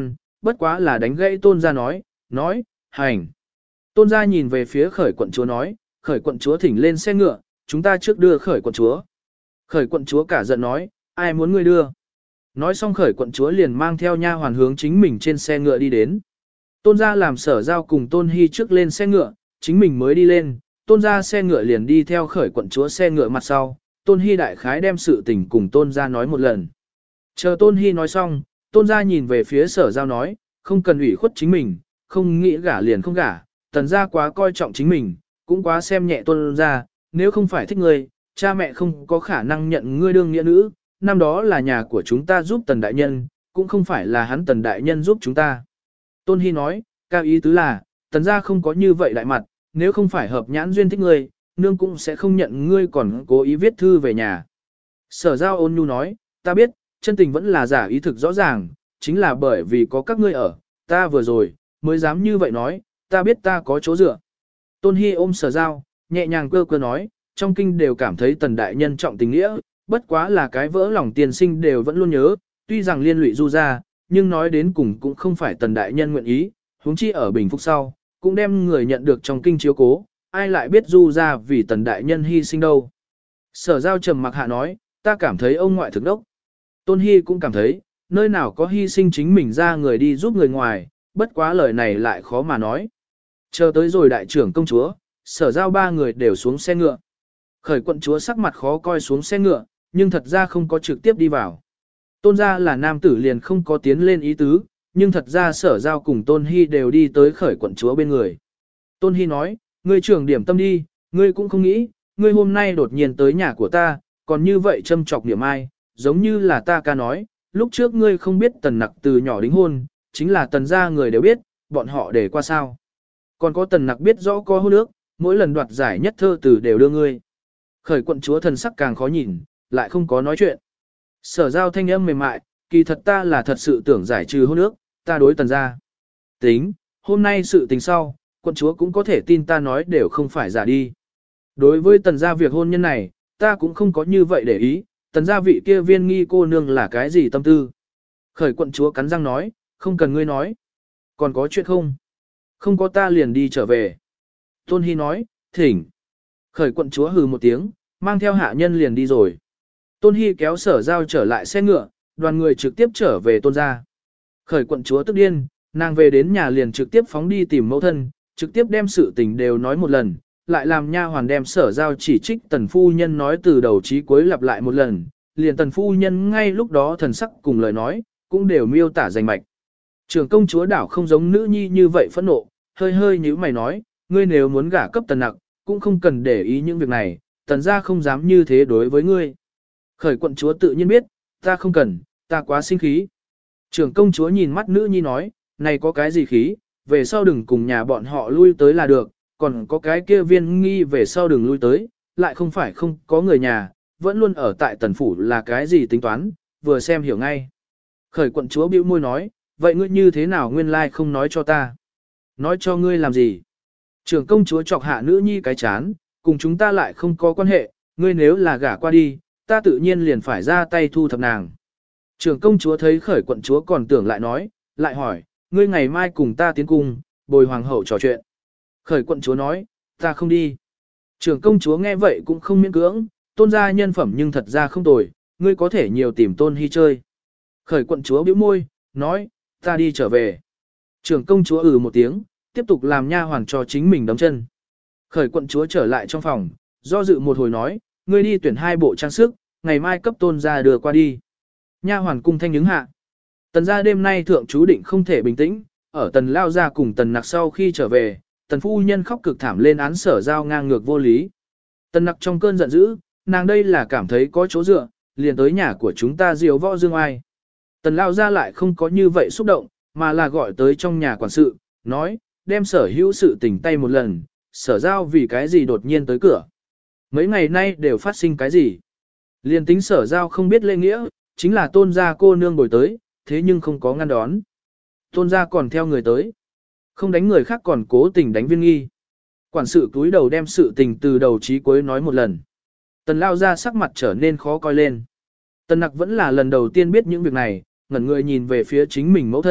bất quá là đánh gãy tôn gia nói, nói, hành. Tôn gia nhìn về phía khởi quận chúa nói, khởi quận chúa thỉnh lên xe ngựa, chúng ta trước đưa khởi quận chúa. Khởi quận chúa cả giận nói, ai muốn ngươi đưa. Nói xong khởi quận chúa liền mang theo nha hoàn hướng chính mình trên xe ngựa đi đến. Tôn gia làm Sở Giao cùng Tôn Hy trước lên xe ngựa, chính mình mới đi lên, tôn gia xe ngựa liền đi theo khởi quận chúa xe ngựa mặt sau. Tôn Hy đại khái đem sự tình cùng tôn gia nói một lần. Chờ Tôn Hy nói xong, tôn gia nhìn về phía Sở Giao nói, không cần ủy khuất chính mình, không nghĩ gả liền không gả, tần gia quá coi trọng chính mình, cũng quá xem nhẹ tôn gia, nếu không phải thích ngươi, cha mẹ không có khả năng nhận ngươi đương nghĩa nữ, năm đó là nhà của chúng ta giúp tần đại nhân, cũng không phải là hắn tần đại nhân giúp chúng ta. Tôn Hy nói, cao ý tứ là, tần gia không có như vậy đại mặt, nếu không phải hợp nhãn duyên thích ngươi, nương cũng sẽ không nhận ngươi còn cố ý viết thư về nhà. Sở Giao ôn nhu nói, ta biết, chân tình vẫn là giả ý thực rõ ràng, chính là bởi vì có các ngươi ở, ta vừa rồi, mới dám như vậy nói, ta biết ta có chỗ dựa. Tôn Hy ôm Sở Giao, nhẹ nhàng cơ cơ nói, trong kinh đều cảm thấy tần đại nhân trọng tình nghĩa, bất quá là cái vỡ lòng tiền sinh đều vẫn luôn nhớ, tuy rằng liên lụy du ra, nhưng nói đến cùng cũng không phải tần đại nhân nguyện ý, huống chi ở Bình Phúc sau, cũng đem người nhận được trong kinh chiếu cố, ai lại biết du ra vì tần đại nhân hy sinh đâu. Sở Giao trầm mặc hạ nói, ta cảm thấy ông ngoại thực đốc. Tôn Hy cũng cảm thấy, nơi nào có hy sinh chính mình ra người đi giúp người ngoài, bất quá lời này lại khó mà nói. Chờ tới rồi đại trưởng công chúa, Sở Giao ba người đều xuống xe ngựa. Khởi quận chúa sắc mặt khó coi xuống xe ngựa, nhưng thật ra không có trực tiếp đi vào. Tôn gia là nam tử liền không có tiến lên ý tứ, nhưng thật ra Sở Giao cùng Tôn Hy đều đi tới khởi quận chúa bên người. Tôn Hy nói, ngươi trưởng điểm tâm đi, ngươi cũng không nghĩ, ngươi hôm nay đột nhiên tới nhà của ta, còn như vậy châm chọc niệm ai, giống như là ta ca nói, lúc trước ngươi không biết tần nặc từ nhỏ đính hôn, chính là tần gia người đều biết, bọn họ để qua sao. Còn có tần nặc biết rõ có hôn ước, mỗi lần đoạt giải nhất thơ từ đều đưa ngươi. Khởi quận chúa thần sắc càng khó nhìn, lại không có nói chuyện. Sở Giao thanh âm mềm mại, kỳ thật ta là thật sự tưởng giải trừ hôn ước, ta đối tần gia. Tính, hôm nay sự tình sau, quận chúa cũng có thể tin ta nói đều không phải giả đi. Đối với tần gia việc hôn nhân này, ta cũng không có như vậy để ý, tần gia vị kia viên nghi cô nương là cái gì tâm tư. Khởi quận chúa cắn răng nói, không cần ngươi nói. Còn có chuyện không? Không có ta liền đi trở về. Tôn Hy nói, thỉnh. Khởi quận chúa hừ một tiếng, mang theo hạ nhân liền đi rồi. Tôn Hy kéo Sở Giao trở lại xe ngựa, đoàn người trực tiếp trở về tôn gia. Khởi quận chúa tức điên, nàng về đến nhà liền trực tiếp phóng đi tìm mẫu thân, trực tiếp đem sự tình đều nói một lần, lại làm nha hoàn đem Sở Giao chỉ trích tần phu nhân nói từ đầu chí cuối lặp lại một lần, liền tần phu nhân ngay lúc đó thần sắc cùng lời nói, cũng đều miêu tả rành mạch. Trưởng công chúa đảo không giống nữ nhi như vậy phẫn nộ, hơi hơi như mày nói, ngươi nếu muốn gả cấp tần nặc, cũng không cần để ý những việc này, tần gia không dám như thế đối với ngươi. Khởi quận chúa tự nhiên biết, ta không cần, ta quá sinh khí. Trưởng công chúa nhìn mắt nữ nhi nói, này có cái gì khí, về sau đừng cùng nhà bọn họ lui tới là được, còn có cái kia viên nghi về sau đừng lui tới, lại không phải không có người nhà, vẫn luôn ở tại tần phủ là cái gì tính toán, vừa xem hiểu ngay. Khởi quận chúa bĩu môi nói, vậy ngươi như thế nào nguyên lai không nói cho ta? Nói cho ngươi làm gì? Trưởng công chúa chọc hạ nữ nhi cái chán, cùng chúng ta lại không có quan hệ, ngươi nếu là gả qua đi, ta tự nhiên liền phải ra tay thu thập nàng. Trưởng công chúa thấy khởi quận chúa còn tưởng lại nói, lại hỏi, ngươi ngày mai cùng ta tiến cung, bồi hoàng hậu trò chuyện. Khởi quận chúa nói, ta không đi. Trưởng công chúa nghe vậy cũng không miễn cưỡng, tôn gia nhân phẩm nhưng thật ra không tồi, ngươi có thể nhiều tìm tôn hy chơi. Khởi quận chúa bĩu môi, nói, ta đi trở về. Trưởng công chúa ừ một tiếng, tiếp tục làm nha hoàn cho chính mình đấm chân. Khởi quận chúa trở lại trong phòng, do dự một hồi nói, ngươi đi tuyển hai bộ trang sức, ngày mai cấp tôn gia đưa qua đi. Nha hoàn cung thanh ứng hạ. Tần gia đêm nay thượng chú định không thể bình tĩnh, ở tần lao gia cùng tần nặc sau khi trở về, tần phu nhân khóc cực thảm lên án Sở Giao ngang ngược vô lý. Tần nặc trong cơn giận dữ, nàng đây là cảm thấy có chỗ dựa, liền tới nhà của chúng ta diều võ dương ai. Tần lao gia lại không có như vậy xúc động, mà là gọi tới trong nhà quản sự, nói, đem sở hữu sự tình tay một lần, Sở Giao vì cái gì đột nhiên tới cửa. Mấy ngày nay đều phát sinh cái gì. Liền tính Sở Giao không biết lễ nghĩa, chính là tôn gia cô nương bồi tới, thế nhưng không có ngăn đón. Tôn gia còn theo người tới. Không đánh người khác còn cố tình đánh viên nghi. Quản sự túi đầu đem sự tình từ đầu chí cuối nói một lần. Tần lao ra sắc mặt trở nên khó coi lên. Tần nặc vẫn là lần đầu tiên biết những việc này, ngẩn người nhìn về phía chính mình mẫu thân,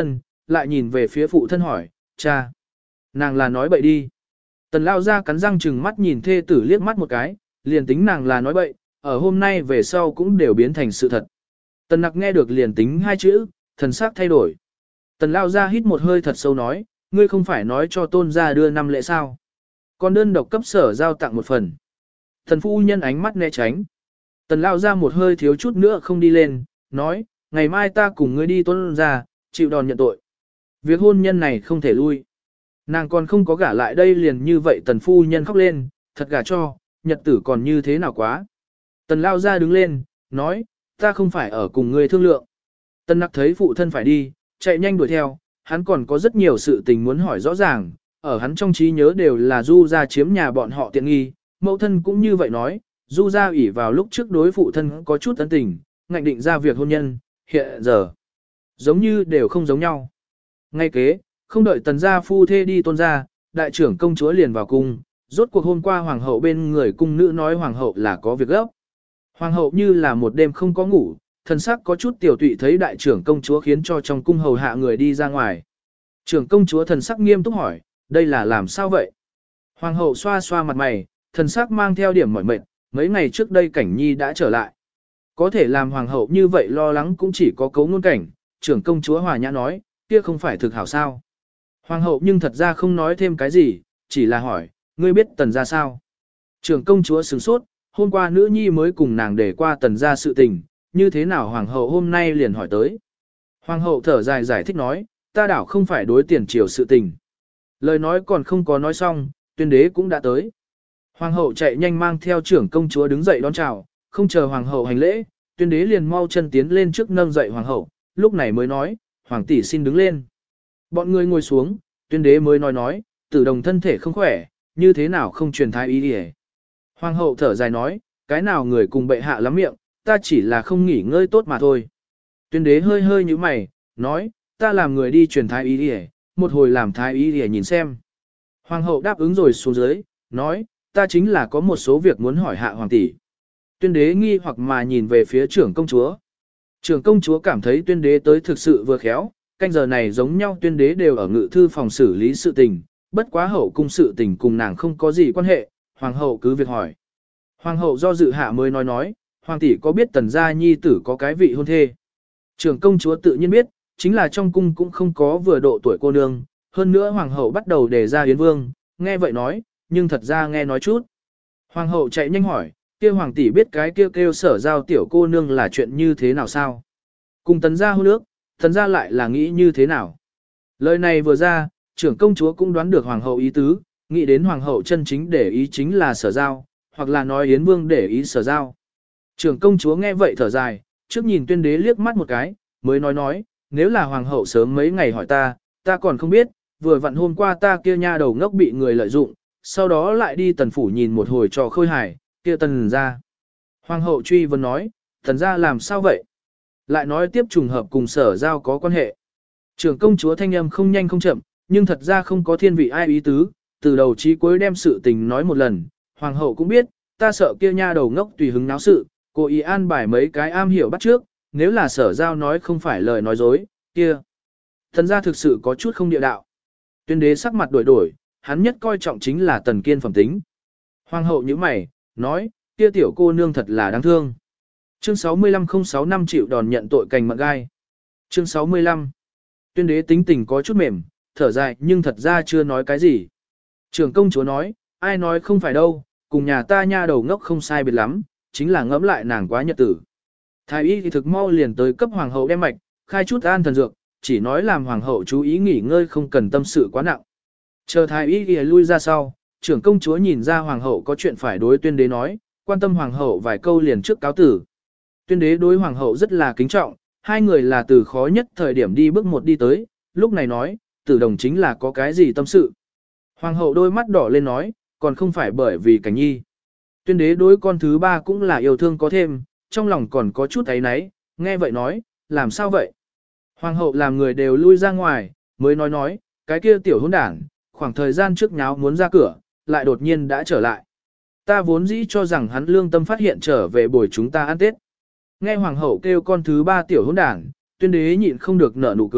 lại nhìn về phía phụ thân hỏi, cha, nàng là nói bậy đi. Tần lao ra cắn răng chừng mắt nhìn thê tử liếc mắt một cái, liền tính nàng là nói bậy, ở hôm nay về sau cũng đều biến thành sự thật. Tần nặc nghe được liền tính hai chữ, thần sắc thay đổi. Tần lao ra hít một hơi thật sâu nói, ngươi không phải nói cho tôn gia đưa năm lễ sao. Còn đơn độc cấp sở giao tặng một phần. Thần phu nhân ánh mắt né tránh. Tần lao ra một hơi thiếu chút nữa không đi lên, nói, ngày mai ta cùng ngươi đi tôn gia, chịu đòn nhận tội. Việc hôn nhân này không thể lui. Nàng còn không có gả lại đây liền như vậy tần phu nhân khóc lên, thật gả cho, nhật tử còn như thế nào quá. Tần lao ra đứng lên, nói, ta không phải ở cùng ngươi thương lượng. Tần nặc thấy phụ thân phải đi, chạy nhanh đuổi theo, hắn còn có rất nhiều sự tình muốn hỏi rõ ràng, ở hắn trong trí nhớ đều là Du gia chiếm nhà bọn họ tiện nghi, mẫu thân cũng như vậy nói, Du gia ủy vào lúc trước đối phụ thân có chút ấn tình, ngạnh định ra việc hôn nhân, hiện giờ, giống như đều không giống nhau. Ngay kế, không đợi tần gia phu thê đi tôn gia, đại trưởng công chúa liền vào cung, rốt cuộc hôm qua hoàng hậu bên người cung nữ nói hoàng hậu là có việc gấp. Hoàng hậu như là một đêm không có ngủ, thần sắc có chút tiểu tụy thấy đại trưởng công chúa khiến cho trong cung hầu hạ người đi ra ngoài. Trưởng công chúa thần sắc nghiêm túc hỏi, đây là làm sao vậy? Hoàng hậu xoa xoa mặt mày, thần sắc mang theo điểm mỏi mệt, mấy ngày trước đây cảnh nhi đã trở lại. Có thể làm hoàng hậu như vậy lo lắng cũng chỉ có cấu ngôn cảnh, trưởng công chúa hòa nhã nói, kia không phải thực hảo sao. Hoàng hậu nhưng thật ra không nói thêm cái gì, chỉ là hỏi, ngươi biết tần gia sao? Trưởng công chúa sửng sốt, hôm qua nữ nhi mới cùng nàng để qua tần gia sự tình, như thế nào hoàng hậu hôm nay liền hỏi tới. Hoàng hậu thở dài giải thích nói, ta đảo không phải đối tiền triều sự tình. Lời nói còn không có nói xong, tuyên đế cũng đã tới. Hoàng hậu chạy nhanh mang theo trưởng công chúa đứng dậy đón chào, không chờ hoàng hậu hành lễ, tuyên đế liền mau chân tiến lên trước nâng dậy hoàng hậu, lúc này mới nói, hoàng tỷ xin đứng lên. Bọn người ngồi xuống, tuyên đế mới nói nói, tử đồng thân thể không khỏe, như thế nào không truyền thái ý đi. Hoàng hậu thở dài nói, cái nào người cùng bệ hạ lắm miệng, ta chỉ là không nghỉ ngơi tốt mà thôi. Tuyên đế hơi hơi như mày, nói, ta làm người đi truyền thái ý đi, một hồi làm thái ý đi nhìn xem. Hoàng hậu đáp ứng rồi xuống dưới, nói, ta chính là có một số việc muốn hỏi hạ hoàng tỷ. Tuyên đế nghi hoặc mà nhìn về phía trưởng công chúa. Trưởng công chúa cảm thấy tuyên đế tới thực sự vừa khéo, canh giờ này giống nhau tuyên đế đều ở ngự thư phòng xử lý sự tình, bất quá hậu cung sự tình cùng nàng không có gì quan hệ, hoàng hậu cứ việc hỏi. Hoàng hậu do dự hạ mới nói nói, hoàng tỷ có biết tần gia nhi tử có cái vị hôn thê. Trưởng công chúa tự nhiên biết, chính là trong cung cũng không có vừa độ tuổi cô nương, hơn nữa hoàng hậu bắt đầu đề ra Yến Vương, nghe vậy nói, nhưng thật ra nghe nói chút. Hoàng hậu chạy nhanh hỏi, kia hoàng tỷ biết cái kêu kêu sở giao tiểu cô nương là chuyện như thế nào sao? Cùng tần gia hôn ước, tần gia lại là nghĩ như thế nào? Lời này vừa ra, trưởng công chúa cũng đoán được hoàng hậu ý tứ, nghĩ đến hoàng hậu chân chính để ý chính là sở giao, hoặc là nói Yến Vương để ý sở giao. Trưởng công chúa nghe vậy thở dài, trước nhìn tuyên đế liếc mắt một cái, mới nói nói, nếu là hoàng hậu sớm mấy ngày hỏi ta, ta còn không biết, vừa vặn hôm qua ta kia nha đầu ngốc bị người lợi dụng, sau đó lại đi tần phủ nhìn một hồi trò khôi hài, kia tần ra. Hoàng hậu truy vấn nói, tần ra làm sao vậy? Lại nói tiếp trùng hợp cùng sở giao có quan hệ. Trưởng công chúa thanh âm không nhanh không chậm, nhưng thật ra không có thiên vị ai ý tứ, từ đầu chí cuối đem sự tình nói một lần, hoàng hậu cũng biết, ta sợ kia nha đầu ngốc tùy hứng náo sự, cô ý an bài mấy cái am hiểu bắt trước, nếu là sở giao nói không phải lời nói dối, kia. Thần ra thực sự có chút không địa đạo. Tuyên đế sắc mặt đổi đổi, hắn nhất coi trọng chính là tần kiên phẩm tính. Hoàng hậu như mày, nói, kia tiểu cô nương thật là đáng thương. Chương sáu mươi lăm không sáu năm chịu đòn nhận tội cành mận gai. Chương sáu mươi lăm. Tuyên đế tính tình có chút mềm, thở dài nhưng thật ra chưa nói cái gì. Trưởng công chúa nói, ai nói không phải đâu, cùng nhà ta nha đầu ngốc không sai biệt lắm, chính là ngẫm lại nàng quá nhật tử. Thái y thì thực mau liền tới cấp hoàng hậu đem mạch, khai chút an thần dược, chỉ nói làm hoàng hậu chú ý nghỉ ngơi không cần tâm sự quá nặng. Chờ thái y thì lui ra sau, trưởng công chúa nhìn ra hoàng hậu có chuyện phải đối tuyên đế nói, quan tâm hoàng hậu vài câu liền trước cáo tử. Tuyên đế đối hoàng hậu rất là kính trọng, hai người là từ khó nhất thời điểm đi bước một đi tới, lúc này nói, tử đồng chính là có cái gì tâm sự. Hoàng hậu đôi mắt đỏ lên nói, còn không phải bởi vì cảnh nhi. Tuyên đế đối con thứ ba cũng là yêu thương có thêm, trong lòng còn có chút ấy náy, nghe vậy nói, làm sao vậy? Hoàng hậu làm người đều lui ra ngoài, mới nói nói, cái kia tiểu hôn đảng, khoảng thời gian trước nháo muốn ra cửa, lại đột nhiên đã trở lại. Ta vốn dĩ cho rằng hắn lương tâm phát hiện trở về buổi chúng ta ăn Tết. Nghe hoàng hậu kêu con thứ ba tiểu hôn đảng, tuyên đế nhịn không được nở nụ cười,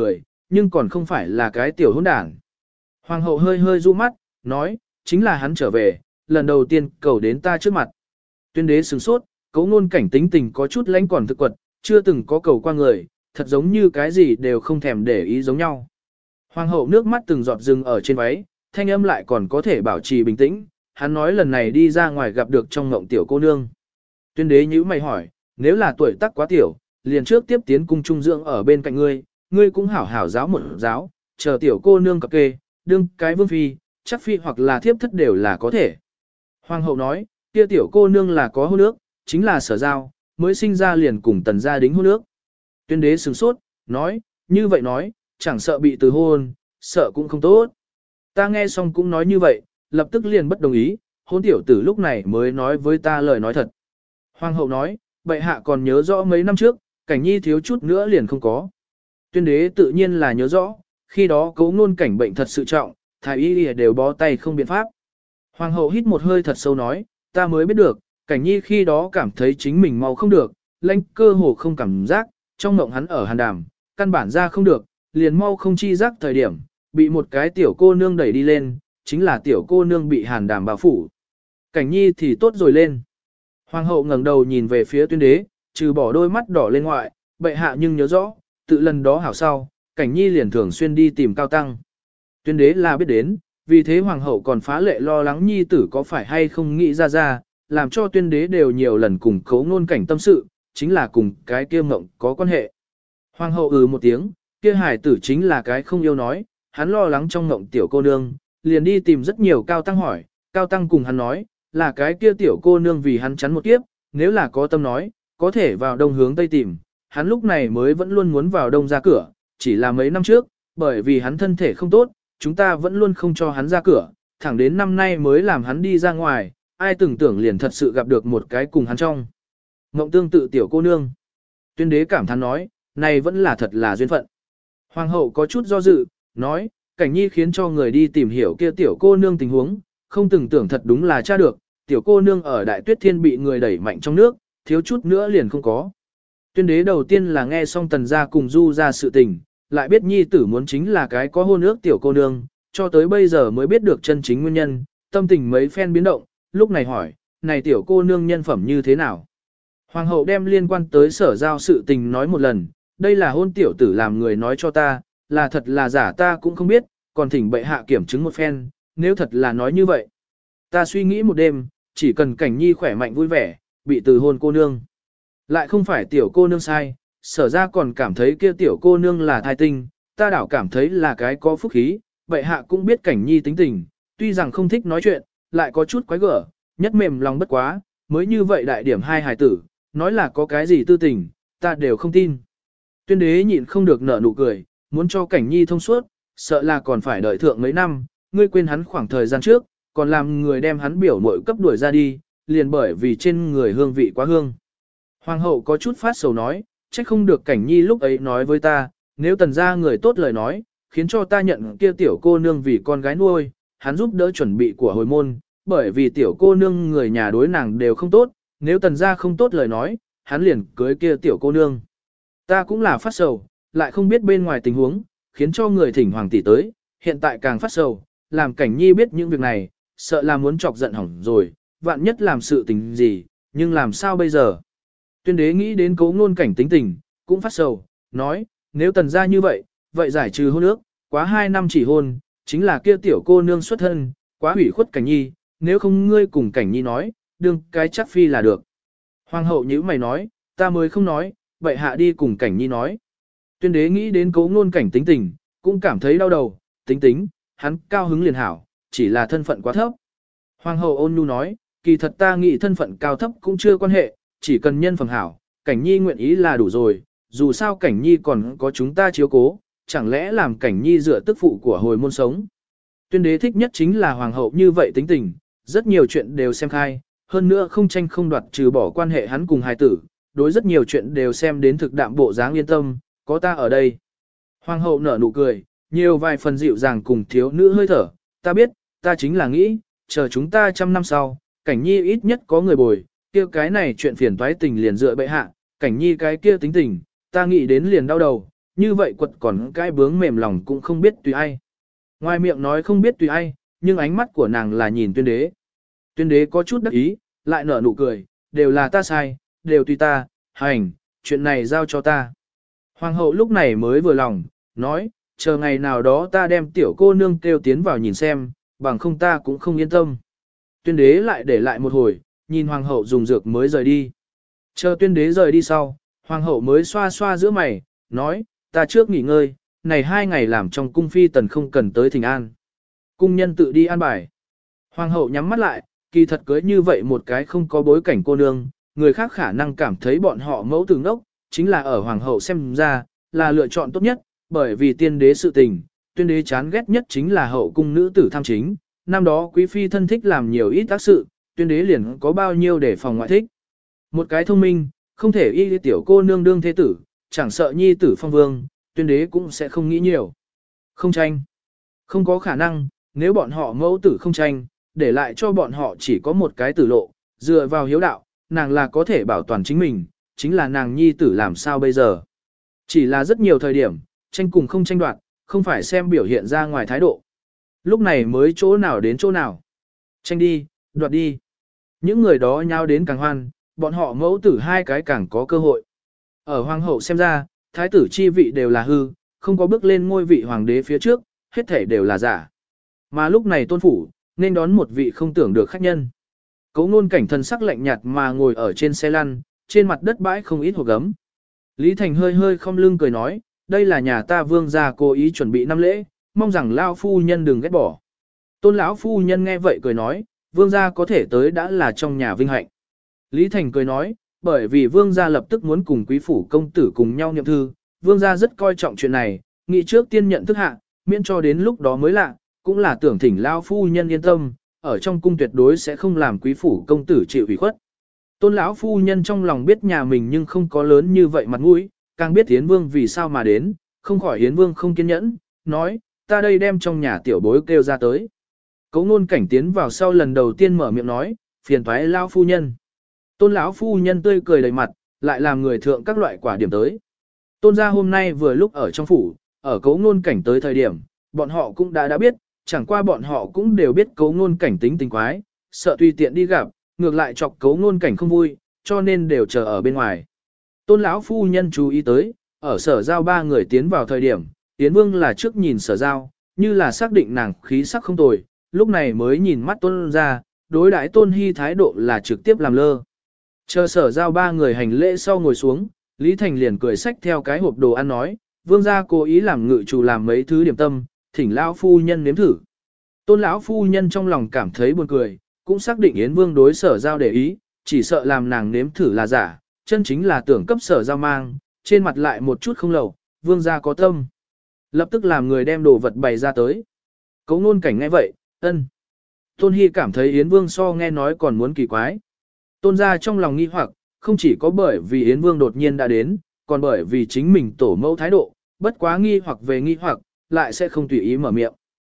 nhưng còn không phải là cái tiểu hỗn đản. Hoàng hậu hơi hơi du mắt, nói, chính là hắn trở về, lần đầu tiên cầu đến ta trước mặt. Tuyên đế sửng sốt, Cố Ngôn Cảnh tính tình có chút lãnh còn thực quật, chưa từng có cầu qua người, thật giống như cái gì đều không thèm để ý giống nhau. Hoàng hậu nước mắt từng giọt rừng ở trên váy, thanh âm lại còn có thể bảo trì bình tĩnh, hắn nói lần này đi ra ngoài gặp được trong ngộng tiểu cô nương. Tuyên đế nhíu mày hỏi, nếu là tuổi tác quá tiểu, liền trước tiếp tiến cung trung dưỡng ở bên cạnh ngươi, ngươi cũng hảo hảo giáo một giáo, chờ tiểu cô nương cập kê, đương cái vương phi, chắc phi hoặc là thiếp thất đều là có thể. Hoàng hậu nói, kia tiểu cô nương là có hôn ước, chính là Sở Giao, mới sinh ra liền cùng Tần gia đính hôn ước. Tuyên đế sửng sốt, nói, như vậy nói, chẳng sợ bị từ hôn, sợ cũng không tốt. Ta nghe xong cũng nói như vậy, lập tức liền bất đồng ý, hôn tiểu tử lúc này mới nói với ta lời nói thật. Hoàng hậu nói, bệ hạ còn nhớ rõ mấy năm trước, Cảnh Nhi thiếu chút nữa liền không có. Tuyên đế tự nhiên là nhớ rõ, khi đó Cố Ngôn Cảnh bệnh thật sự trọng, thái y đều bó tay không biện pháp. Hoàng hậu hít một hơi thật sâu nói, ta mới biết được, Cảnh Nhi khi đó cảm thấy chính mình mau không được, lãnh cơ hồ không cảm giác, trong mộng hắn ở hàn đàm, căn bản ra không được, liền mau không chi giác thời điểm, bị một cái tiểu cô nương đẩy đi lên, chính là tiểu cô nương bị hàn đàm bao phủ. Cảnh Nhi thì tốt rồi lên. Hoàng hậu ngẩng đầu nhìn về phía Tuyên đế, trừ bỏ đôi mắt đỏ lên ngoại, bệ hạ nhưng nhớ rõ, tự lần đó hảo sau, Cảnh Nhi liền thường xuyên đi tìm Cao Tăng. Tuyên đế là biết đến, vì thế hoàng hậu còn phá lệ lo lắng nhi tử có phải hay không nghĩ ra ra, làm cho Tuyên đế đều nhiều lần cùng Cố Ngôn Cảnh tâm sự, chính là cùng cái kia mộng có quan hệ. Hoàng hậu ừ một tiếng, kia hài tử chính là cái không yêu nói, hắn lo lắng trong mộng tiểu cô nương, liền đi tìm rất nhiều Cao Tăng hỏi, Cao Tăng cùng hắn nói, là cái kia tiểu cô nương vì hắn chắn một kiếp, nếu là có tâm nói, có thể vào đông hướng tây tìm, hắn lúc này mới vẫn luôn muốn vào đông ra cửa, chỉ là mấy năm trước, bởi vì hắn thân thể không tốt, chúng ta vẫn luôn không cho hắn ra cửa, thẳng đến năm nay mới làm hắn đi ra ngoài, ai từng tưởng liền thật sự gặp được một cái cùng hắn trong. Mộng tương tự tiểu cô nương. Tuyên đế cảm thán nói, này vẫn là thật là duyên phận. Hoàng hậu có chút do dự, nói, Cảnh Nhi khiến cho người đi tìm hiểu kia tiểu cô nương tình huống, không từng tưởng thật đúng là tra được, tiểu cô nương ở Đại Tuyết Thiên bị người đẩy mạnh trong nước, thiếu chút nữa liền không có. Tuyên đế đầu tiên là nghe xong Tần gia cùng Du gia sự tình, lại biết nhi tử muốn chính là cái có hôn ước tiểu cô nương, cho tới bây giờ mới biết được chân chính nguyên nhân, tâm tình mấy phen biến động, lúc này hỏi, này tiểu cô nương nhân phẩm như thế nào? Hoàng hậu đem liên quan tới Sở Giao sự tình nói một lần, đây là hôn tiểu tử làm người nói cho ta, là thật là giả ta cũng không biết, còn thỉnh bệ hạ kiểm chứng một phen, nếu thật là nói như vậy. Ta suy nghĩ một đêm, chỉ cần Cảnh Nhi khỏe mạnh vui vẻ, bị từ hôn cô nương. Lại không phải tiểu cô nương sai, Sở ra còn cảm thấy kia tiểu cô nương là thai tinh, ta đảo cảm thấy là cái có phúc khí, bệ hạ cũng biết Cảnh Nhi tính tình, tuy rằng không thích nói chuyện, lại có chút quái gở, nhất mềm lòng bất quá, mới như vậy đại điểm hai hài tử, nói là có cái gì tư tình, ta đều không tin. Tuyên đế nhịn không được nở nụ cười, muốn cho Cảnh Nhi thông suốt, sợ là còn phải đợi thượng mấy năm, ngươi quên hắn khoảng thời gian trước, còn làm người đem hắn biểu mội cấp đuổi ra đi, liền bởi vì trên người hương vị quá hương. Hoàng hậu có chút phát sầu nói, trách không được Cảnh Nhi lúc ấy nói với ta, nếu Tần gia người tốt lời nói, khiến cho ta nhận kia tiểu cô nương vì con gái nuôi, hắn giúp đỡ chuẩn bị của hồi môn, bởi vì tiểu cô nương người nhà đối nàng đều không tốt, nếu Tần gia không tốt lời nói, hắn liền cưới kia tiểu cô nương. Ta cũng là phát sầu, lại không biết bên ngoài tình huống, khiến cho người thỉnh hoàng tỷ tới, hiện tại càng phát sầu, làm Cảnh Nhi biết những việc này, sợ là muốn chọc giận hỏng rồi, vạn nhất làm sự tình gì, nhưng làm sao bây giờ? Tuyên đế nghĩ đến Cố Ngôn Cảnh tính tình, cũng phát sầu, nói, nếu Tần gia như vậy, vậy giải trừ hôn ước, quá hai năm chỉ hôn, chính là kia tiểu cô nương xuất thân, quá hủy khuất Cảnh Nhi, nếu không ngươi cùng Cảnh Nhi nói, đương cái chắc phi là được. Hoàng hậu nhíu mày nói, ta mới không nói, vậy hạ đi cùng Cảnh Nhi nói. Tuyên đế nghĩ đến Cố Ngôn Cảnh tính tình, cũng cảm thấy đau đầu, tính tính, hắn cao hứng liền hảo, chỉ là thân phận quá thấp. Hoàng hậu ôn nhu nói, kỳ thật ta nghĩ thân phận cao thấp cũng chưa quan hệ, chỉ cần nhân phẩm hảo, Cảnh Nhi nguyện ý là đủ rồi, dù sao Cảnh Nhi còn có chúng ta chiếu cố, chẳng lẽ làm Cảnh Nhi dựa tức phụ của hồi môn sống. Tuyên đế thích nhất chính là hoàng hậu như vậy tính tình, rất nhiều chuyện đều xem khai, hơn nữa không tranh không đoạt trừ bỏ quan hệ hắn cùng hài tử, đối rất nhiều chuyện đều xem đến thực đạm bộ dáng yên tâm, có ta ở đây. Hoàng hậu nở nụ cười, nhiều vài phần dịu dàng cùng thiếu nữ hơi thở, ta biết, ta chính là nghĩ, chờ chúng ta trăm năm sau, Cảnh Nhi ít nhất có người bồi, kia cái này chuyện phiền toái tình liền dựa bệ hạ, Cảnh Nhi cái kia tính tình, ta nghĩ đến liền đau đầu, như vậy quật còn cái bướng mềm lòng cũng không biết tùy ai. Ngoài miệng nói không biết tùy ai, nhưng ánh mắt của nàng là nhìn tuyên đế. Tuyên đế có chút đắc ý, lại nở nụ cười, đều là ta sai, đều tùy ta, hành, chuyện này giao cho ta. Hoàng hậu lúc này mới vừa lòng, nói, chờ ngày nào đó ta đem tiểu cô nương kêu tiến vào nhìn xem, bằng không ta cũng không yên tâm. Tuyên đế lại để lại một hồi, nhìn hoàng hậu dùng dược mới rời đi. Chờ tuyên đế rời đi sau, hoàng hậu mới xoa xoa giữa mày, nói, ta trước nghỉ ngơi, này hai ngày làm trong cung phi tần không cần tới thỉnh an. Cung nhân tự đi an bài. Hoàng hậu nhắm mắt lại, kỳ thật cưới như vậy một cái không có bối cảnh cô nương, người khác khả năng cảm thấy bọn họ mẫu tử ngốc, chính là ở hoàng hậu xem ra, là lựa chọn tốt nhất, bởi vì tiên đế sự tình, tuyên đế chán ghét nhất chính là hậu cung nữ tử tham chính, năm đó quý phi thân thích làm nhiều ít tác sự, tuyên đế liền có bao nhiêu để phòng ngoại thích. Một cái thông minh, không thể y tiểu cô nương đương thế tử, chẳng sợ nhi tử phong vương, tuyên đế cũng sẽ không nghĩ nhiều. Không tranh. Không có khả năng, nếu bọn họ mẫu tử không tranh, để lại cho bọn họ chỉ có một cái tử lộ, dựa vào hiếu đạo, nàng là có thể bảo toàn chính mình, chính là nàng nhi tử làm sao bây giờ. Chỉ là rất nhiều thời điểm, tranh cùng không tranh đoạt, không phải xem biểu hiện ra ngoài thái độ. Lúc này mới chỗ nào đến chỗ nào. Tranh đi, đoạt đi. Những người đó nhau đến càng hoan, bọn họ mẫu tử hai cái càng có cơ hội. Ở hoàng hậu xem ra, thái tử chi vị đều là hư, không có bước lên ngôi vị hoàng đế phía trước, hết thể đều là giả. Mà lúc này tôn phủ, nên đón một vị không tưởng được khách nhân. Cấu ngôn cảnh thần sắc lạnh nhạt mà ngồi ở trên xe lăn, trên mặt đất bãi không ít hộp gấm. Lý Thành hơi hơi không lưng cười nói, đây là nhà ta vương gia cố ý chuẩn bị năm lễ, mong rằng lão phu nhân đừng ghét bỏ. Tôn lão phu nhân nghe vậy cười nói, vương gia có thể tới đã là trong nhà vinh hạnh. Lý Thành cười nói, bởi vì vương gia lập tức muốn cùng quý phủ công tử cùng nhau niệm thư, vương gia rất coi trọng chuyện này, nghĩ trước tiên nhận thức hạ, miễn cho đến lúc đó mới lạ, cũng là tưởng thỉnh lão phu nhân yên tâm, ở trong cung tuyệt đối sẽ không làm quý phủ công tử chịu ủy khuất. Tôn lão phu nhân trong lòng biết nhà mình nhưng không có lớn như vậy mặt mũi, càng biết Yến Vương vì sao mà đến, không khỏi Yến Vương không kiên nhẫn, nói, ta đây đem trong nhà tiểu bối kêu ra tới. Cấu ngôn cảnh tiến vào sau lần đầu tiên mở miệng nói, phiền toái lão phu nhân. Tôn lão phu nhân tươi cười đầy mặt, lại làm người thượng các loại quả điểm tới. Tôn gia hôm nay vừa lúc ở trong phủ, ở cấu ngôn cảnh tới thời điểm, bọn họ cũng đã đã biết, chẳng qua bọn họ cũng đều biết cấu ngôn cảnh tính tình quái, sợ tùy tiện đi gặp, ngược lại chọc cấu ngôn cảnh không vui, cho nên đều chờ ở bên ngoài. Tôn lão phu nhân chú ý tới, ở sở giao ba người tiến vào thời điểm, Yến Vương là trước nhìn sở giao, như là xác định nàng khí sắc không tồi, lúc này mới nhìn mắt tôn ra, đối đãi tôn hy thái độ là trực tiếp làm lơ. Chờ sở giao ba người hành lễ sau ngồi xuống, Lý Thành liền cười xách theo cái hộp đồ ăn nói, vương gia cố ý làm ngự chủ làm mấy thứ điểm tâm, thỉnh lão phu nhân nếm thử. Tôn lão phu nhân trong lòng cảm thấy buồn cười, cũng xác định Yến Vương đối sở giao để ý, chỉ sợ làm nàng nếm thử là giả, chân chính là tưởng cấp sở giao mang, trên mặt lại một chút không lầu, vương gia có tâm. Lập tức làm người đem đồ vật bày ra tới. Cấu ngôn cảnh ngay vậy, ân. Tôn Hy cảm thấy Yến Vương so nghe nói còn muốn kỳ quái. Tôn gia trong lòng nghi hoặc, không chỉ có bởi vì Yến Vương đột nhiên đã đến, còn bởi vì chính mình tổ mẫu thái độ, bất quá nghi hoặc về nghi hoặc, lại sẽ không tùy ý mở miệng.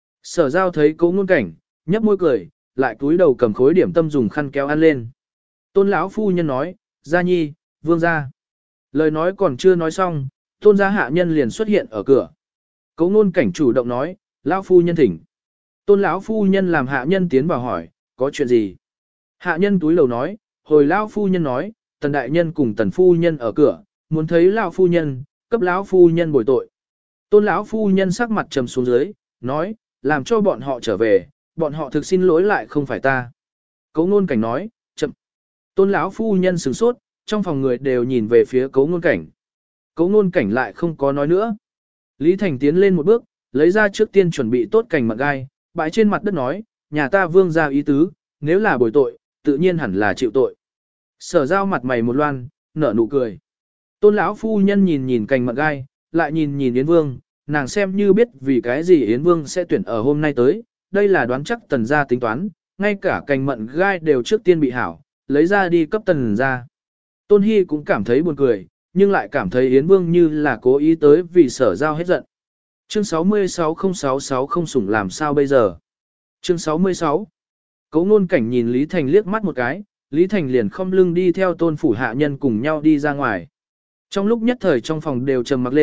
Sở giao thấy cấu ngôn cảnh, nhấp môi cười, lại cúi đầu cầm khối điểm tâm dùng khăn kéo ăn lên. Tôn lão phu nhân nói, gia nhi, vương gia. Lời nói còn chưa nói xong, tôn gia hạ nhân liền xuất hiện ở cửa. Cấu ngôn cảnh chủ động nói, lão phu nhân thỉnh. Tôn lão phu nhân làm hạ nhân tiến vào hỏi, có chuyện gì? Hạ nhân túi lầu nói, hồi lão phu nhân nói, tần đại nhân cùng tần phu nhân ở cửa, muốn thấy lão phu nhân, cấp lão phu nhân bồi tội. Tôn lão phu nhân sắc mặt trầm xuống dưới, nói, làm cho bọn họ trở về, bọn họ thực xin lỗi lại không phải ta. Cấu ngôn cảnh nói, chậm. Tôn lão phu nhân sửng sốt, trong phòng người đều nhìn về phía cấu ngôn cảnh. Cấu ngôn cảnh lại không có nói nữa. Lý Thành tiến lên một bước, lấy ra trước tiên chuẩn bị tốt cành mận gai, bãi trên mặt đất nói, nhà ta vương ra ý tứ, nếu là bồi tội, tự nhiên hẳn là chịu tội. Sở giao mặt mày một loan, nở nụ cười. Tôn lão phu nhân nhìn nhìn cành mận gai, lại nhìn nhìn Yến Vương, nàng xem như biết vì cái gì Yến Vương sẽ tuyển ở hôm nay tới, đây là đoán chắc tần gia tính toán, ngay cả cành mận gai đều trước tiên bị hảo, lấy ra đi cấp tần gia. Tôn Hy cũng cảm thấy buồn cười, nhưng lại cảm thấy Yến Vương như là cố ý tới vì sở giao hết giận. Chương sáu mươi sáu không sáu sáu không sủng làm sao bây giờ? Chương sáu mươi sáu. Cấu ngôn cảnh nhìn Lý Thành liếc mắt một cái, Lý Thành liền không lưng đi theo tôn phủ hạ nhân cùng nhau đi ra ngoài. Trong lúc nhất thời trong phòng đều trầm mặc lên,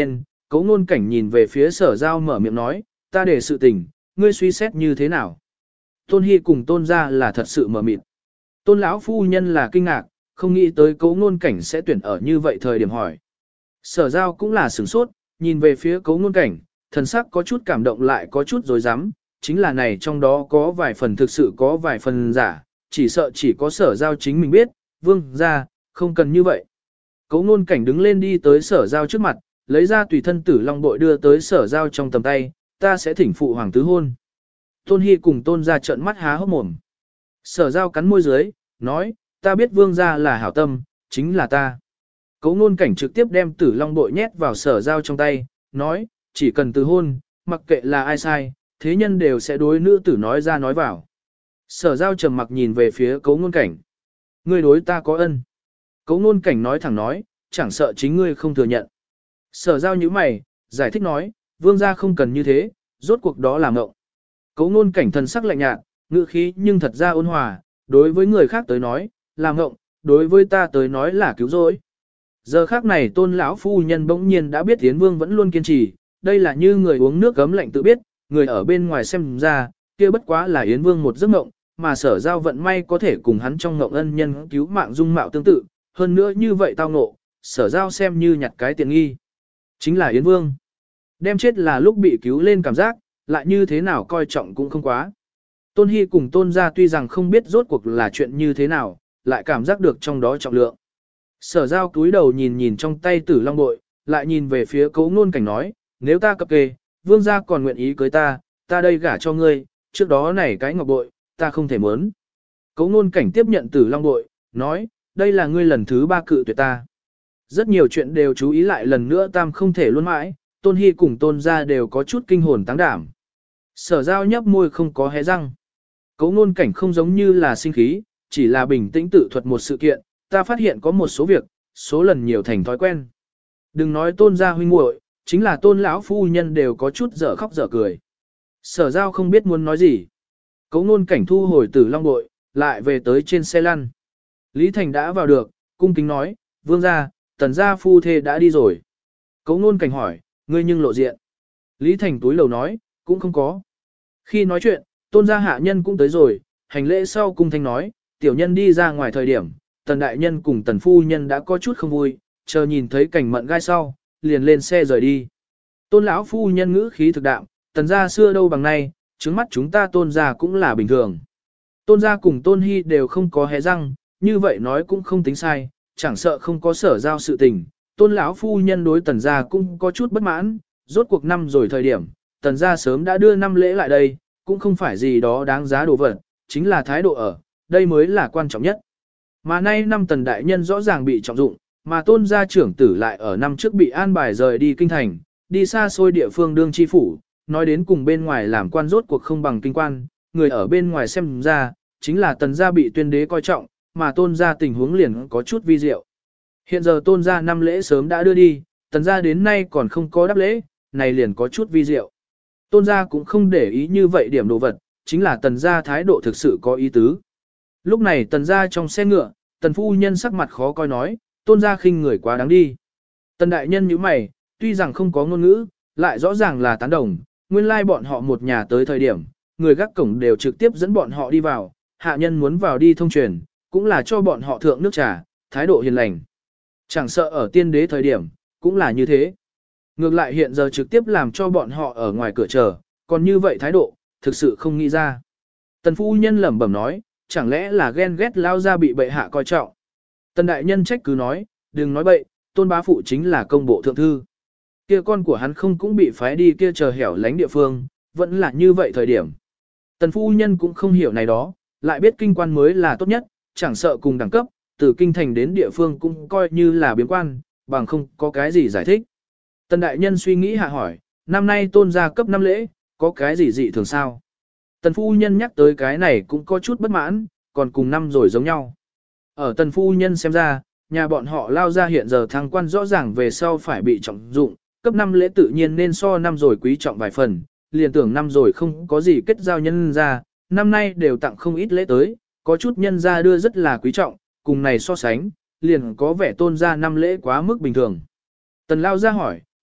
Cấu ngôn cảnh nhìn về phía sở giao mở miệng nói, ta để sự tình, ngươi suy xét như thế nào? Tôn Hy cùng tôn ra là thật sự mở mịt. Tôn lão phu nhân là kinh ngạc, không nghĩ tới cấu ngôn cảnh sẽ tuyển ở như vậy thời điểm hỏi. Sở giao cũng là sửng sốt, nhìn về phía cấu ngôn cảnh, thần sắc có chút cảm động lại có chút dối rắm chính là này trong đó có vài phần thực sự có vài phần giả, chỉ sợ chỉ có sở giao chính mình biết, vương ra, không cần như vậy. Cấu ngôn cảnh đứng lên đi tới sở giao trước mặt, lấy ra tùy thân tử long bội đưa tới sở giao trong tầm tay, ta sẽ thỉnh phụ hoàng tứ hôn. Tôn Hy cùng tôn ra trợn mắt há hốc mồm. Sở giao cắn môi dưới, nói, ta biết vương gia là hảo tâm, chính là ta. Cấu ngôn cảnh trực tiếp đem tử long bội nhét vào sở giao trong tay, nói, chỉ cần từ hôn, mặc kệ là ai sai, thế nhân đều sẽ đối nữ tử nói ra nói vào. Sở giao trầm mặc nhìn về phía cấu ngôn cảnh. Ngươi đối ta có ân. Cấu ngôn cảnh nói thẳng nói, chẳng sợ chính ngươi không thừa nhận. Sở giao như mày, giải thích nói, vương gia không cần như thế, rốt cuộc đó là ngộng. Cấu ngôn cảnh thần sắc lạnh nhạt, ngữ khí nhưng thật ra ôn hòa, đối với người khác tới nói, là ngộng, đối với ta tới nói là cứu rỗi. Giờ khác này tôn lão phu nhân bỗng nhiên đã biết Yến Vương vẫn luôn kiên trì, đây là như người uống nước gấm lạnh tự biết, người ở bên ngoài xem ra, kia bất quá là Yến Vương một giấc mộng, mà sở giao vận may có thể cùng hắn trong mộng ân nhân cứu mạng dung mạo tương tự, hơn nữa như vậy tao ngộ, sở giao xem như nhặt cái tiện nghi. Chính là Yến Vương. Đem chết là lúc bị cứu lên cảm giác, lại như thế nào coi trọng cũng không quá. Tôn Hy cùng tôn gia tuy rằng không biết rốt cuộc là chuyện như thế nào, lại cảm giác được trong đó trọng lượng. Sở giao cúi đầu nhìn nhìn trong tay tử long bội, lại nhìn về phía cấu ngôn cảnh nói, nếu ta cập kê, vương gia còn nguyện ý cưới ta, ta đây gả cho ngươi, trước đó này cái ngọc bội, ta không thể muốn. Cấu ngôn cảnh tiếp nhận tử long bội, nói, đây là ngươi lần thứ ba cự tuyệt ta. Rất nhiều chuyện đều chú ý lại lần nữa tam không thể luôn mãi, tôn hy cùng tôn gia đều có chút kinh hồn táng đảm. Sở giao nhấp môi không có hé răng. Cấu ngôn cảnh không giống như là sinh khí, chỉ là bình tĩnh tự thuật một sự kiện, ta phát hiện có một số việc, số lần nhiều thành thói quen. Đừng nói tôn gia huynh muội, chính là tôn lão phu nhân đều có chút dở khóc dở cười. Sở giao không biết muốn nói gì. Cấu ngôn cảnh thu hồi tử long bội, lại về tới trên xe lăn. Lý Thành đã vào được, cung kính nói, vương gia, tần gia phu thê đã đi rồi. Cấu ngôn cảnh hỏi, ngươi nhưng lộ diện. Lý Thành túi lầu nói, cũng không có. Khi nói chuyện, tôn gia hạ nhân cũng tới rồi, hành lễ sau cung thanh nói, tiểu nhân đi ra ngoài thời điểm, tần đại nhân cùng tần phu nhân đã có chút không vui, chờ nhìn thấy cảnh mận gai sau, liền lên xe rời đi. Tôn lão phu nhân ngữ khí thực đạm, tần gia xưa đâu bằng nay, trứng mắt chúng ta tôn gia cũng là bình thường. Tôn gia cùng tôn hy đều không có hé răng, như vậy nói cũng không tính sai, chẳng sợ không có sở giao sự tình. Tôn lão phu nhân đối tần gia cũng có chút bất mãn, rốt cuộc năm rồi thời điểm, tần gia sớm đã đưa năm lễ lại đây, cũng không phải gì đó đáng giá đồ vật, chính là thái độ ở, đây mới là quan trọng nhất. Mà nay năm tần đại nhân rõ ràng bị trọng dụng, mà tôn gia trưởng tử lại ở năm trước bị an bài rời đi kinh thành, đi xa xôi địa phương đương chi phủ, nói đến cùng bên ngoài làm quan rốt cuộc không bằng kinh quan, người ở bên ngoài xem ra, chính là tần gia bị tuyên đế coi trọng, mà tôn gia tình huống liền có chút vi diệu. Hiện giờ tôn gia năm lễ sớm đã đưa đi, tần gia đến nay còn không có đáp lễ, này liền có chút vi diệu. Tôn gia cũng không để ý như vậy điểm đồ vật, chính là tần gia thái độ thực sự có ý tứ. Lúc này tần gia trong xe ngựa, tần phu nhân sắc mặt khó coi nói, tôn gia khinh người quá đáng đi. Tần đại nhân như mày, tuy rằng không có ngôn ngữ, lại rõ ràng là tán đồng, nguyên lai bọn họ một nhà tới thời điểm, người gác cổng đều trực tiếp dẫn bọn họ đi vào, hạ nhân muốn vào đi thông truyền, cũng là cho bọn họ thượng nước trà, thái độ hiền lành. Chẳng sợ ở tiên đế thời điểm, cũng là như thế. Ngược lại hiện giờ trực tiếp làm cho bọn họ ở ngoài cửa chờ, còn như vậy thái độ, thực sự không nghĩ ra. Tần phu nhân lẩm bẩm nói, chẳng lẽ là ghen ghét lao ra bị bệ hạ coi trọng. Tần đại nhân trách cứ nói, đừng nói bậy, tôn bá phụ chính là công bộ thượng thư. Kia con của hắn không cũng bị phái đi kia chờ hẻo lánh địa phương, vẫn là như vậy thời điểm. Tần phu nhân cũng không hiểu này đó, lại biết kinh quan mới là tốt nhất, chẳng sợ cùng đẳng cấp, từ kinh thành đến địa phương cũng coi như là biếm quan, bằng không có cái gì giải thích. Tần đại nhân suy nghĩ hạ hỏi, năm nay tôn gia cấp năm lễ, có cái gì dị thường sao? Tần phu nhân nhắc tới cái này cũng có chút bất mãn, còn cùng năm rồi giống nhau. Ở tần phu nhân xem ra, nhà bọn họ lao ra hiện giờ thăng quan rõ ràng về sau phải bị trọng dụng, cấp năm lễ tự nhiên nên so năm rồi quý trọng vài phần, liền tưởng năm rồi không có gì kết giao nhân ra, năm nay đều tặng không ít lễ tới, có chút nhân ra đưa rất là quý trọng, cùng này so sánh, liền có vẻ tôn ra năm lễ quá mức bình thường. Tần lao ra hỏi,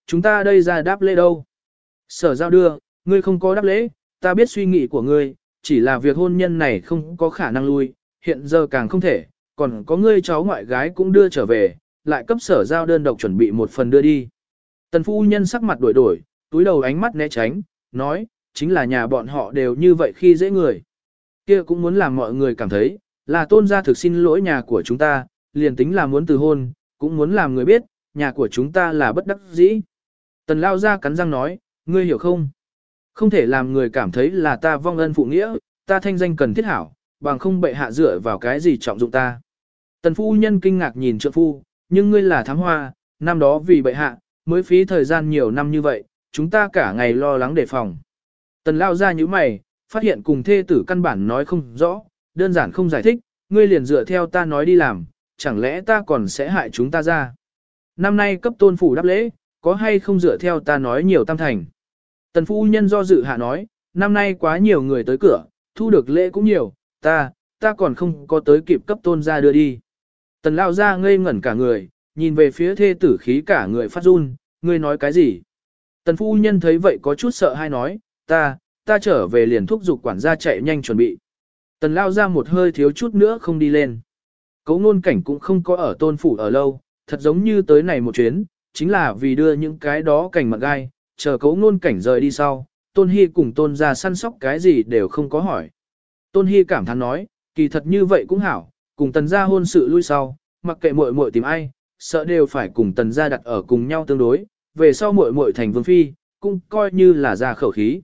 chúng ta đây ra đáp lễ đâu. Sở giao đưa, ngươi không có đáp lễ, ta biết suy nghĩ của ngươi, chỉ là việc hôn nhân này không có khả năng lui, hiện giờ càng không thể, còn có ngươi cháu ngoại gái cũng đưa trở về, lại cấp sở giao đơn độc chuẩn bị một phần đưa đi. Tần phu nhân sắc mặt đổi đổi, túi đầu ánh mắt né tránh, nói, chính là nhà bọn họ đều như vậy khi dễ người. Kia cũng muốn làm mọi người cảm thấy, là tôn gia thực xin lỗi nhà của chúng ta, liền tính là muốn từ hôn, cũng muốn làm người biết, nhà của chúng ta là bất đắc dĩ. Tần lao ra cắn răng nói, ngươi hiểu không? Không thể làm người cảm thấy là ta vong ân phụ nghĩa, ta thanh danh cần thiết hảo, bằng không bệ hạ dựa vào cái gì trọng dụng ta. Tần phu nhân kinh ngạc nhìn trượng phu, nhưng ngươi là thám hoa, năm đó vì bệ hạ, mới phí thời gian nhiều năm như vậy, chúng ta cả ngày lo lắng đề phòng. Tần lao ra như mày, phát hiện cùng thê tử căn bản nói không rõ, đơn giản không giải thích, ngươi liền dựa theo ta nói đi làm, chẳng lẽ ta còn sẽ hại chúng ta ra. Năm nay cấp tôn phủ đáp lễ, có hay không dựa theo ta nói nhiều tam thành. Tần phu nhân do dự hạ nói, năm nay quá nhiều người tới cửa, thu được lễ cũng nhiều, ta, ta còn không có tới kịp cấp tôn ra đưa đi. Tần lao ra ngây ngẩn cả người, nhìn về phía thê tử khí cả người phát run, ngươi nói cái gì? Tần phu nhân thấy vậy có chút sợ hay nói, ta, ta trở về liền thúc giục quản gia chạy nhanh chuẩn bị. Tần lao ra một hơi thiếu chút nữa không đi lên. Cấu ngôn cảnh cũng không có ở tôn phủ ở lâu, thật giống như tới này một chuyến, chính là vì đưa những cái đó cảnh mật gai, chờ cấu ngôn cảnh rời đi sau, tôn hy cùng tôn ra săn sóc cái gì đều không có hỏi. Tôn hy cảm thán nói, kỳ thật như vậy cũng hảo, cùng tần gia hôn sự lui sau, mặc kệ muội muội tìm ai, sợ đều phải cùng tần gia đặt ở cùng nhau tương đối, về sau muội muội thành vương phi, cũng coi như là ra khẩu khí.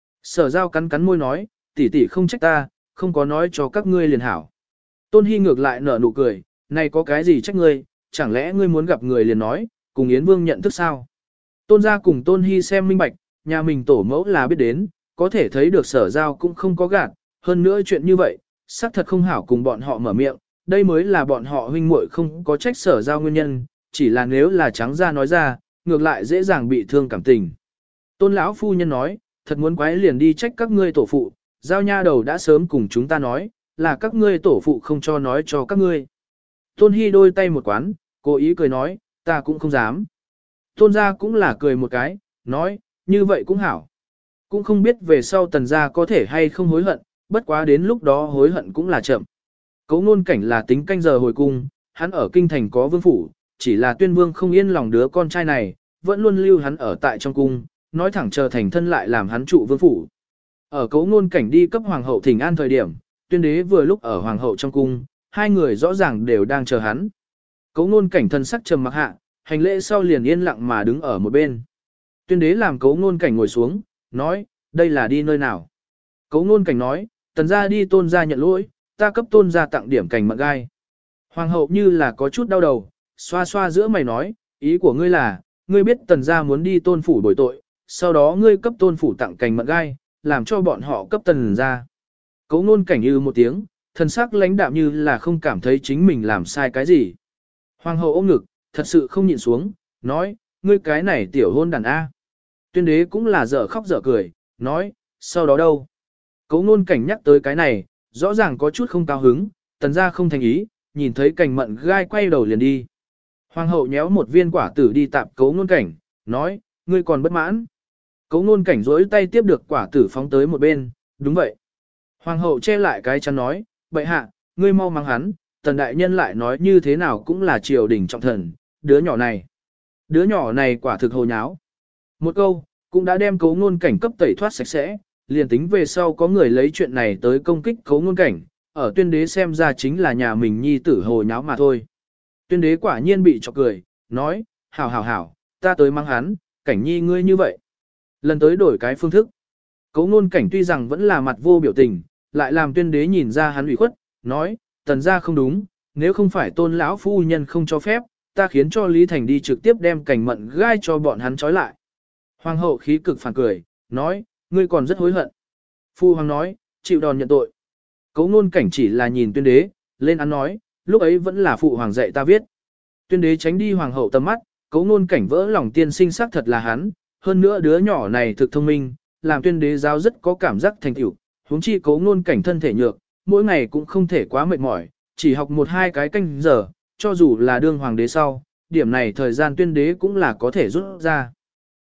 Sở giao cắn cắn môi nói, tỷ tỷ không trách ta, không có nói cho các ngươi liền hảo. Tôn Hy ngược lại nở nụ cười, này có cái gì trách ngươi, chẳng lẽ ngươi muốn gặp người liền nói, cùng Yến Vương nhận thức sao? Tôn gia cùng Tôn Hy xem minh bạch, nhà mình tổ mẫu là biết đến, có thể thấy được sở giao cũng không có gạt, hơn nữa chuyện như vậy, xác thật không hảo cùng bọn họ mở miệng, đây mới là bọn họ huynh muội không có trách sở giao nguyên nhân, chỉ là nếu là trắng ra nói ra, ngược lại dễ dàng bị thương cảm tình. Tôn lão phu nhân nói, thật muốn quái liền đi trách các ngươi tổ phụ, giao nha đầu đã sớm cùng chúng ta nói, là các ngươi tổ phụ không cho nói cho các ngươi. Tôn Hy đôi tay một quán, cố ý cười nói, ta cũng không dám. Tôn gia cũng là cười một cái, nói, như vậy cũng hảo. Cũng không biết về sau tần gia có thể hay không hối hận, bất quá đến lúc đó hối hận cũng là chậm. Cấu ngôn cảnh là tính canh giờ hồi cung, hắn ở kinh thành có vương phủ, chỉ là tuyên vương không yên lòng đứa con trai này, vẫn luôn lưu hắn ở tại trong cung, nói thẳng chờ thành thân lại làm hắn trụ vương phủ. Ở cấu ngôn cảnh đi cấp hoàng hậu thỉnh an thời điểm, tuyên đế vừa lúc ở hoàng hậu trong cung, hai người rõ ràng đều đang chờ hắn. Cấu ngôn cảnh thân sắc trầm mặc hạ, hành lễ sau liền yên lặng mà đứng ở một bên. Tuyên đế làm cấu ngôn cảnh ngồi xuống, nói, đây là đi nơi nào. Cấu ngôn cảnh nói, tần gia đi tôn gia nhận lỗi, ta cấp tôn gia tặng điểm cảnh mận gai. Hoàng hậu như là có chút đau đầu, xoa xoa giữa mày nói, ý của ngươi là, ngươi biết tần gia muốn đi tôn phủ bồi tội, sau đó ngươi cấp tôn phủ tặng cành mận gai, làm cho bọn họ cấp tần gia. Cấu ngôn cảnh như một tiếng, thần sắc lãnh đạm như là không cảm thấy chính mình làm sai cái gì. Hoàng hậu ôm ngực, thật sự không nhịn xuống, nói, ngươi cái này tiểu hôn đàn A. Tuyên đế cũng là dở khóc dở cười, nói, sau đó đâu? Cấu ngôn cảnh nhắc tới cái này, rõ ràng có chút không cao hứng, tần gia không thành ý, nhìn thấy cành mận gai quay đầu liền đi. Hoàng hậu nhéo một viên quả tử đi tạp cấu ngôn cảnh, nói, ngươi còn bất mãn. Cấu ngôn cảnh rỗi tay tiếp được quả tử phóng tới một bên, đúng vậy. Hoàng hậu che lại cái chắn nói, bệ hạ, ngươi mau mắng hắn, tần đại nhân lại nói như thế nào cũng là triều đình trọng thần, đứa nhỏ này. Đứa nhỏ này quả thực hồ nháo. Một câu, cũng đã đem cấu ngôn cảnh cấp tẩy thoát sạch sẽ, liền tính về sau có người lấy chuyện này tới công kích cấu ngôn cảnh, ở tuyên đế xem ra chính là nhà mình nhi tử hồ nháo mà thôi. Tuyên đế quả nhiên bị chọc cười, nói, hảo hảo hảo, ta tới mắng hắn, cảnh nhi ngươi như vậy. Lần tới đổi cái phương thức. Cấu ngôn cảnh tuy rằng vẫn là mặt vô biểu tình, lại làm tuyên đế nhìn ra hắn ủy khuất, nói, tần gia không đúng, nếu không phải tôn lão phu nhân không cho phép, ta khiến cho Lý Thành đi trực tiếp đem cảnh mận gai cho bọn hắn trói lại. Hoàng hậu khí cực phản cười, nói, ngươi còn rất hối hận. Phu hoàng nói, chịu đòn nhận tội. Cấu ngôn cảnh chỉ là nhìn tuyên đế, lên án nói, lúc ấy vẫn là phụ hoàng dạy ta viết. Tuyên đế tránh đi hoàng hậu tầm mắt, cấu ngôn cảnh vỡ lòng tiên sinh xác thật là hắn, hơn nữa đứa nhỏ này thực thông minh, làm tuyên đế giáo rất có cảm giác thành tựu, huống chi cấu ngôn cảnh thân thể nhược, mỗi ngày cũng không thể quá mệt mỏi, chỉ học một hai cái canh giờ, cho dù là đương hoàng đế sau, điểm này thời gian tuyên đế cũng là có thể rút ra.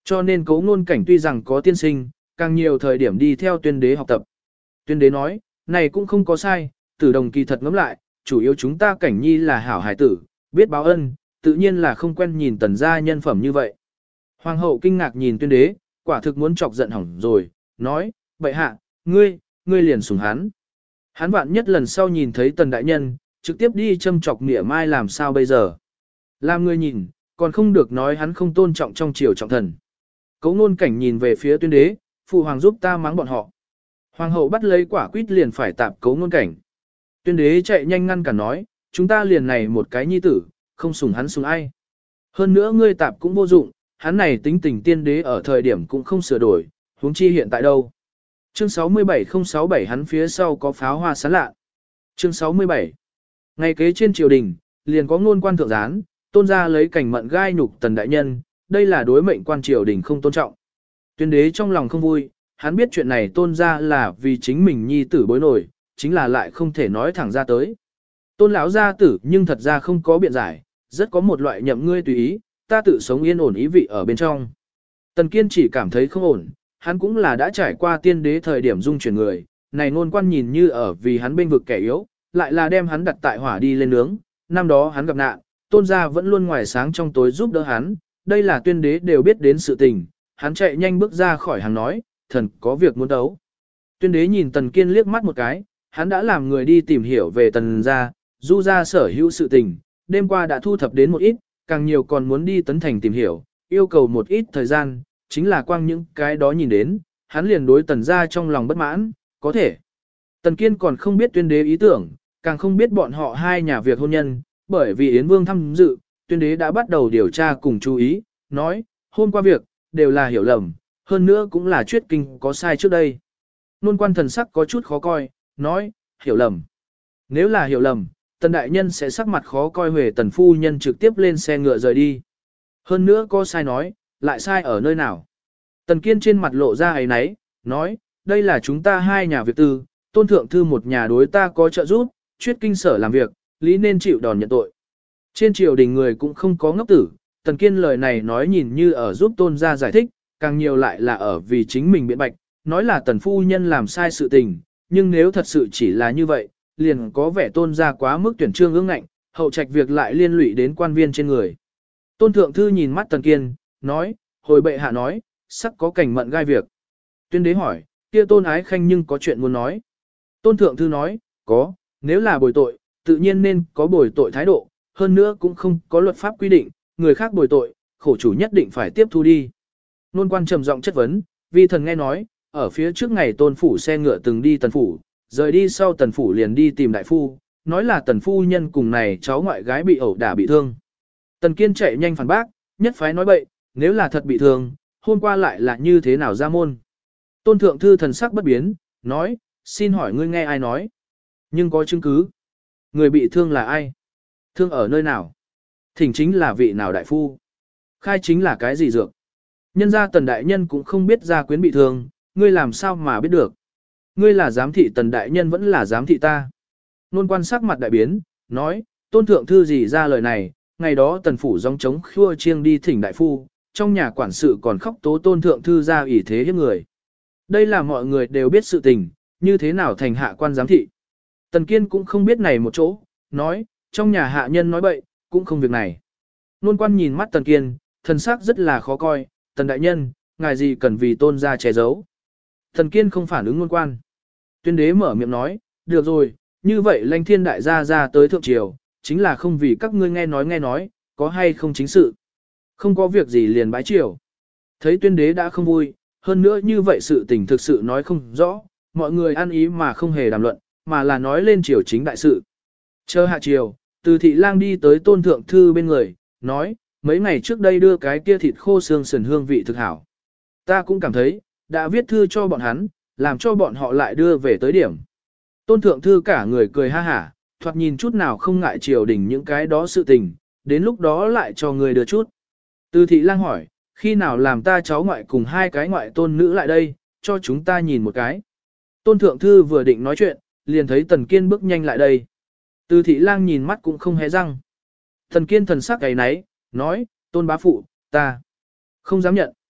Cho nên Cố Ngôn Cảnh tuy rằng có tiên sinh, càng nhiều thời điểm đi theo Tuyên Đế học tập. Tuyên Đế nói, này cũng không có sai, Tử Đồng kỳ thật ngẫm lại, chủ yếu chúng ta Cảnh Nhi là hảo hải tử, biết báo ân, tự nhiên là không quen nhìn Tần gia nhân phẩm như vậy. Hoàng hậu kinh ngạc nhìn Tuyên Đế, quả thực muốn chọc giận hỏng rồi, nói, bệ hạ, ngươi, ngươi liền sủng hắn. Hắn vạn nhất lần sau nhìn thấy Tần đại nhân, trực tiếp đi châm chọc mỉa mai làm sao bây giờ. Làm ngươi nhìn, còn không được nói hắn không tôn trọng trong triều trọng thần. Cố Ngôn Cảnh nhìn về phía Tuyên Đế, phụ hoàng giúp ta mắng bọn họ. Hoàng hậu bắt lấy quả quýt liền phải tạp Cố Ngôn Cảnh. Tuyên Đế chạy nhanh ngăn cản nói, chúng ta liền này một cái nhi tử, không sủng hắn sủng ai. Hơn nữa ngươi tạp cũng vô dụng, hắn này tính tình tiên đế ở thời điểm cũng không sửa đổi, huống chi hiện tại đâu. Chương sáu mươi bảy không sáu bảy hắn phía sau có pháo hoa sáng lạ. Chương sáu mươi bảy. Ngày kế trên triều đình, liền có ngôn quan thượng gián, tôn ra lấy cảnh mận gai nhục Tần đại nhân, đây là đối mệnh quan triều đình không tôn trọng. Tuyên đế trong lòng không vui, hắn biết chuyện này tôn ra là vì chính mình nhi tử bối nổi, chính là lại không thể nói thẳng ra tới. Tôn lão gia tử nhưng thật ra không có biện giải, rất có một loại nhậm ngươi tùy ý, ta tự sống yên ổn ý vị ở bên trong. Tần Kiên chỉ cảm thấy không ổn, hắn cũng là đã trải qua tiên đế thời điểm dung chuyển người, này ngôn quan nhìn như ở vì hắn bên vực kẻ yếu, lại là đem hắn đặt tại hỏa đi lên nướng, năm đó hắn gặp nạn, tôn gia vẫn luôn ngoài sáng trong tối giúp đỡ hắn, đây là tuyên đế đều biết đến sự tình, hắn chạy nhanh bước ra khỏi hàng nói, thần có việc muốn đấu. Tuyên đế nhìn Tần Kiên liếc mắt một cái, hắn đã làm người đi tìm hiểu về Tần gia, du gia sở hữu sự tình, đêm qua đã thu thập đến một ít, càng nhiều còn muốn đi Tấn Thành tìm hiểu, yêu cầu một ít thời gian, chính là quang những cái đó nhìn đến, hắn liền đối Tần gia trong lòng bất mãn, có thể. Tần Kiên còn không biết tuyên đế ý tưởng, càng không biết bọn họ hai nhà việc hôn nhân, bởi vì Yến Vương tham dự, tuyên đế đã bắt đầu điều tra cùng chú ý, nói, hôm qua việc, đều là hiểu lầm, hơn nữa cũng là chuyết kinh có sai trước đây. Nôn quan thần sắc có chút khó coi, nói, hiểu lầm. Nếu là hiểu lầm, Tần đại nhân sẽ sắc mặt khó coi Huệ Tần phu nhân trực tiếp lên xe ngựa rời đi. Hơn nữa có sai nói, lại sai ở nơi nào. Tần Kiên trên mặt lộ ra ấy nấy, nói, đây là chúng ta hai nhà việc tư, tôn thượng thư một nhà đối ta có trợ giúp, chuyết kinh sở làm việc, lý nên chịu đòn nhận tội. Trên triều đình người cũng không có ngốc tử, Tần Kiên lời này nói nhìn như ở giúp tôn gia giải thích, càng nhiều lại là ở vì chính mình biện bạch, nói là Tần phu nhân làm sai sự tình, nhưng nếu thật sự chỉ là như vậy, liền có vẻ tôn gia quá mức tuyển trương ương ngạnh, hậu trạch việc lại liên lụy đến quan viên trên người. Tôn thượng thư nhìn mắt Tần Kiên, nói, hồi bệ hạ nói, sắc có cảnh mận gai việc. Tuyên đế hỏi, kia tôn ái khanh nhưng có chuyện muốn nói. Tôn thượng thư nói, có, nếu là bồi tội, tự nhiên nên có bồi tội thái độ, hơn nữa cũng không có luật pháp quy định, người khác bồi tội, khổ chủ nhất định phải tiếp thu đi. Nôn quan trầm giọng chất vấn, vi thần nghe nói, ở phía trước ngày tôn phủ xe ngựa từng đi tần phủ, rời đi sau tần phủ liền đi tìm đại phu, nói là tần phu nhân cùng này cháu ngoại gái bị ẩu đả bị thương. Tần Kiên chạy nhanh phản bác, nhất phái nói bậy, nếu là thật bị thương, hôm qua lại là như thế nào ra môn. Tôn thượng thư thần sắc bất biến, nói, xin hỏi ngươi nghe ai nói. Nhưng có chứng cứ. Người bị thương là ai? Thương ở nơi nào? Thỉnh chính là vị nào đại phu? Khai chính là cái gì dược? Nhân gia tần đại nhân cũng không biết gia quyến bị thương, ngươi làm sao mà biết được? Ngươi là giám thị tần đại nhân vẫn là giám thị ta. Nôn quan sắc mặt đại biến, nói, tôn thượng thư gì ra lời này, ngày đó tần phủ gióng trống khua chiêng đi thỉnh đại phu, trong nhà quản sự còn khóc tố tôn thượng thư ra ủy thế hiếp người. Đây là mọi người đều biết sự tình, như thế nào thành hạ quan giám thị. Tần Kiên cũng không biết này một chỗ, nói, trong nhà hạ nhân nói bậy, cũng không việc này. Nôn quan nhìn mắt Tần Kiên, thần sắc rất là khó coi, tần đại nhân, ngài gì cần vì tôn ra che giấu. Tần Kiên không phản ứng nôn quan. Tuyên đế mở miệng nói, được rồi, như vậy lãnh thiên đại gia ra tới thượng triều, chính là không vì các ngươi nghe nói nghe nói, có hay không chính sự. Không có việc gì liền bái triều. Thấy tuyên đế đã không vui, hơn nữa như vậy sự tình thực sự nói không rõ, mọi người ăn ý mà không hề đàm luận, mà là nói lên triều chính đại sự. Chờ hạ triều, từ thị lang đi tới tôn thượng thư bên người, nói, mấy ngày trước đây đưa cái kia thịt khô xương sườn hương vị thực hảo. Ta cũng cảm thấy, đã viết thư cho bọn hắn, làm cho bọn họ lại đưa về tới điểm. Tôn thượng thư cả người cười ha hả, thoạt nhìn chút nào không ngại triều đình những cái đó sự tình, đến lúc đó lại cho người đưa chút. Từ thị lang hỏi, khi nào làm ta cháu ngoại cùng hai cái ngoại tôn nữ lại đây, cho chúng ta nhìn một cái. Tôn thượng thư vừa định nói chuyện, liền thấy Tần Kiên bước nhanh lại đây. Từ thị lang nhìn mắt cũng không hé răng. Tần Kiên thần sắc gầy náy, nói, tôn bá phụ, ta không dám nhận.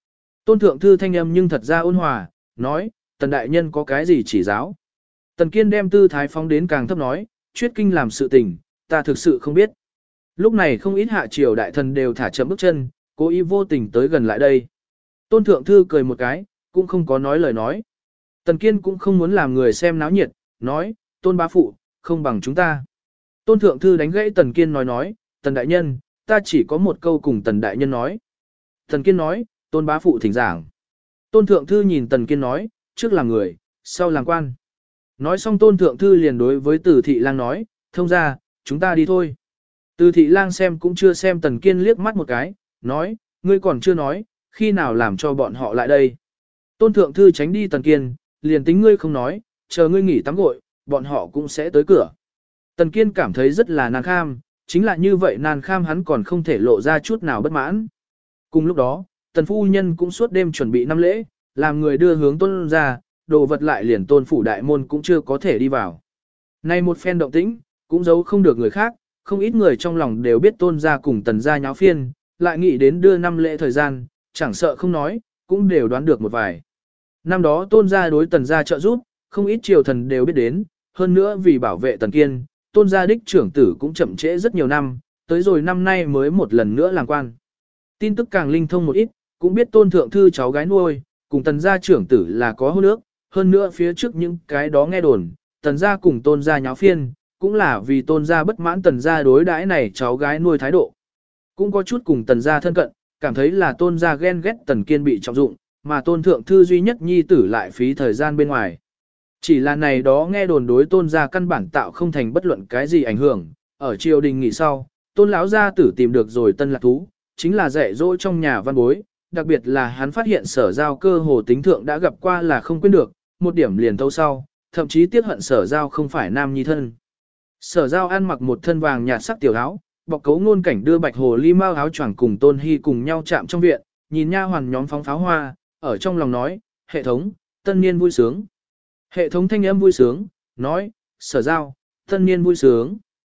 Tôn thượng thư thanh âm nhưng thật ra ôn hòa, nói, tần đại nhân có cái gì chỉ giáo. Tần Kiên đem tư thái phóng đến càng thấp nói, chuyết kinh làm sự tình, ta thực sự không biết. Lúc này không ít hạ triều đại thần đều thả chậm bước chân, cố ý vô tình tới gần lại đây. Tôn thượng thư cười một cái, cũng không có nói lời nói. Tần Kiên cũng không muốn làm người xem náo nhiệt, nói, tôn bá phụ, không bằng chúng ta. Tôn thượng thư đánh gãy Tần Kiên nói nói, tần đại nhân, ta chỉ có một câu cùng tần đại nhân nói. Tần Kiên nói, tôn bá phụ thỉnh giảng. Tôn thượng thư nhìn Tần Kiên nói, trước làm người, sau làm quan. Nói xong tôn thượng thư liền đối với Từ thị lang nói, thông ra, chúng ta đi thôi. Từ thị lang xem cũng chưa xem Tần Kiên liếc mắt một cái, nói, ngươi còn chưa nói, khi nào làm cho bọn họ lại đây. Tôn thượng thư tránh đi Tần Kiên, liền tính ngươi không nói, chờ ngươi nghỉ tắm gội, bọn họ cũng sẽ tới cửa. Tần Kiên cảm thấy rất là nan kham, chính là như vậy nan kham hắn còn không thể lộ ra chút nào bất mãn. Cùng lúc đó, Tần phu nhân cũng suốt đêm chuẩn bị năm lễ, làm người đưa hướng tôn ra, đồ vật lại liền tôn phủ đại môn cũng chưa có thể đi vào. Nay một phen động tĩnh, cũng giấu không được người khác, không ít người trong lòng đều biết tôn ra cùng tần gia nháo phiên, lại nghĩ đến đưa năm lễ thời gian, chẳng sợ không nói, cũng đều đoán được một vài. Năm đó tôn gia đối tần gia trợ giúp, không ít triều thần đều biết đến, hơn nữa vì bảo vệ Tần Kiên, tôn gia đích trưởng tử cũng chậm trễ rất nhiều năm, tới rồi năm nay mới một lần nữa làm quan. Tin tức càng linh thông một ít, cũng biết tôn thượng thư cháu gái nuôi, cùng tần gia trưởng tử là có hôn ước, hơn nữa phía trước những cái đó nghe đồn, tần gia cùng tôn gia nháo phiên, cũng là vì tôn gia bất mãn tần gia đối đãi này cháu gái nuôi thái độ. Cũng có chút cùng tần gia thân cận, cảm thấy là tôn gia ghen ghét Tần Kiên bị trọng dụng, mà tôn thượng thư duy nhất nhi tử lại phí thời gian bên ngoài. Chỉ là này đó nghe đồn đối tôn gia căn bản tạo không thành bất luận cái gì ảnh hưởng, ở triều đình nghỉ sau, tôn lão gia tử tìm được rồi tân lạc thú, chính là dạy dỗ trong nhà văn bối, đặc biệt là hắn phát hiện sở giao cơ hồ tính thượng đã gặp qua là không quên được, một điểm liền thâu sau, thậm chí tiếc hận sở giao không phải nam nhi thân. Sở giao ăn mặc một thân vàng nhạt sắc tiểu áo, bọc cấu ngôn cảnh đưa bạch hồ ly mau áo choàng cùng tôn hy cùng nhau chạm trong viện, nhìn nha hoàn nhóm phóng pháo hoa, ở trong lòng nói, hệ thống, tân niên vui sướng. Hệ thống thanh âm vui sướng, nói, sở giao, tân niên vui sướng.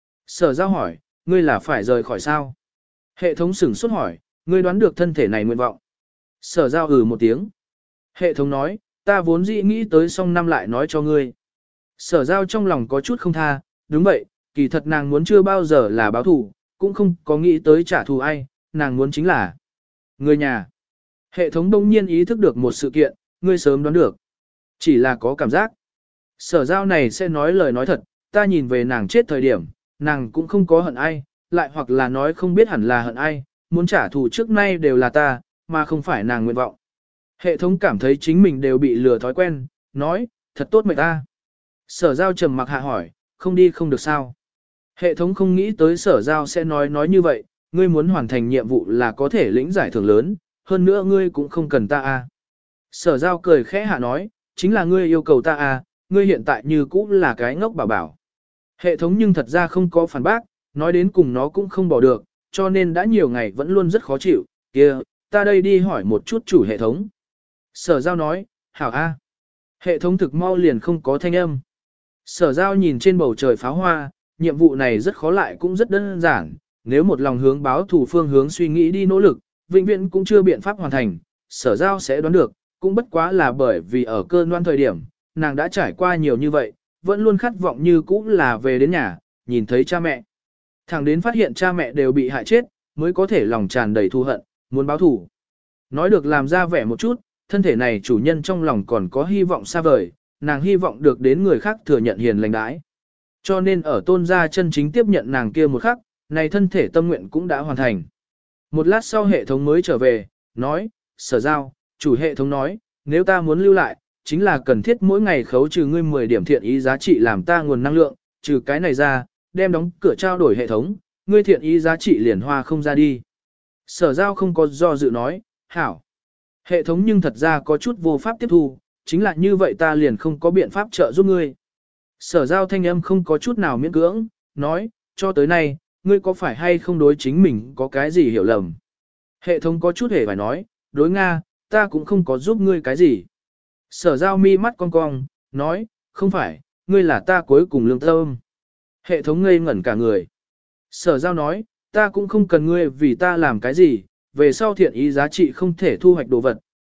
Sở giao hỏi, ngươi là phải rời khỏi sao? Hệ thống sửng sốt hỏi, ngươi đoán được thân thể này nguyện vọng. Sở giao ừ một tiếng. Hệ thống nói, ta vốn dĩ nghĩ tới xong năm lại nói cho ngươi. Sở giao trong lòng có chút không tha, đúng vậy, kỳ thật nàng muốn chưa bao giờ là báo thù, cũng không có nghĩ tới trả thù ai, nàng muốn chính là người nhà. Hệ thống đông nhiên ý thức được một sự kiện, ngươi sớm đoán được. Chỉ là có cảm giác. Sở giao này sẽ nói lời nói thật, ta nhìn về nàng chết thời điểm, nàng cũng không có hận ai, lại hoặc là nói không biết hẳn là hận ai, muốn trả thù trước nay đều là ta, mà không phải nàng nguyện vọng. Hệ thống cảm thấy chính mình đều bị lừa thói quen, nói, thật tốt mệt ta. Sở giao trầm mặc hạ hỏi, không đi không được sao. Hệ thống không nghĩ tới sở giao sẽ nói nói như vậy, ngươi muốn hoàn thành nhiệm vụ là có thể lĩnh giải thưởng lớn, hơn nữa ngươi cũng không cần ta a. Sở giao cười khẽ hạ nói, chính là ngươi yêu cầu ta a, ngươi hiện tại như cũ là cái ngốc bảo bảo. Hệ thống nhưng thật ra không có phản bác, nói đến cùng nó cũng không bỏ được, cho nên đã nhiều ngày vẫn luôn rất khó chịu, kia, ta đây đi hỏi một chút chủ hệ thống. Sở giao nói, hảo a. Hệ thống thực mau liền không có thanh âm. Sở giao nhìn trên bầu trời pháo hoa, nhiệm vụ này rất khó lại cũng rất đơn giản, nếu một lòng hướng báo thủ phương hướng suy nghĩ đi nỗ lực, vĩnh viễn cũng chưa biện pháp hoàn thành, sở giao sẽ đoán được, cũng bất quá là bởi vì ở cơn ngoan thời điểm, nàng đã trải qua nhiều như vậy, vẫn luôn khát vọng như cũ là về đến nhà, nhìn thấy cha mẹ. Thẳng đến phát hiện cha mẹ đều bị hại chết, mới có thể lòng tràn đầy thù hận, muốn báo thủ. Nói được làm ra vẻ một chút, thân thể này chủ nhân trong lòng còn có hy vọng xa vời, nàng hy vọng được đến người khác thừa nhận hiền lành đãi. Cho nên ở tôn gia chân chính tiếp nhận nàng kia một khắc, này thân thể tâm nguyện cũng đã hoàn thành. Một lát sau hệ thống mới trở về, nói, sở giao, chủ hệ thống nói, nếu ta muốn lưu lại, chính là cần thiết mỗi ngày khấu trừ ngươi mười điểm thiện ý giá trị làm ta nguồn năng lượng, trừ cái này ra, đem đóng cửa trao đổi hệ thống, ngươi thiện ý giá trị liền hoa không ra đi. Sở giao không có do dự nói, hảo. Hệ thống nhưng thật ra có chút vô pháp tiếp thu, chính là như vậy ta liền không có biện pháp trợ giúp ngươi. Sở giao thanh âm không có chút nào miễn cưỡng, nói, cho tới nay, ngươi có phải hay không đối chính mình có cái gì hiểu lầm. Hệ thống có chút hề phải nói, đối Nga, ta cũng không có giúp ngươi cái gì. Sở giao mi mắt cong cong, nói, không phải, ngươi là ta cuối cùng lương tâm. Hệ thống ngây ngẩn cả người. Sở giao nói, ta cũng không cần ngươi vì ta làm cái gì, về sau thiện ý giá trị không thể thu hoạch đồ vật,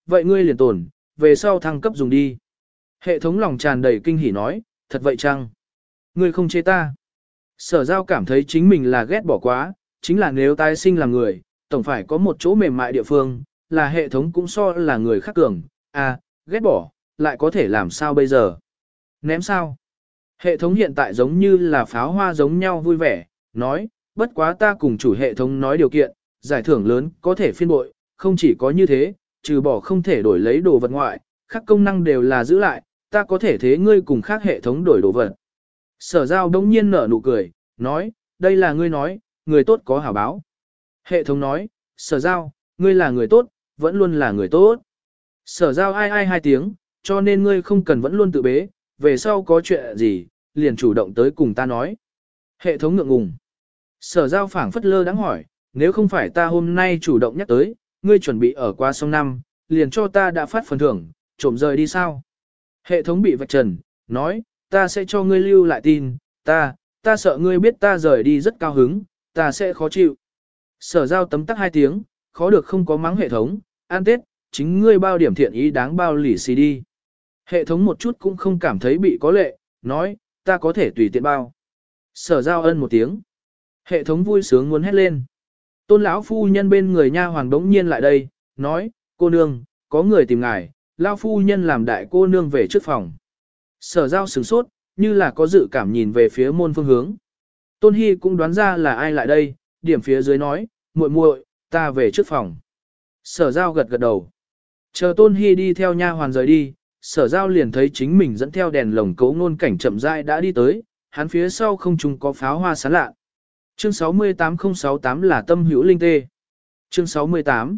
vậy ngươi liền tồn, về sau thăng cấp dùng đi. Hệ thống lòng tràn đầy kinh hỉ nói, thật vậy chăng? Ngươi không chê ta. Sở giao cảm thấy chính mình là ghét bỏ quá, chính là nếu tái sinh làm người, tổng phải có một chỗ mềm mại địa phương, là hệ thống cũng so là người khác cường, à, ghét bỏ, lại có thể làm sao bây giờ? Ném sao? Hệ thống hiện tại giống như là pháo hoa giống nhau vui vẻ, nói, bất quá ta cùng chủ hệ thống nói điều kiện, giải thưởng lớn có thể phiên bội, không chỉ có như thế, trừ bỏ không thể đổi lấy đồ vật ngoại, các công năng đều là giữ lại, ta có thể thế ngươi cùng khác hệ thống đổi đồ vật. Sở giao đông nhiên nở nụ cười, nói, đây là ngươi nói, người tốt có hảo báo. Hệ thống nói, sở giao, ngươi là người tốt, vẫn luôn là người tốt. Sở giao ai ai hai tiếng, cho nên ngươi không cần vẫn luôn tự bế, về sau có chuyện gì, liền chủ động tới cùng ta nói. Hệ thống ngượng ngùng. Sở giao phảng phất lơ đáng hỏi, nếu không phải ta hôm nay chủ động nhắc tới, ngươi chuẩn bị ở qua sông năm, liền cho ta đã phát phần thưởng, trộm rời đi sao? Hệ thống bị vạch trần, nói, ta sẽ cho ngươi lưu lại tin, ta, ta sợ ngươi biết ta rời đi rất cao hứng, ta sẽ khó chịu. Sở giao tấm tắc hai tiếng, khó được không có mắng hệ thống, an tết, chính ngươi bao điểm thiện ý đáng bao lì xì đi. Hệ thống một chút cũng không cảm thấy bị có lệ, nói, ta có thể tùy tiện bao. Sở giao ân một tiếng. Hệ thống vui sướng muốn hét lên. Tôn lão phu nhân bên người nha hoàn đống nhiên lại đây, nói, cô nương, có người tìm ngài, lão phu nhân làm đại cô nương về trước phòng. Sở giao sửng sốt, như là có dự cảm nhìn về phía môn phương hướng. Tôn Hy cũng đoán ra là ai lại đây, điểm phía dưới nói, muội muội, ta về trước phòng. Sở giao gật gật đầu. Chờ Tôn Hy đi theo nha hoàn rời đi, sở giao liền thấy chính mình dẫn theo đèn lồng cấu ngôn cảnh chậm rãi đã đi tới, hắn phía sau không trung có pháo hoa sáng lạ. Chương sáu mươi tám không sáu tám là tâm hữu linh tê. Chương sáu mươi tám.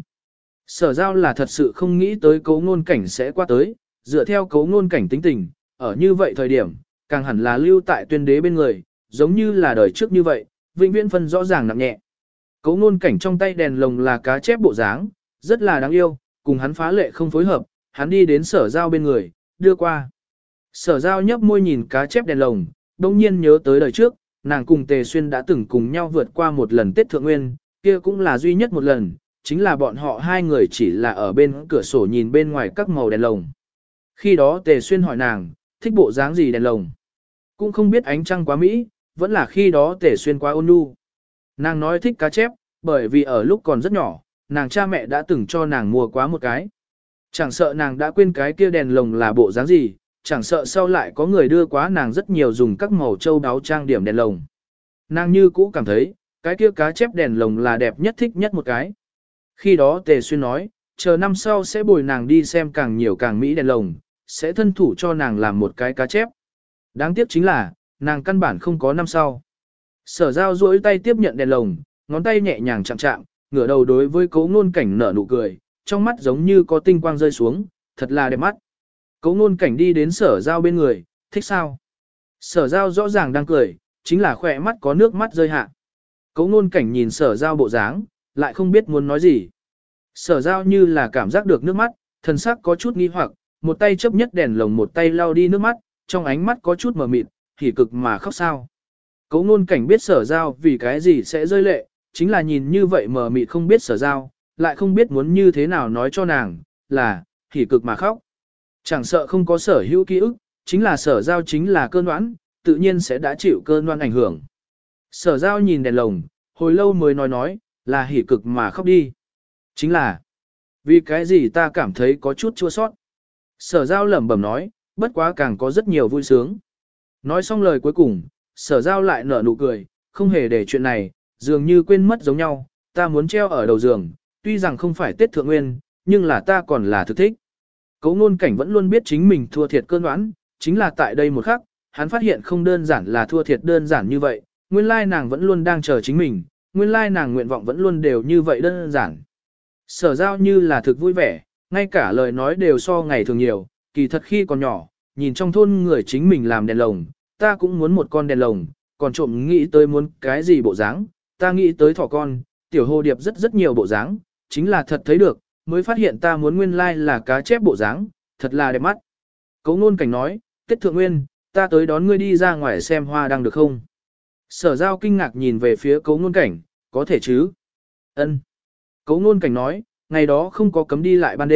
Sở giao là thật sự không nghĩ tới cấu ngôn cảnh sẽ qua tới, dựa theo cấu ngôn cảnh tính tình, ở như vậy thời điểm, càng hẳn là lưu tại tuyên đế bên người, giống như là đời trước như vậy, vĩnh viễn phân rõ ràng nặng nhẹ. Cấu ngôn cảnh trong tay đèn lồng là cá chép bộ dáng, rất là đáng yêu, cùng hắn phá lệ không phối hợp, hắn đi đến sở giao bên người, đưa qua. Sở giao nhấp môi nhìn cá chép đèn lồng, đông nhiên nhớ tới đời trước, nàng cùng Tề Xuyên đã từng cùng nhau vượt qua một lần Tết Thượng Nguyên, kia cũng là duy nhất một lần, chính là bọn họ hai người chỉ là ở bên cửa sổ nhìn bên ngoài các màu đèn lồng. Khi đó Tề Xuyên hỏi nàng, thích bộ dáng gì đèn lồng? Cũng không biết ánh trăng quá Mỹ, vẫn là khi đó Tề Xuyên quá ôn nhu. Nàng nói thích cá chép, bởi vì ở lúc còn rất nhỏ, nàng cha mẹ đã từng cho nàng mua quá một cái. Chẳng sợ nàng đã quên cái kia đèn lồng là bộ dáng gì, chẳng sợ sau lại có người đưa quá nàng rất nhiều dùng các màu châu đáo trang điểm đèn lồng. Nàng như cũ cảm thấy, cái kia cá chép đèn lồng là đẹp nhất thích nhất một cái. Khi đó Tề Xuyên nói, chờ năm sau sẽ bồi nàng đi xem càng nhiều càng mỹ đèn lồng, sẽ thân thủ cho nàng làm một cái cá chép. Đáng tiếc chính là, nàng căn bản không có năm sau. Sở giao duỗi tay tiếp nhận đèn lồng, ngón tay nhẹ nhàng chạm chạm, ngửa đầu đối với Cố Ngôn Cảnh nở nụ cười, trong mắt giống như có tinh quang rơi xuống, thật là đẹp mắt. Cố Ngôn Cảnh đi đến sở giao bên người, thích sao? Sở giao rõ ràng đang cười, chính là khỏe mắt có nước mắt rơi hạ. Cố Ngôn Cảnh nhìn sở giao bộ dáng, lại không biết muốn nói gì. Sở giao như là cảm giác được nước mắt, thần sắc có chút nghi hoặc, một tay chấp nhất đèn lồng một tay lau đi nước mắt, trong ánh mắt có chút mờ mịt, hỉ cực mà khóc sao. Cố Ngôn Cảnh biết sở giao vì cái gì sẽ rơi lệ, chính là nhìn như vậy mờ mịt không biết sở giao, lại không biết muốn như thế nào nói cho nàng, là, hỉ cực mà khóc. Chẳng sợ không có sở hữu ký ức, chính là sở giao chính là cơn đoán, tự nhiên sẽ đã chịu cơn đoán ảnh hưởng. Sở giao nhìn đèn lồng, hồi lâu mới nói nói, là hỉ cực mà khóc đi. Chính là, vì cái gì ta cảm thấy có chút chua sót. Sở giao lẩm bẩm nói, bất quá càng có rất nhiều vui sướng. Nói xong lời cuối cùng, sở giao lại nở nụ cười, không hề để chuyện này, dường như quên mất giống nhau, ta muốn treo ở đầu giường, tuy rằng không phải Tết Thượng Nguyên, nhưng là ta còn là thực thích. Cố Ngôn Cảnh vẫn luôn biết chính mình thua thiệt cơn đoán, chính là tại đây một khắc, hắn phát hiện không đơn giản là thua thiệt đơn giản như vậy, nguyên lai nàng vẫn luôn đang chờ chính mình, nguyên lai nàng nguyện vọng vẫn luôn đều như vậy đơn giản. Sở giao như là thực vui vẻ, ngay cả lời nói đều so ngày thường nhiều, kỳ thật khi còn nhỏ, nhìn trong thôn người chính mình làm đèn lồng, ta cũng muốn một con đèn lồng, còn trộm nghĩ tới muốn cái gì bộ dáng, ta nghĩ tới thỏ con, tiểu hồ điệp rất rất nhiều bộ dáng, chính là thật thấy được, mới phát hiện ta muốn nguyên lai là cá chép bộ dáng, thật là đẹp mắt. Cố Ngôn Cảnh nói, Tết Thượng Nguyên, ta tới đón ngươi đi ra ngoài xem hoa đăng được không? Sở giao kinh ngạc nhìn về phía Cố Ngôn Cảnh, có thể chứ? Ân. Cố Ngôn Cảnh nói, ngày đó không có cấm đi lại ban đêm,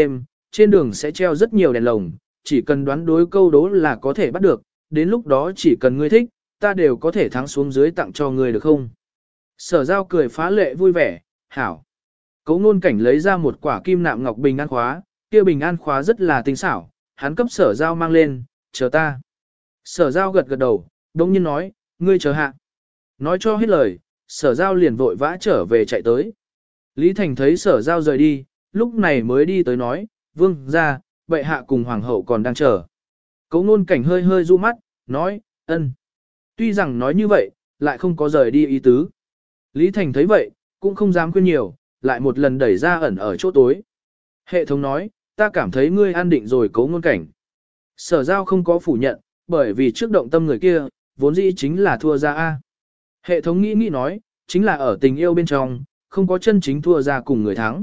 trên đường sẽ treo rất nhiều đèn lồng, chỉ cần đoán đối câu đố là có thể bắt được, đến lúc đó chỉ cần ngươi thích, ta đều có thể thắng xuống dưới tặng cho ngươi được không? Sở Giao cười phá lệ vui vẻ, hảo. Cố Ngôn Cảnh lấy ra một quả kim nạm ngọc bình an khóa, kia bình an khóa rất là tinh xảo, hắn cấp Sở Giao mang lên, chờ ta. Sở Giao gật gật đầu, đồng nhiên nói, ngươi chờ hạ. Nói cho hết lời, Sở Giao liền vội vã trở về chạy tới. Lý Thành thấy Sở Giao rời đi, lúc này mới đi tới nói, vương ra, bệ hạ cùng hoàng hậu còn đang chờ. Cố Ngôn Cảnh hơi hơi du mắt, nói, ân. Tuy rằng nói như vậy, lại không có rời đi ý tứ. Lý Thành thấy vậy, cũng không dám khuyên nhiều, lại một lần đẩy ra ẩn ở chỗ tối. Hệ thống nói, ta cảm thấy ngươi an định rồi. Cố Ngôn Cảnh. Sở Giao không có phủ nhận, bởi vì trước động tâm người kia, vốn dĩ chính là thua ra A. Hệ thống nghĩ nghĩ nói, chính là ở tình yêu bên trong, không có chân chính thua ra cùng người thắng.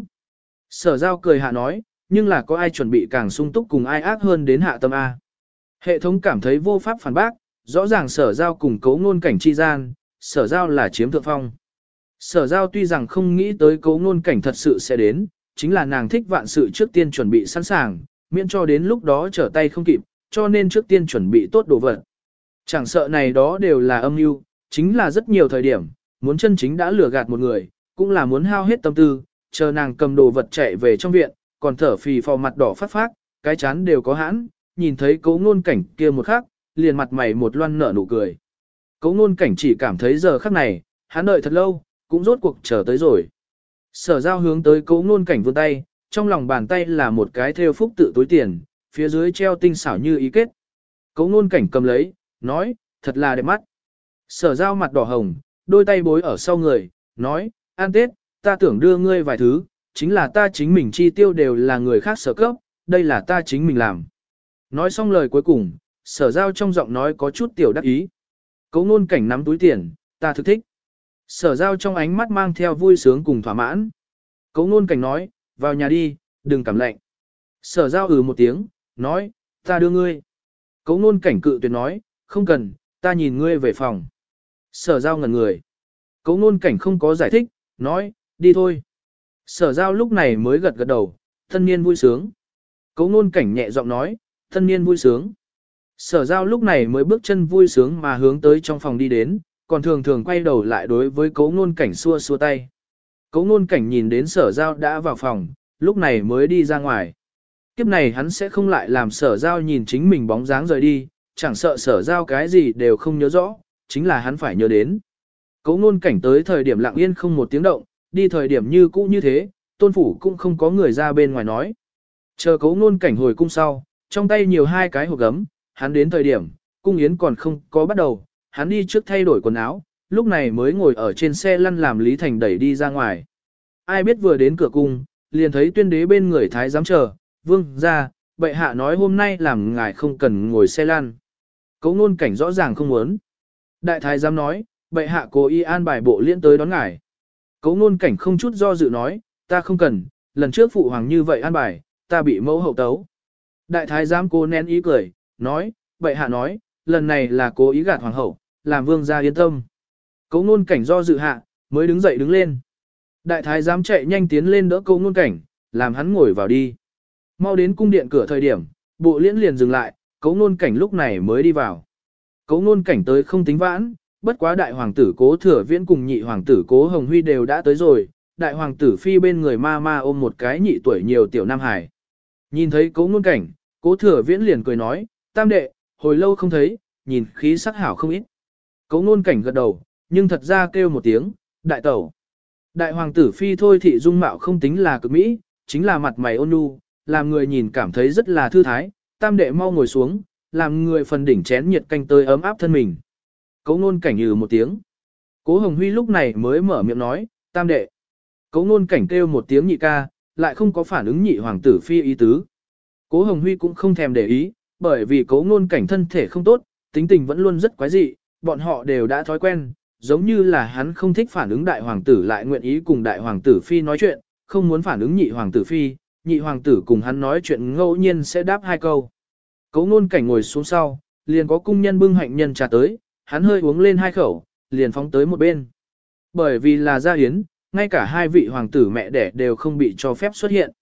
Sở Giao cười hạ nói, nhưng là có ai chuẩn bị càng sung túc cùng ai ác hơn đến hạ tâm A. Hệ thống cảm thấy vô pháp phản bác, rõ ràng Sở Giao cùng Cố Ngôn Cảnh chi gian, Sở Giao là chiếm thượng phong. Sở Giao tuy rằng không nghĩ tới Cố Ngôn Cảnh thật sự sẽ đến, chính là nàng thích vạn sự trước tiên chuẩn bị sẵn sàng, miễn cho đến lúc đó trở tay không kịp, cho nên trước tiên chuẩn bị tốt đồ vật. Chẳng sợ này đó đều là âm mưu, chính là rất nhiều thời điểm, muốn chân chính đã lừa gạt một người, cũng là muốn hao hết tâm tư, chờ nàng cầm đồ vật chạy về trong viện, còn thở phì phò mặt đỏ phát phát, cái chán đều có hãn, nhìn thấy Cố Ngôn Cảnh kia một khắc, liền mặt mày một loan nở nụ cười. Cố Ngôn Cảnh chỉ cảm thấy giờ khắc này, hắn đợi thật lâu, cũng rốt cuộc chờ tới rồi. Sở Giao hướng tới Cố Ngôn Cảnh vươn tay, trong lòng bàn tay là một cái thêu phúc tự túi tiền, phía dưới treo tinh xảo như ý kết. Cố Ngôn Cảnh cầm lấy, nói, thật là đẹp mắt. Sở Giao mặt đỏ hồng, đôi tay bối ở sau người, nói, an Tết, ta tưởng đưa ngươi vài thứ, chính là ta chính mình chi tiêu đều là người khác sở cấp, đây là ta chính mình làm. Nói xong lời cuối cùng, Sở Giao trong giọng nói có chút tiểu đắc ý. Cố Ngôn Cảnh nắm túi tiền, ta thực thích. Sở Giao trong ánh mắt mang theo vui sướng cùng thỏa mãn. Cố Ngôn Cảnh nói, vào nhà đi, đừng cảm lạnh. Sở Giao ừ một tiếng, nói, ta đưa ngươi. Cố Ngôn Cảnh cự tuyệt nói, không cần, ta nhìn ngươi về phòng. Sở Giao ngẩn người. Cố Ngôn Cảnh không có giải thích, nói, đi thôi. Sở Giao lúc này mới gật gật đầu, thân niên vui sướng. Cố Ngôn Cảnh nhẹ giọng nói, thân niên vui sướng. Sở Giao lúc này mới bước chân vui sướng mà hướng tới trong phòng đi đến, còn thường thường quay đầu lại đối với Cố Ngôn Cảnh xua xua tay. Cố Ngôn Cảnh nhìn đến Sở Giao đã vào phòng, lúc này mới đi ra ngoài. Kiếp này hắn sẽ không lại làm Sở Giao nhìn chính mình bóng dáng rời đi, chẳng sợ Sở Giao cái gì đều không nhớ rõ, chính là hắn phải nhớ đến. Cố Ngôn Cảnh tới thời điểm lặng yên không một tiếng động, đi thời điểm như cũ như thế, Tôn phủ cũng không có người ra bên ngoài nói. Chờ Cố Ngôn Cảnh hồi cung sau, trong tay nhiều hai cái hộp gấm, hắn đến thời điểm, cung yến còn không có bắt đầu, hắn đi trước thay đổi quần áo, lúc này mới ngồi ở trên xe lăn làm Lý Thành đẩy đi ra ngoài. Ai biết vừa đến cửa cung, liền thấy tuyên đế bên người thái giám chờ, vương ra, bệ hạ nói hôm nay làm ngài không cần ngồi xe lăn. Cố Ngôn Cảnh rõ ràng không muốn. Đại thái giám nói, bệ hạ cố ý an bài bộ liễn tới đón ngài. Cố Ngôn Cảnh không chút do dự nói, ta không cần, lần trước phụ hoàng như vậy an bài, ta bị mẫu hậu tấu. Đại thái giám cố nén ý cười, nói, bệ hạ nói, lần này là cố ý gạt hoàng hậu, làm vương gia yên tâm. Cố Ngôn Cảnh do dự hạ, mới đứng dậy đứng lên. Đại thái giám chạy nhanh tiến lên đỡ Cố Ngôn Cảnh, làm hắn ngồi vào đi. Mau đến cung điện cửa thời điểm, bộ liễn liền dừng lại, Cố Ngôn Cảnh lúc này mới đi vào. Cố Ngôn Cảnh tới không tính vãn, bất quá đại hoàng tử Cố Thừa Viễn cùng nhị hoàng tử Cố Hồng Huy đều đã tới rồi, đại hoàng tử phi bên người ma ma ôm một cái nhị tuổi nhiều tiểu nam hải. Nhìn thấy Cố Ngôn Cảnh, Cố Thừa Viễn liền cười nói, tam đệ, hồi lâu không thấy, nhìn khí sắc hảo không ít. Cố Ngôn Cảnh gật đầu, nhưng thật ra kêu một tiếng, đại tẩu. Đại hoàng tử phi thôi thị dung mạo không tính là cực mỹ, chính là mặt mày ôn nhu, làm người nhìn cảm thấy rất là thư thái, tam đệ mau ngồi xuống, làm người phần đỉnh chén nhiệt canh tới ấm áp thân mình. Cố Ngôn Cảnh ừ một tiếng. Cố Hồng Huy lúc này mới mở miệng nói, tam đệ. Cố Ngôn Cảnh kêu một tiếng nhị ca, lại không có phản ứng nhị hoàng tử phi ý tứ. Cố Hồng Huy cũng không thèm để ý, bởi vì Cố Ngôn Cảnh thân thể không tốt, tính tình vẫn luôn rất quái dị, bọn họ đều đã thói quen, giống như là hắn không thích phản ứng đại hoàng tử lại nguyện ý cùng đại hoàng tử phi nói chuyện, không muốn phản ứng nhị hoàng tử phi, nhị hoàng tử cùng hắn nói chuyện ngẫu nhiên sẽ đáp hai câu. Cố Ngôn Cảnh ngồi xuống sau, liền có cung nhân bưng hạnh nhân trà tới, hắn hơi uống lên hai khẩu, liền phóng tới một bên. Bởi vì là gia yến, ngay cả hai vị hoàng tử mẹ đẻ đều không bị cho phép xuất hiện.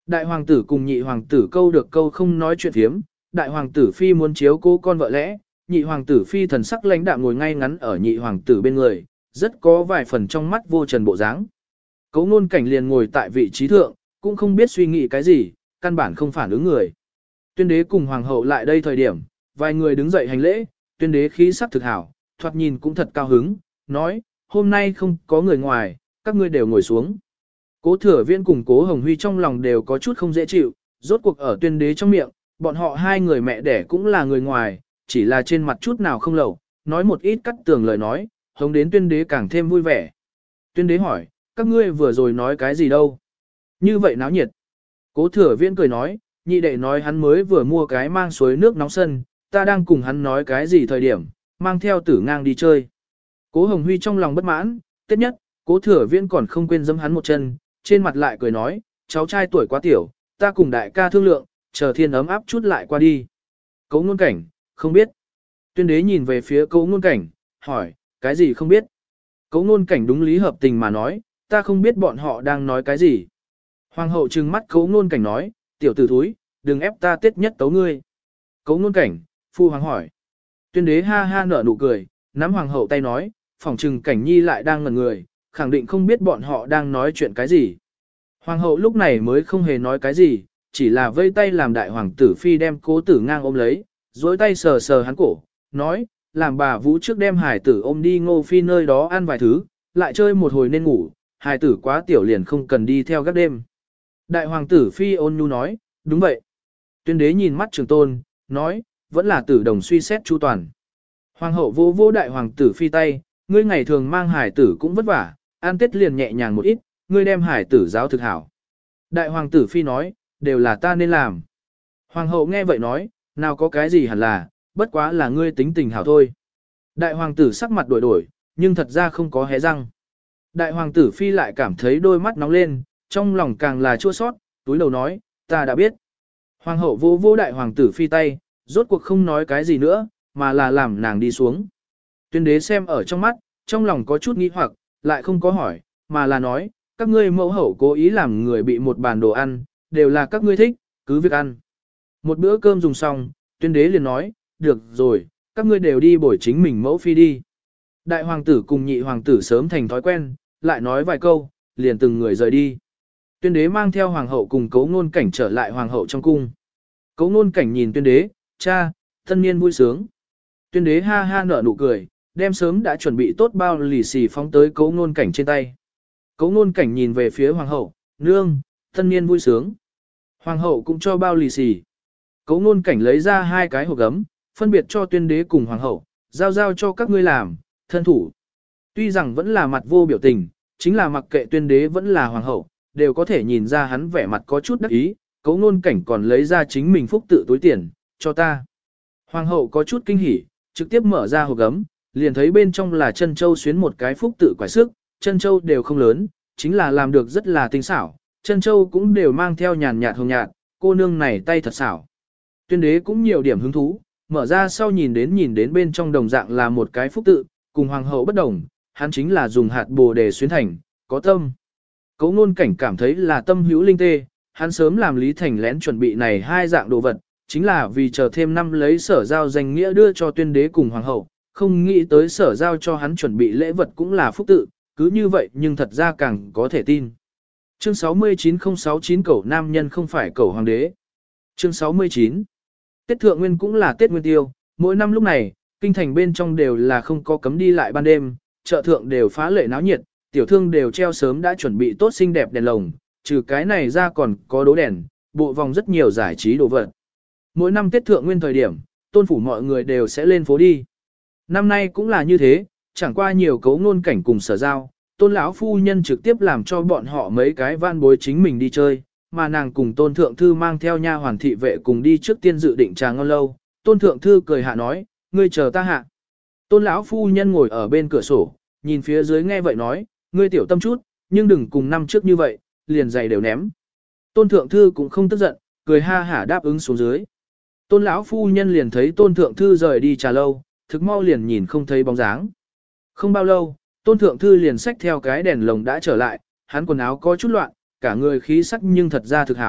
Đại hoàng tử cùng nhị hoàng tử câu được câu không nói chuyện thiếm, đại hoàng tử phi muốn chiếu cố con vợ lẽ, nhị hoàng tử phi thần sắc lãnh đạm ngồi ngay ngắn ở nhị hoàng tử bên người, rất có vài phần trong mắt vô trần bộ dáng. Cấu Nôn Cảnh liền ngồi tại vị trí thượng, cũng không biết suy nghĩ cái gì, căn bản không phản ứng người. Tuyên đế cùng hoàng hậu lại đây thời điểm, vài người đứng dậy hành lễ, tuyên đế khí sắc thực hảo, thoạt nhìn cũng thật cao hứng, nói, hôm nay không có người ngoài, các ngươi đều ngồi xuống. Cố Thừa Viễn cùng Cố Hồng Huy trong lòng đều có chút không dễ chịu, rốt cuộc ở tuyên đế trong miệng, bọn họ hai người mẹ đẻ cũng là người ngoài, chỉ là trên mặt chút nào không lẩu, nói một ít cắt tường lời nói, hống đến tuyên đế càng thêm vui vẻ. Tuyên đế hỏi, các ngươi vừa rồi nói cái gì đâu? Như vậy náo nhiệt. Cố Thừa Viễn cười nói, nhị đệ nói hắn mới vừa mua cái mang suối nước nóng sân, ta đang cùng hắn nói cái gì thời điểm, mang theo tử ngang đi chơi. Cố Hồng Huy trong lòng bất mãn, tiếp nhất, Cố Thừa Viễn còn không quên giẫm hắn một chân, trên mặt lại cười nói, cháu trai tuổi quá tiểu, ta cùng đại ca thương lượng, chờ thiên ấm áp chút lại qua đi. Cấu Nôn Cảnh, không biết. Tuyên đế nhìn về phía Cấu Nôn Cảnh, hỏi, cái gì không biết. Cấu Nôn Cảnh đúng lý hợp tình mà nói, ta không biết bọn họ đang nói cái gì. Hoàng hậu trừng mắt Cấu Nôn Cảnh nói, tiểu tử thúi, đừng ép ta tiết nhất tấu ngươi. Cấu Nôn Cảnh, phu hoàng hỏi. Tuyên đế ha ha nở nụ cười, nắm hoàng hậu tay nói, phỏng trừng Cảnh Nhi lại đang ngẩn người, khẳng định không biết bọn họ đang nói chuyện cái gì. Hoàng hậu lúc này mới không hề nói cái gì, chỉ là vây tay làm đại hoàng tử phi đem Cố Tử Ngang ôm lấy, dối tay sờ sờ hắn cổ, nói, làm bà Vũ trước đem hải tử ôm đi Ngô Phi nơi đó ăn vài thứ, lại chơi một hồi nên ngủ, hải tử quá tiểu liền không cần đi theo gác đêm. Đại hoàng tử phi ôn nhu nói, đúng vậy. Tuyên đế nhìn mắt Trường Tôn, nói, vẫn là tử đồng suy xét chu toàn. Hoàng hậu vô vô đại hoàng tử phi tay, ngươi ngày thường mang hải tử cũng vất vả, ăn tết liền nhẹ nhàng một ít, ngươi đem hải tử giáo thực hảo. Đại hoàng tử phi nói, đều là ta nên làm. Hoàng hậu nghe vậy nói, nào có cái gì hẳn là, bất quá là ngươi tính tình hảo thôi. Đại hoàng tử sắc mặt đổi đổi, nhưng thật ra không có hé răng. Đại hoàng tử phi lại cảm thấy đôi mắt nóng lên, trong lòng càng là chua sót, túi đầu nói, ta đã biết. Hoàng hậu vô vô đại hoàng tử phi tay, rốt cuộc không nói cái gì nữa, mà là làm nàng đi xuống. Tuyên đế xem ở trong mắt, trong lòng có chút nghi hoặc, lại không có hỏi, mà là nói, các ngươi mẫu hậu cố ý làm người bị một bàn đồ ăn, đều là các ngươi thích, cứ việc ăn. Một bữa cơm dùng xong, tuyên đế liền nói, được rồi, các ngươi đều đi bổi chính mình mẫu phi đi. Đại hoàng tử cùng nhị hoàng tử sớm thành thói quen, lại nói vài câu, liền từng người rời đi. Tuyên đế mang theo hoàng hậu cùng Cấu Nôn Cảnh trở lại hoàng hậu trong cung. Cấu Nôn Cảnh nhìn tuyên đế, cha, thân niên vui sướng. Tuyên đế ha ha nở nụ cười, đem sớm đã chuẩn bị tốt bao lì xì phóng tới Cấu Nôn Cảnh trên tay. Cấu Nôn Cảnh nhìn về phía hoàng hậu, nương, thân niên vui sướng. Hoàng hậu cũng cho bao lì xì. Cấu Nôn Cảnh lấy ra hai cái hộp gấm, phân biệt cho tuyên đế cùng hoàng hậu, giao giao cho các ngươi làm, thân thủ. Tuy rằng vẫn là mặt vô biểu tình, chính là mặc kệ tuyên đế vẫn là hoàng hậu, đều có thể nhìn ra hắn vẻ mặt có chút đắc ý, Cấu Nôn Cảnh còn lấy ra chính mình phúc tự túi tiền, cho ta. Hoàng hậu có chút kinh hỉ, trực tiếp mở ra hộp gấm, liền thấy bên trong là chân châu xuyến một cái phúc tự quải sức, chân châu đều không lớn, chính là làm được rất là tinh xảo, chân châu cũng đều mang theo nhàn nhạt hồng nhạt, cô nương này tay thật xảo. Tuyên đế cũng nhiều điểm hứng thú, mở ra sau nhìn đến nhìn đến bên trong đồng dạng là một cái phúc tự, cùng hoàng hậu bất đồng, hắn chính là dùng hạt bồ đề xuyến thành, có tâm. Cấu Nôn Cảnh cảm thấy là tâm hữu linh tê, hắn sớm làm Lý Thành lén chuẩn bị này hai dạng đồ vật, chính là vì chờ thêm năm lấy sở giao danh nghĩa đưa cho tuyên đế cùng hoàng hậu, không nghĩ tới sở giao cho hắn chuẩn bị lễ vật cũng là phúc tự, cứ như vậy nhưng thật ra càng có thể tin. Chương sáu mươi chín không sáu chín cẩu nam nhân không phải cẩu hoàng đế. Chương sáu mươi chín Tết Thượng Nguyên cũng là Tết Nguyên Tiêu, mỗi năm lúc này, kinh thành bên trong đều là không có cấm đi lại ban đêm, chợ thượng đều phá lệ náo nhiệt, tiểu thương đều treo sớm đã chuẩn bị tốt xinh đẹp đèn lồng, trừ cái này ra còn có đố đèn, bộ vòng rất nhiều giải trí đồ vật. Mỗi năm Tết Thượng Nguyên thời điểm, tôn phủ mọi người đều sẽ lên phố đi. Năm nay cũng là như thế, chẳng qua nhiều Cấu Nôn Cảnh cùng sở giao, tôn lão phu nhân trực tiếp làm cho bọn họ mấy cái van bối chính mình đi chơi, mà nàng cùng tôn thượng thư mang theo nha hoàn thị vệ cùng đi trước tiên dự định trà ngon lâu. Tôn thượng thư cười hạ nói, ngươi chờ ta hạ. Tôn lão phu nhân ngồi ở bên cửa sổ, nhìn phía dưới nghe vậy nói, ngươi tiểu tâm chút, nhưng đừng cùng năm trước như vậy, liền giày đều ném. Tôn thượng thư cũng không tức giận, cười ha hả đáp ứng xuống dưới. Tôn lão phu nhân liền thấy tôn thượng thư rời đi trà lâu, thực mau liền nhìn không thấy bóng dáng. Không bao lâu, tôn thượng thư liền xách theo cái đèn lồng đã trở lại, hắn quần áo có chút loạn, cả người khí sắc nhưng thật ra thực hảo,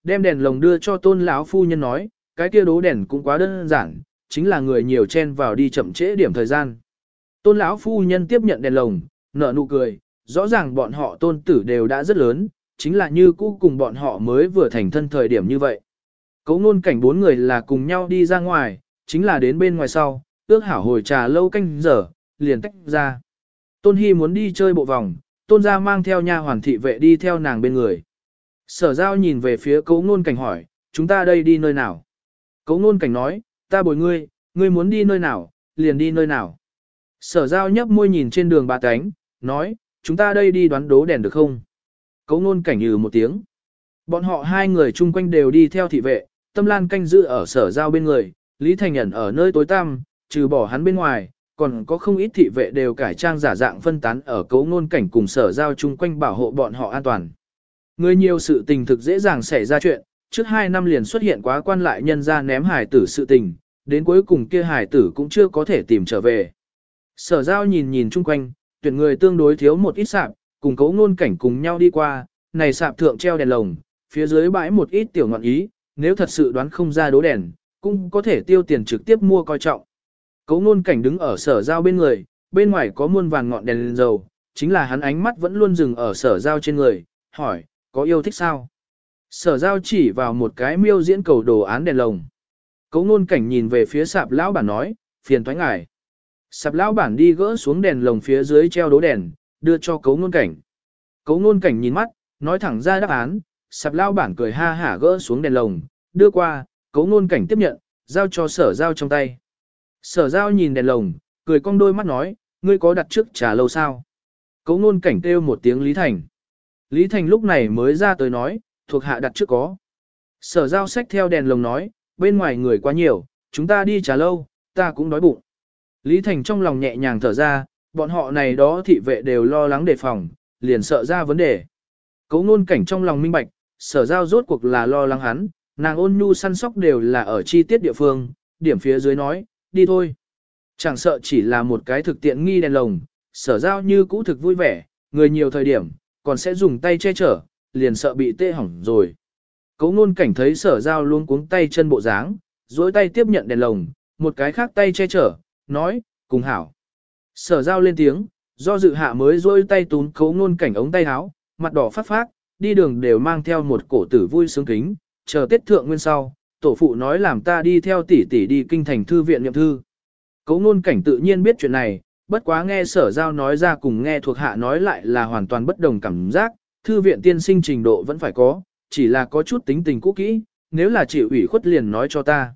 đem đèn lồng đưa cho tôn lão phu nhân nói, cái kia đố đèn cũng quá đơn giản, chính là người nhiều chen vào đi chậm trễ điểm thời gian. Tôn lão phu nhân tiếp nhận đèn lồng, nở nụ cười, rõ ràng bọn họ tôn tử đều đã rất lớn, chính là như cũ cùng bọn họ mới vừa thành thân thời điểm như vậy. Cấu ngôn cảnh bốn người là cùng nhau đi ra ngoài, chính là đến bên ngoài sau, ước hảo hồi trà lâu canh giờ, liền tách ra. Tôn Hy muốn đi chơi bộ vòng, tôn gia mang theo nha hoàn thị vệ đi theo nàng bên người. Sở giao nhìn về phía cấu ngôn cảnh hỏi, chúng ta đây đi nơi nào? Cấu ngôn cảnh nói, ta bồi ngươi, ngươi muốn đi nơi nào, liền đi nơi nào. Sở giao nhấp môi nhìn trên đường bà cánh, nói, chúng ta đây đi đoán đố đèn được không? Cấu ngôn cảnh ừ một tiếng. Bọn họ hai người chung quanh đều đi theo thị vệ, Tâm Lan canh giữ ở sở giao bên người, Lý Thành Nhẫn ở nơi tối tăm, trừ bỏ hắn bên ngoài, còn có không ít thị vệ đều cải trang giả dạng phân tán ở cấu ngôn cảnh cùng sở giao chung quanh bảo hộ bọn họ an toàn. Người nhiều sự tình thực dễ dàng xảy ra chuyện, trước hai năm liền xuất hiện quá quan lại nhân ra ném hải tử sự tình, đến cuối cùng kia hải tử cũng chưa có thể tìm trở về. Sở giao nhìn nhìn chung quanh, tuyển người tương đối thiếu một ít sạp, cùng cấu ngôn cảnh cùng nhau đi qua, này sạp thượng treo đèn lồng, phía dưới bãi một ít tiểu ngọn ý, nếu thật sự đoán không ra đố đèn, cũng có thể tiêu tiền trực tiếp mua coi trọng. Cấu ngôn cảnh đứng ở sở giao bên người, bên ngoài có muôn vàn ngọn đèn lên dầu, chính là hắn ánh mắt vẫn luôn dừng ở sở giao trên người, hỏi, có yêu thích sao? Sở giao chỉ vào một cái miêu diễn cầu đồ án đèn lồng. Cấu ngôn cảnh nhìn về phía sạp lão bản nói, phiền thoái ngài. Sạp lão bản đi gỡ xuống đèn lồng phía dưới treo đố đèn, đưa cho cấu ngôn cảnh. Cấu ngôn cảnh nhìn mắt, nói thẳng ra đáp án, sạp lão bản cười ha hả gỡ xuống đèn lồng, đưa qua, cấu ngôn cảnh tiếp nhận, giao cho sở giao trong tay. Sở giao nhìn đèn lồng, cười cong đôi mắt nói, ngươi có đặt trước trà lâu sao? Cấu ngôn cảnh kêu một tiếng Lý Thành. Lý Thành lúc này mới ra tới nói, thuộc hạ đặt trước có. Sở giao xách theo đèn lồng nói, bên ngoài người quá nhiều, chúng ta đi trà lâu, ta cũng đói bụng. Lý Thành trong lòng nhẹ nhàng thở ra, bọn họ này đó thị vệ đều lo lắng đề phòng, liền sợ ra vấn đề. Cấu ngôn cảnh trong lòng minh bạch, sở giao rốt cuộc là lo lắng hắn, nàng ôn nhu săn sóc đều là ở chi tiết địa phương, điểm phía dưới nói, đi thôi. Chẳng sợ chỉ là một cái thực tiện nghi đèn lồng, sở giao như cũ thực vui vẻ, người nhiều thời điểm, còn sẽ dùng tay che chở, liền sợ bị tê hỏng rồi. Cấu ngôn cảnh thấy sở giao luôn cuống tay chân bộ dáng, dối tay tiếp nhận đèn lồng, một cái khác tay che chở, nói, cùng hảo. Sở giao lên tiếng, do dự hạ mới dối tay tún cấu ngôn cảnh ống tay áo, mặt đỏ phát phát, đi đường đều mang theo một cổ tử vui sướng kính, chờ Tết thượng nguyên sau, tổ phụ nói làm ta đi theo tỷ tỷ đi kinh thành thư viện niệm thư. Cấu ngôn cảnh tự nhiên biết chuyện này, bất quá nghe sở giao nói ra cùng nghe thuộc hạ nói lại là hoàn toàn bất đồng cảm giác, thư viện tiên sinh trình độ vẫn phải có, chỉ là có chút tính tình cũ kỹ, nếu là chịu ủy khuất liền nói cho ta.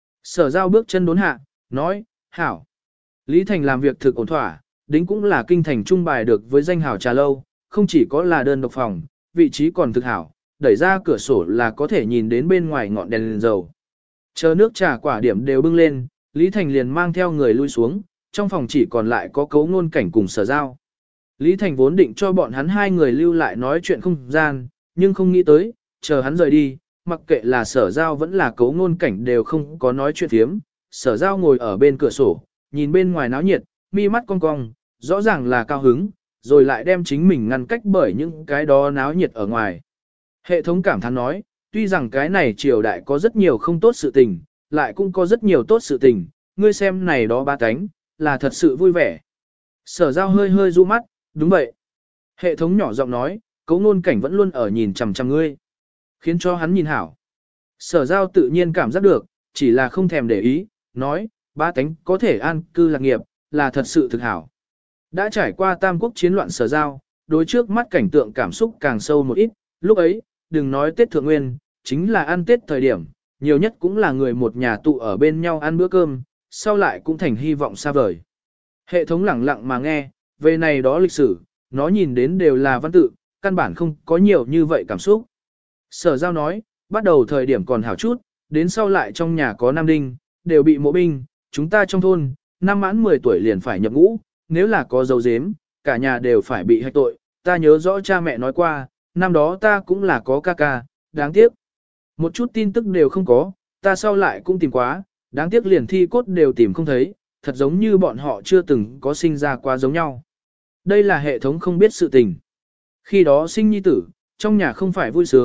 Sở giao bước chân đốn hạ, nói, hảo. Lý Thành làm việc thực ổn thỏa, đính cũng là kinh thành trung bài được với danh hảo trà lâu, không chỉ có là đơn độc phòng, vị trí còn thực hảo, đẩy ra cửa sổ là có thể nhìn đến bên ngoài ngọn đèn lên dầu. Chờ nước trà quả điểm đều bưng lên, Lý Thành liền mang theo người lui xuống, trong phòng chỉ còn lại có cấu ngôn cảnh cùng sở giao. Lý Thành vốn định cho bọn hắn hai người lưu lại nói chuyện không gian, nhưng không nghĩ tới, chờ hắn rời đi, mặc kệ là sở giao vẫn là cấu ngôn cảnh đều không có nói chuyện thiếm. Sở giao ngồi ở bên cửa sổ, nhìn bên ngoài náo nhiệt, mi mắt cong cong, rõ ràng là cao hứng, rồi lại đem chính mình ngăn cách bởi những cái đó náo nhiệt ở ngoài. Hệ thống cảm thán nói, tuy rằng cái này triều đại có rất nhiều không tốt sự tình, lại cũng có rất nhiều tốt sự tình, ngươi xem này đó ba cánh, là thật sự vui vẻ. Sở giao hơi hơi du mắt, đúng vậy. Hệ thống nhỏ giọng nói, cấu ngôn cảnh vẫn luôn ở nhìn chằm chằm ngươi, khiến cho hắn nhìn hảo. Sở giao tự nhiên cảm giác được, chỉ là không thèm để ý, nói, ba cánh có thể an cư lạc nghiệp, là thật sự thực hảo. Đã trải qua tam quốc chiến loạn sở giao, đối trước mắt cảnh tượng cảm xúc càng sâu một ít, lúc ấy, đừng nói Tết Thượng Nguyên, chính là ăn Tết thời điểm, nhiều nhất cũng là người một nhà tụ ở bên nhau ăn bữa cơm, sau lại cũng thành hy vọng xa vời. Hệ thống lẳng lặng mà nghe, về này đó lịch sử, nó nhìn đến đều là văn tự, căn bản không có nhiều như vậy cảm xúc. Sở giao nói, bắt đầu thời điểm còn hảo chút, đến sau lại trong nhà có nam đinh, đều bị mộ binh, chúng ta trong thôn, năm mãn mười tuổi liền phải nhập ngũ, nếu là có dấu dếm, cả nhà đều phải bị hạch tội, ta nhớ rõ cha mẹ nói qua, năm đó ta cũng là có ca ca, đáng tiếc. Một chút tin tức đều không có, ta sau lại cũng tìm quá, đáng tiếc liền thi cốt đều tìm không thấy, thật giống như bọn họ chưa từng có sinh ra qua giống nhau. Đây là hệ thống không biết sự tình. Khi đó sinh nhi tử, trong nhà không phải vui sướng,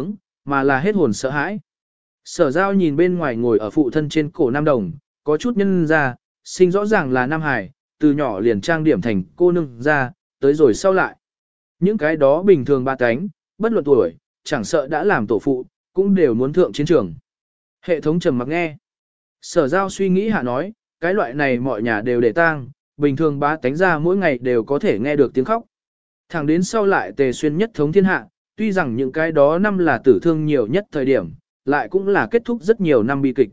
mà là hết hồn sợ hãi. Sở Giao nhìn bên ngoài ngồi ở phụ thân trên cổ Nam Đồng, có chút nhân ra, sinh rõ ràng là Nam Hải, từ nhỏ liền trang điểm thành cô nương ra, tới rồi sau lại. Những cái đó bình thường ba cánh, bất luận tuổi, chẳng sợ đã làm tổ phụ, cũng đều muốn thượng chiến trường. Hệ thống trầm mặc nghe. Sở Giao suy nghĩ hạ nói, cái loại này mọi nhà đều để tang, bình thường ba tánh ra mỗi ngày đều có thể nghe được tiếng khóc. Thẳng đến sau lại Tề Xuyên nhất thống thiên hạ, tuy rằng những cái đó năm là tử thương nhiều nhất thời điểm, lại cũng là kết thúc rất nhiều năm bi kịch.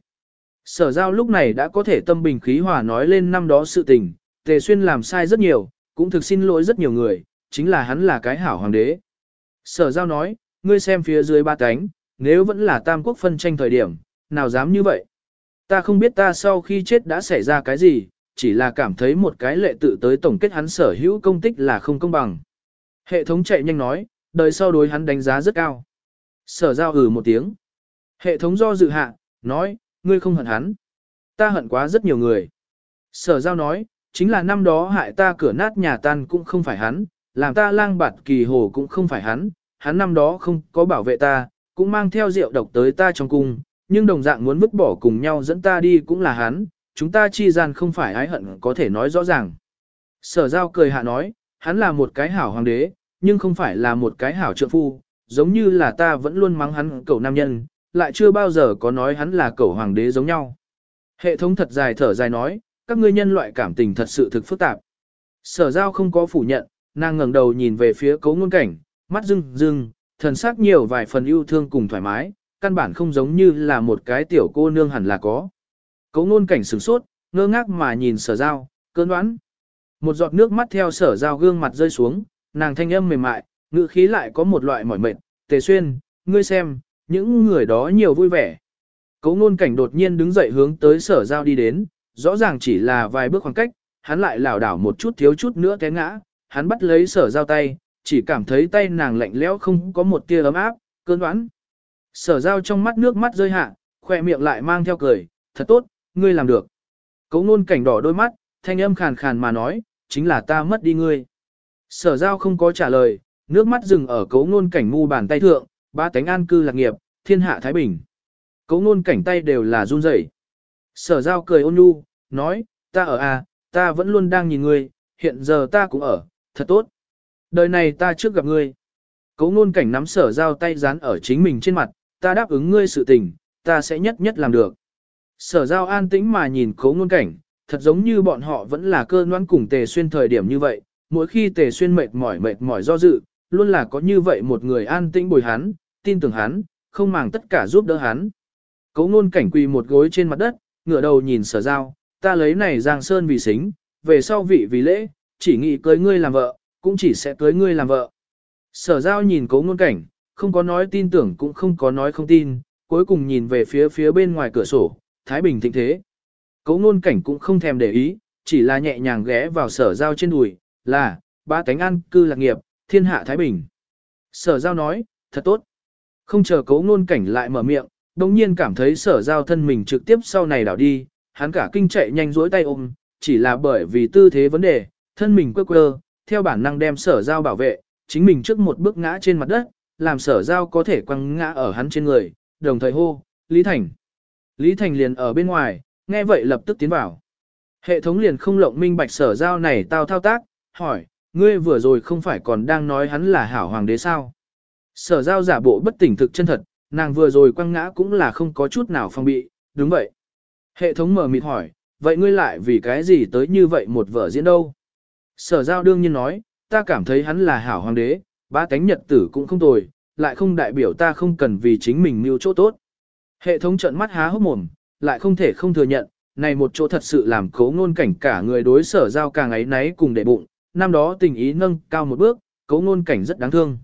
Sở Giao lúc này đã có thể tâm bình khí hòa nói lên năm đó sự tình, Tề Xuyên làm sai rất nhiều, cũng thực xin lỗi rất nhiều người, chính là hắn là cái hảo hoàng đế. Sở Giao nói, ngươi xem phía dưới ba cánh, nếu vẫn là tam quốc phân tranh thời điểm, nào dám như vậy. Ta không biết ta sau khi chết đã xảy ra cái gì, chỉ là cảm thấy một cái lệ tự tới tổng kết hắn sở hữu công tích là không công bằng. Hệ thống chạy nhanh nói, đời sau đối hắn đánh giá rất cao. Sở Giao ừ một tiếng. Hệ thống do dự hạ, nói, ngươi không hận hắn. Ta hận quá rất nhiều người. Sở Giao nói, chính là năm đó hại ta cửa nát nhà tan cũng không phải hắn, làm ta lang bạt kỳ hồ cũng không phải hắn, hắn năm đó không có bảo vệ ta, cũng mang theo rượu độc tới ta trong cung, nhưng đồng dạng muốn vứt bỏ cùng nhau dẫn ta đi cũng là hắn, chúng ta chi gian không phải ái hận có thể nói rõ ràng. Sở Giao cười hạ nói, hắn là một cái hảo hoàng đế, nhưng không phải là một cái hảo trượng phu, giống như là ta vẫn luôn mắng hắn cẩu nam nhân, lại chưa bao giờ có nói hắn là cẩu hoàng đế giống nhau. Hệ thống thật dài thở dài nói, các ngươi nhân loại cảm tình thật sự thực phức tạp. Sở Giao không có phủ nhận, nàng ngẩng đầu nhìn về phía Cố Ngôn Cảnh, mắt rưng rưng, thần sắc nhiều vài phần yêu thương cùng thoải mái, căn bản không giống như là một cái tiểu cô nương hẳn là có. Cố Ngôn Cảnh sửng sốt, ngơ ngác mà nhìn Sở Giao, cơn đoán. Một giọt nước mắt theo Sở Giao gương mặt rơi xuống, nàng thanh âm mềm mại, ngữ khí lại có một loại mỏi mệt, Tề Xuyên, ngươi xem, những người đó nhiều vui vẻ. Cố Ngôn Cảnh đột nhiên đứng dậy hướng tới Sở Giao đi đến, rõ ràng chỉ là vài bước khoảng cách, hắn lại lảo đảo một chút thiếu chút nữa té ngã, hắn bắt lấy Sở Giao tay, chỉ cảm thấy tay nàng lạnh lẽo không có một tia ấm áp, cơn đoán. Sở Giao trong mắt nước mắt rơi hạ, khoe miệng lại mang theo cười, thật tốt, ngươi làm được. Cố Ngôn Cảnh đỏ đôi mắt, thanh âm khàn khàn mà nói, chính là ta mất đi ngươi. Sở Giao không có trả lời, nước mắt dừng ở Cố Ngôn Cảnh mu bàn tay thượng, ba tánh an cư lạc nghiệp, thiên hạ thái bình. Cố Ngôn Cảnh tay đều là run rẩy. Sở Giao cười ôn nhu, nói, ta ở à, ta vẫn luôn đang nhìn ngươi, hiện giờ ta cũng ở, thật tốt. Đời này ta trước gặp ngươi. Cố Ngôn Cảnh nắm Sở Giao tay dán ở chính mình trên mặt, ta đáp ứng ngươi sự tình, ta sẽ nhất nhất làm được. Sở Giao an tĩnh mà nhìn Cố Ngôn Cảnh, thật giống như bọn họ vẫn là cơ noãn cùng Tề Xuyên thời điểm như vậy, mỗi khi Tề Xuyên mệt mỏi mệt mỏi do dự, luôn là có như vậy một người an tĩnh bồi hắn, tin tưởng hắn, không màng tất cả giúp đỡ hắn. Cố Ngôn Cảnh quỳ một gối trên mặt đất, ngửa đầu nhìn Sở Giao, ta lấy này Giang Sơn vì xính, về sau vị vì lễ, chỉ nghĩ cưới ngươi làm vợ, cũng chỉ sẽ cưới ngươi làm vợ. Sở Giao nhìn Cố Ngôn Cảnh, không có nói tin tưởng cũng không có nói không tin, cuối cùng nhìn về phía phía bên ngoài cửa sổ, Thái Bình thịnh thế. Cố Ngôn Cảnh cũng không thèm để ý, chỉ là nhẹ nhàng ghé vào Sở Giao trên đùi, là, ba tánh an cư lạc nghiệp, thiên hạ Thái Bình. Sở Giao nói, thật tốt. Không chờ Cố Ngôn Cảnh lại mở miệng, đồng nhiên cảm thấy Sở Giao thân mình trực tiếp sau này đảo đi, hắn cả kinh chạy nhanh duỗi tay ôm, chỉ là bởi vì tư thế vấn đề, thân mình quơ quơ, theo bản năng đem Sở Giao bảo vệ, chính mình trước một bước ngã trên mặt đất, làm Sở Giao có thể quăng ngã ở hắn trên người, đồng thời hô, Lý Thành. Lý Thành liền ở bên ngoài, nghe vậy lập tức tiến vào. Hệ thống liền không lộng minh bạch Sở Giao này tao thao tác, hỏi, ngươi vừa rồi không phải còn đang nói hắn là hảo hoàng đế sao? Sở Giao giả bộ bất tỉnh thực chân thật, nàng vừa rồi quăng ngã cũng là không có chút nào phòng bị, đúng vậy. Hệ thống mở mịt hỏi, vậy ngươi lại vì cái gì tới như vậy một vở diễn đâu? Sở Giao đương nhiên nói, ta cảm thấy hắn là hảo hoàng đế, ba cánh nhật tử cũng không tồi, lại không đại biểu ta không cần vì chính mình mưu chỗ tốt. Hệ thống trợn mắt há hốc mồm, lại không thể không thừa nhận, này một chỗ thật sự làm Cố Ngôn Cảnh cả người đối Sở Giao càng ấy náy cùng để bụng, năm đó tình ý nâng cao một bước, Cố Ngôn Cảnh rất đáng thương.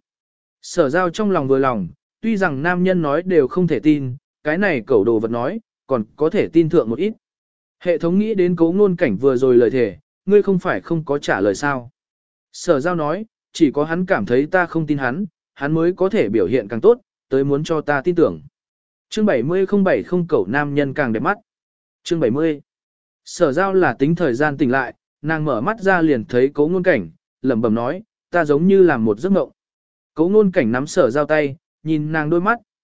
Sở Giao trong lòng vừa lòng, tuy rằng nam nhân nói đều không thể tin, cái này cẩu đồ vật nói, còn có thể tin thượng một ít. Hệ thống nghĩ đến Cố Ngôn Cảnh vừa rồi lời thề, ngươi không phải không có trả lời sao. Sở Giao nói, chỉ có hắn cảm thấy ta không tin hắn, hắn mới có thể biểu hiện càng tốt, tới muốn cho ta tin tưởng. Chương bảy mươi không bảy không cẩu nam nhân càng đẹp mắt. Chương bảy mươi. Sở Giao là tính thời gian tỉnh lại, nàng mở mắt ra liền thấy Cố Ngôn Cảnh, lẩm bẩm nói, ta giống như làm một giấc mộng. Cố Ngôn Cảnh nắm Sở Giao tay, nhìn nàng đôi mắt,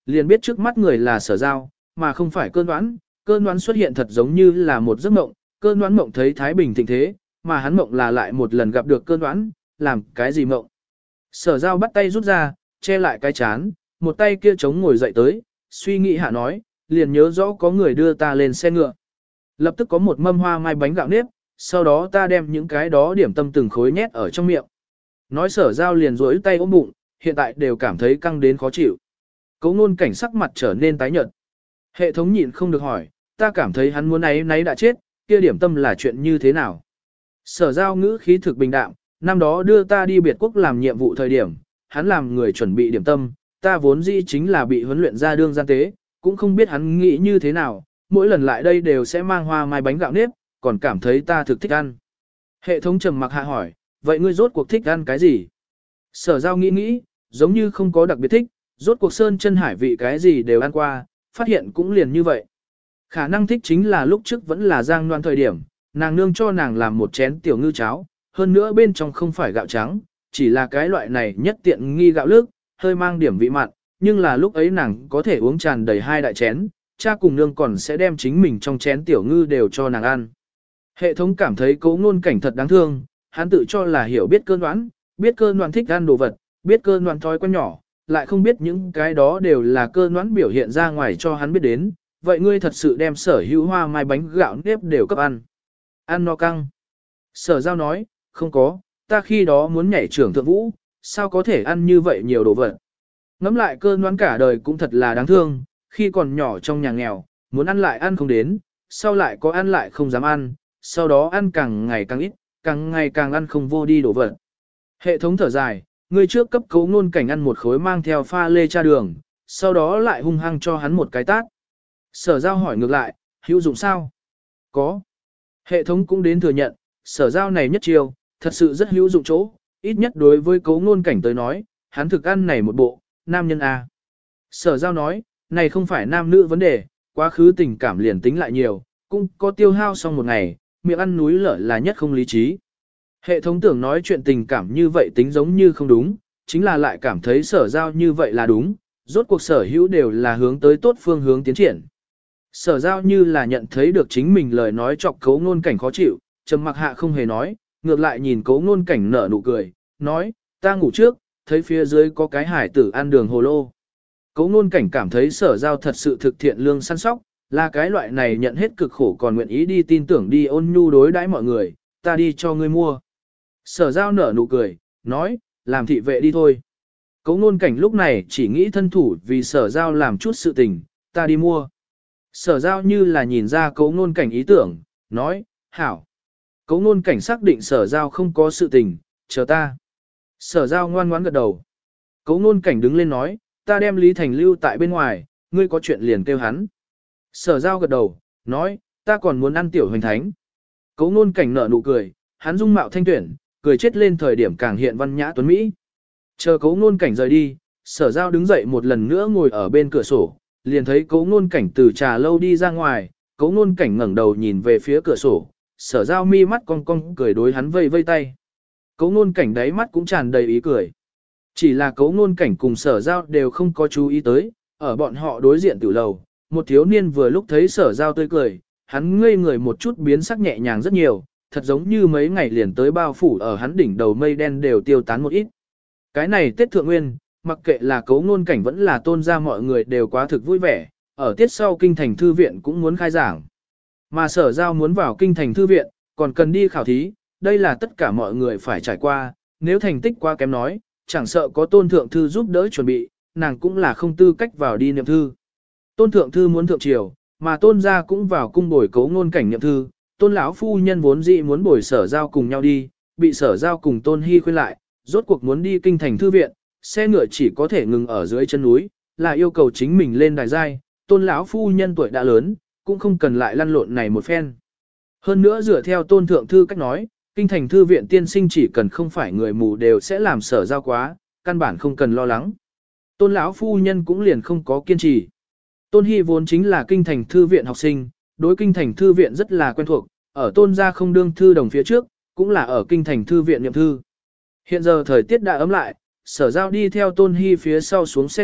liền biết trước mắt người là Sở Giao, mà không phải Cơn Đoán. Cơn Đoán xuất hiện thật giống như là một giấc mộng, Cơn Đoán mộng thấy Thái Bình thịnh thế, mà hắn mộng là lại một lần gặp được Cơn Đoán, làm cái gì mộng. Sở Giao bắt tay rút ra, che lại cái chán, một tay kia chống ngồi dậy tới, suy nghĩ hạ nói, liền nhớ rõ có người đưa ta lên xe ngựa. Lập tức có một mâm hoa mai bánh gạo nếp, sau đó ta đem những cái đó điểm tâm từng khối nhét ở trong miệng. Nói Sở Giao liền rỗi tay ôm bụng, hiện tại đều cảm thấy căng đến khó chịu. Cấu Nôn Cảnh sắc mặt trở nên tái nhợt. Hệ thống nhịn không được hỏi, ta cảm thấy hắn muốn ấy nấy đã chết, kia điểm tâm là chuyện như thế nào? Sở Giao ngữ khí thực bình đạm, năm đó đưa ta đi biệt quốc làm nhiệm vụ thời điểm, hắn làm người chuẩn bị điểm tâm, ta vốn dĩ chính là bị huấn luyện ra đương gian tế, cũng không biết hắn nghĩ như thế nào, mỗi lần lại đây đều sẽ mang hoa mai bánh gạo nếp, còn cảm thấy ta thực thích ăn. Hệ thống trầm mặc hạ hỏi, vậy ngươi rốt cuộc thích ăn cái gì? Sở Giao nghĩ nghĩ, giống như không có đặc biệt thích, rốt cuộc sơn chân hải vị cái gì đều ăn qua, phát hiện cũng liền như vậy. Khả năng thích chính là lúc trước vẫn là giang loan thời điểm, nàng nương cho nàng làm một chén tiểu ngư cháo, hơn nữa bên trong không phải gạo trắng, chỉ là cái loại này nhất tiện nghi gạo lứt, hơi mang điểm vị mặn, nhưng là lúc ấy nàng có thể uống tràn đầy hai đại chén, cha cùng nương còn sẽ đem chính mình trong chén tiểu ngư đều cho nàng ăn. Hệ thống cảm thấy Cố Nôn Cảnh thật đáng thương, hắn tự cho là hiểu biết Cơn Đoán, biết Cơn Đoán thích ăn đồ vật, biết Cơn Đoán thói quen nhỏ, lại không biết những cái đó đều là Cơn Đoán biểu hiện ra ngoài cho hắn biết đến. Vậy ngươi thật sự đem sở hữu hoa mai bánh gạo nếp đều cấp ăn. Ăn no căng. Sở Giao nói, không có, ta khi đó muốn nhảy trưởng thượng vũ, sao có thể ăn như vậy nhiều đồ vật. Ngắm lại Cơn Đoán cả đời cũng thật là đáng thương, khi còn nhỏ trong nhà nghèo, muốn ăn lại ăn không đến, sau lại có ăn lại không dám ăn, sau đó ăn càng ngày càng ít, càng ngày càng ăn không vô đi đồ vật. Hệ thống thở dài, ngươi trước cấp Cấu Nôn Cảnh ăn một khối mang theo pha lê cha đường, sau đó lại hung hăng cho hắn một cái tát. Sở Giao hỏi ngược lại, hữu dụng sao? Có. Hệ thống cũng đến thừa nhận, Sở Giao này nhất chiêu, thật sự rất hữu dụng chỗ, ít nhất đối với Cấu Nôn Cảnh tới nói, hắn thực ăn này một bộ, nam nhân A. Sở Giao nói, này không phải nam nữ vấn đề, quá khứ tình cảm liền tính lại nhiều, cũng có tiêu hao xong một ngày, miệng ăn núi lở là nhất không lý trí. Hệ thống tưởng nói chuyện tình cảm như vậy tính giống như không đúng, chính là lại cảm thấy Sở Giao như vậy là đúng, rốt cuộc sở hữu đều là hướng tới tốt phương hướng tiến triển. Sở Giao như là nhận thấy được chính mình lời nói chọc Cấu Nôn Cảnh khó chịu, trầm mặc hạ không hề nói, ngược lại nhìn Cấu Nôn Cảnh nở nụ cười, nói, ta ngủ trước, thấy phía dưới có cái hải tử ăn đường hồ lô. Cấu Nôn Cảnh cảm thấy Sở Giao thật sự thực thiện lương săn sóc, là cái loại này nhận hết cực khổ còn nguyện ý đi tin tưởng đi ôn nhu đối đãi mọi người, ta đi cho ngươi mua. Sở Giao nở nụ cười, nói, làm thị vệ đi thôi. Cấu Nôn Cảnh lúc này chỉ nghĩ thân thủ vì Sở Giao làm chút sự tình, ta đi mua. Sở Giao như là nhìn ra Cấu Nôn Cảnh ý tưởng, nói, hảo. Cấu Nôn Cảnh xác định Sở Giao không có sự tình, chờ ta. Sở Giao ngoan ngoãn gật đầu. Cấu Nôn Cảnh đứng lên nói, ta đem Lý Thành lưu tại bên ngoài, ngươi có chuyện liền kêu hắn. Sở Giao gật đầu, nói, ta còn muốn ăn tiểu hoành thánh. Cấu Nôn Cảnh nở nụ cười, hắn dung mạo thanh tuyển, cười chết lên thời điểm càng hiện văn nhã tuấn Mỹ. Chờ Cấu Nôn Cảnh rời đi, Sở Giao đứng dậy một lần nữa ngồi ở bên cửa sổ, liền thấy Cấu Nôn Cảnh từ trà lâu đi ra ngoài, Cấu Nôn Cảnh ngẩng đầu nhìn về phía cửa sổ, Sở Giao mi mắt cong cong cười đối hắn vây vây tay. Cấu Nôn Cảnh đáy mắt cũng tràn đầy ý cười. Chỉ là Cấu Nôn Cảnh cùng Sở Giao đều không có chú ý tới, ở bọn họ đối diện tử lầu, một thiếu niên vừa lúc thấy Sở Giao tươi cười, hắn ngây người một chút biến sắc nhẹ nhàng rất nhiều, thật giống như mấy ngày liền tới bao phủ ở hắn đỉnh đầu mây đen đều tiêu tán một ít. Cái này Tết Thượng Nguyên, mặc kệ là Cấu Nôn Cảnh vẫn là Tôn gia mọi người đều quá thực vui vẻ, ở tiết sau kinh thành thư viện cũng muốn khai giảng. Mà Sở Giao muốn vào kinh thành thư viện, còn cần đi khảo thí, đây là tất cả mọi người phải trải qua, nếu thành tích quá kém nói, chẳng sợ có Tôn thượng thư giúp đỡ chuẩn bị, nàng cũng là không tư cách vào đi niệm thư. Tôn thượng thư muốn thượng triều, mà Tôn gia cũng vào cung bồi Cấu Nôn Cảnh niệm thư, Tôn lão phu nhân vốn dĩ muốn bồi Sở Giao cùng nhau đi, bị Sở Giao cùng Tôn Hy khuyên lại, rốt cuộc muốn đi kinh thành thư viện, xe ngựa chỉ có thể ngừng ở dưới chân núi, là yêu cầu chính mình lên đài giai, Tôn lão phu nhân tuổi đã lớn, cũng không cần lại lăn lộn này một phen. Hơn nữa dựa theo Tôn thượng thư cách nói, kinh thành thư viện tiên sinh chỉ cần không phải người mù đều sẽ làm Sở Giao quá, căn bản không cần lo lắng. Tôn lão phu nhân cũng liền không có kiên trì. Tôn Hy vốn chính là kinh thành thư viện học sinh, đối kinh thành thư viện rất là quen thuộc, ở Tôn gia không đương thư đồng phía trước, cũng là ở kinh thành thư viện niệm thư. Hiện giờ thời tiết đã ấm lại, Sở Giao đi theo Tôn Hy phía sau xuống xe ngựa,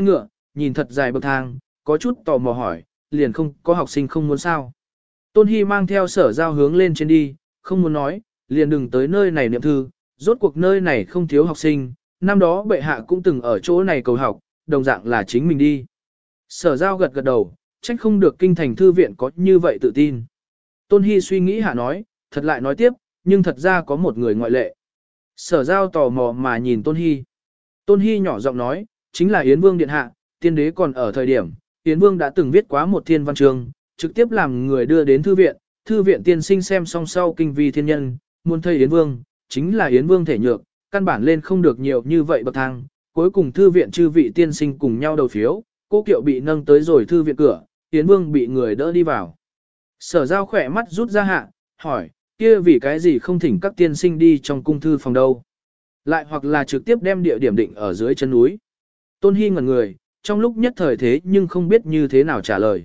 nhìn thật dài bậc thang, có chút tò mò hỏi, liền không có học sinh không muốn sao. Tôn Hy mang theo sở giao hướng lên trên đi, không muốn nói, liền đừng tới nơi này niệm thư, rốt cuộc nơi này không thiếu học sinh, năm đó bệ hạ cũng từng ở chỗ này cầu học, đồng dạng là chính mình đi. Sở giao gật gật đầu, trách không được kinh thành thư viện có như vậy tự tin. Tôn Hy suy nghĩ hạ nói, thật lại nói tiếp, nhưng thật ra có một người ngoại lệ. Sở giao tò mò mà nhìn Tôn Hy. Tôn Hy nhỏ giọng nói, chính là Yến Vương Điện Hạ, tiên đế còn ở thời điểm, Yến Vương đã từng viết quá một thiên văn chương, trực tiếp làm người đưa đến thư viện, thư viện tiên sinh xem xong sau kinh vi thiên nhân, muốn thấy Yến Vương, chính là Yến Vương thể nhược, căn bản lên không được nhiều như vậy bậc thang, cuối cùng thư viện chư vị tiên sinh cùng nhau đầu phiếu, Cố Kiệu bị nâng tới rồi thư viện cửa, Yến Vương bị người đỡ đi vào. Sở giao khỏe mắt rút ra hạ, hỏi, kia vì cái gì không thỉnh các tiên sinh đi trong cung thư phòng đâu? Lại hoặc là trực tiếp đem địa điểm định ở dưới chân núi. Tôn Hy ngẩn người, trong lúc nhất thời thế nhưng không biết như thế nào trả lời.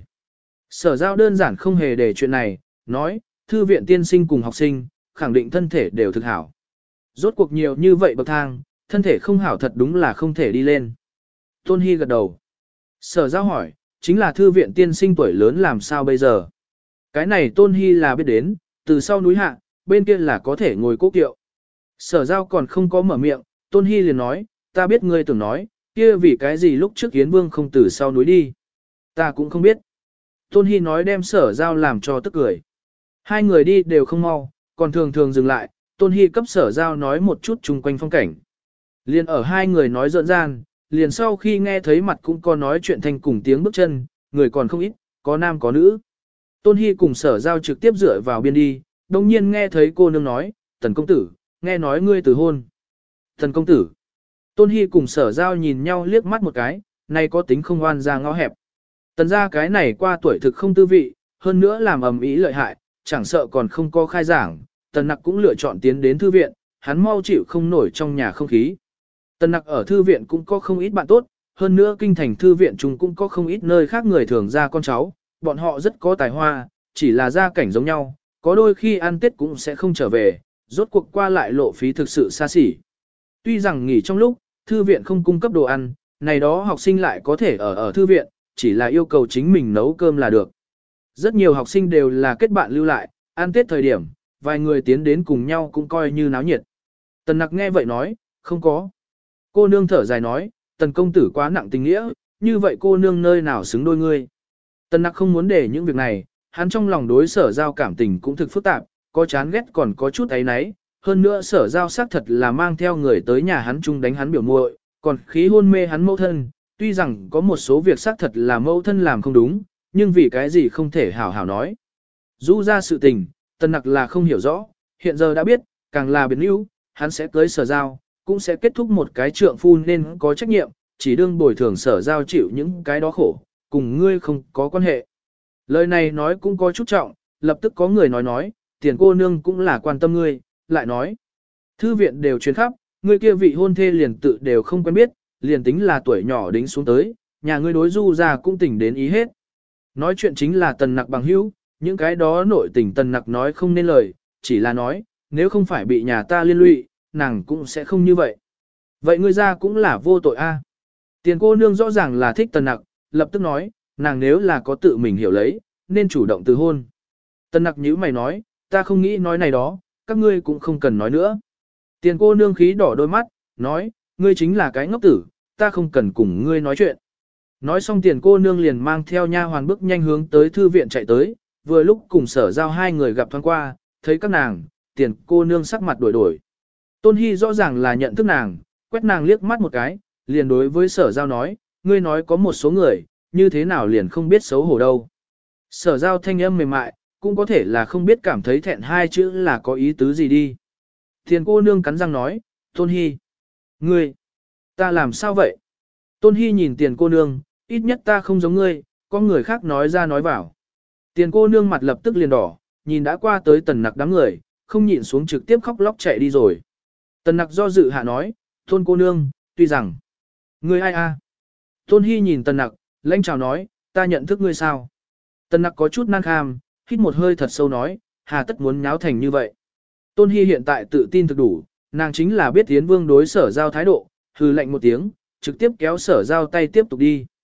Sở giao đơn giản không hề để chuyện này, nói, thư viện tiên sinh cùng học sinh, khẳng định thân thể đều thực hảo. Rốt cuộc nhiều như vậy bậc thang, thân thể không hảo thật đúng là không thể đi lên. Tôn Hy gật đầu. Sở giao hỏi, chính là thư viện tiên sinh tuổi lớn làm sao bây giờ? Cái này Tôn Hy là biết đến, từ sau núi hạ, bên kia là có thể ngồi Cố Kiệu. Sở giao còn không có mở miệng, Tôn Hy liền nói, ta biết ngươi tưởng nói, kia vì cái gì lúc trước Yến Vương không từ sau núi đi. Ta cũng không biết. Tôn Hy nói đem sở giao làm cho tức cười. Hai người đi đều không mau, còn thường thường dừng lại, Tôn Hy cấp sở giao nói một chút chung quanh phong cảnh. Liền ở hai người nói rợn gian, liền sau khi nghe thấy mặt cũng có nói chuyện thanh cùng tiếng bước chân, người còn không ít, có nam có nữ. Tôn Hy cùng sở giao trực tiếp dựa vào biên đi, đồng nhiên nghe thấy cô nương nói, Tần công tử, nghe nói ngươi từ hôn. Tần công tử. Tôn Hy cùng sở giao nhìn nhau liếc mắt một cái, này có tính không oan ra ngõ hẹp. Tần ra cái này qua tuổi thực không tư vị, hơn nữa làm ầm ĩ lợi hại, chẳng sợ còn không có khai giảng, Tần nặc cũng lựa chọn tiến đến thư viện, hắn mau chịu không nổi trong nhà không khí. Tần nặc ở thư viện cũng có không ít bạn tốt, hơn nữa kinh thành thư viện chúng cũng có không ít nơi khác người thường ra con cháu, bọn họ rất có tài hoa, chỉ là gia cảnh giống nhau, có đôi khi ăn Tết cũng sẽ không trở về, rốt cuộc qua lại lộ phí thực sự xa xỉ. Tuy rằng nghỉ trong lúc, thư viện không cung cấp đồ ăn, này đó học sinh lại có thể ở ở thư viện, chỉ là yêu cầu chính mình nấu cơm là được. Rất nhiều học sinh đều là kết bạn lưu lại, ăn Tết thời điểm, vài người tiến đến cùng nhau cũng coi như náo nhiệt. Tần nặc nghe vậy nói, không có. Cô nương thở dài nói, Tần công tử quá nặng tình nghĩa, như vậy cô nương nơi nào xứng đôi ngươi. Tần nặc không muốn để những việc này, hắn trong lòng đối sở giao cảm tình cũng thực phức tạp, có chán ghét còn có chút ấy náy. Hơn nữa sở giao xác thật là mang theo người tới nhà hắn chung đánh hắn biểu muội, còn khí hôn mê hắn mẫu thân, tuy rằng có một số việc xác thật là mẫu thân làm không đúng, nhưng vì cái gì không thể hảo hảo nói. Du ra sự tình, Tần nặc là không hiểu rõ, hiện giờ đã biết, càng là biến yếu, hắn sẽ cưới sở giao, cũng sẽ kết thúc một cái trượng phu nên có trách nhiệm, chỉ đương bồi thường sở giao chịu những cái đó khổ, cùng ngươi không có quan hệ. Lời này nói cũng có chút trọng, lập tức có người nói nói, tiền cô nương cũng là quan tâm ngươi, lại nói. Thư viện đều truyền khắp, ngươi kia vị hôn thê liền tự đều không quen biết, liền tính là tuổi nhỏ đính xuống tới, nhà ngươi đối du ra cũng tỉnh đến ý hết. Nói chuyện chính là Tần nặc bằng hữu, những cái đó nội tình Tần nặc nói không nên lời, chỉ là nói, nếu không phải bị nhà ta liên lụy, nàng cũng sẽ không như vậy. Vậy ngươi ra cũng là vô tội a. Tiền cô nương rõ ràng là thích Tần nặc, lập tức nói, nàng nếu là có tự mình hiểu lấy, nên chủ động từ hôn. Tần nặc nhíu mày nói, ta không nghĩ nói này đó, các ngươi cũng không cần nói nữa. Tiền cô nương khí đỏ đôi mắt, nói, ngươi chính là cái ngốc tử, ta không cần cùng ngươi nói chuyện. Nói xong tiền cô nương liền mang theo nha hoàn bước nhanh hướng tới thư viện chạy tới, vừa lúc cùng sở giao hai người gặp thoáng qua, thấy các nàng, tiền cô nương sắc mặt đổi đổi. Tôn Hy rõ ràng là nhận thức nàng, quét nàng liếc mắt một cái, liền đối với sở giao nói, ngươi nói có một số người, như thế nào liền không biết xấu hổ đâu. Sở giao thanh âm mềm mại, cũng có thể là không biết cảm thấy thẹn hai chữ là có ý tứ gì đi. Tiền cô nương cắn răng nói, Tôn Hy, ngươi, ta làm sao vậy? Tôn Hy nhìn tiền cô nương, ít nhất ta không giống ngươi, có người khác nói ra nói vào. Tiền cô nương mặt lập tức liền đỏ, nhìn đã qua tới Tần nặc đám người, không nhịn xuống trực tiếp khóc lóc chạy đi rồi. Tần nặc do dự hạ nói, Tôn cô nương, tuy rằng, ngươi ai a? Tôn Hy nhìn Tần nặc, lãnh chào nói, ta nhận thức ngươi sao? Tần nặc có chút nan kham, hít một hơi thật sâu nói, hà tất muốn nháo thành như vậy. Tôn Hy hiện tại tự tin thực đủ, nàng chính là biết Yến Vương đối sở giao thái độ, hừ lạnh một tiếng, trực tiếp kéo sở giao tay tiếp tục đi.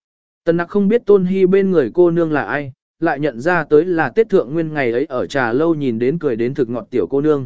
Tần nặc không biết Tôn Hy bên người cô nương là ai, lại nhận ra tới là Tết Thượng Nguyên ngày ấy ở trà lâu nhìn đến cười đến thực ngọt tiểu cô nương.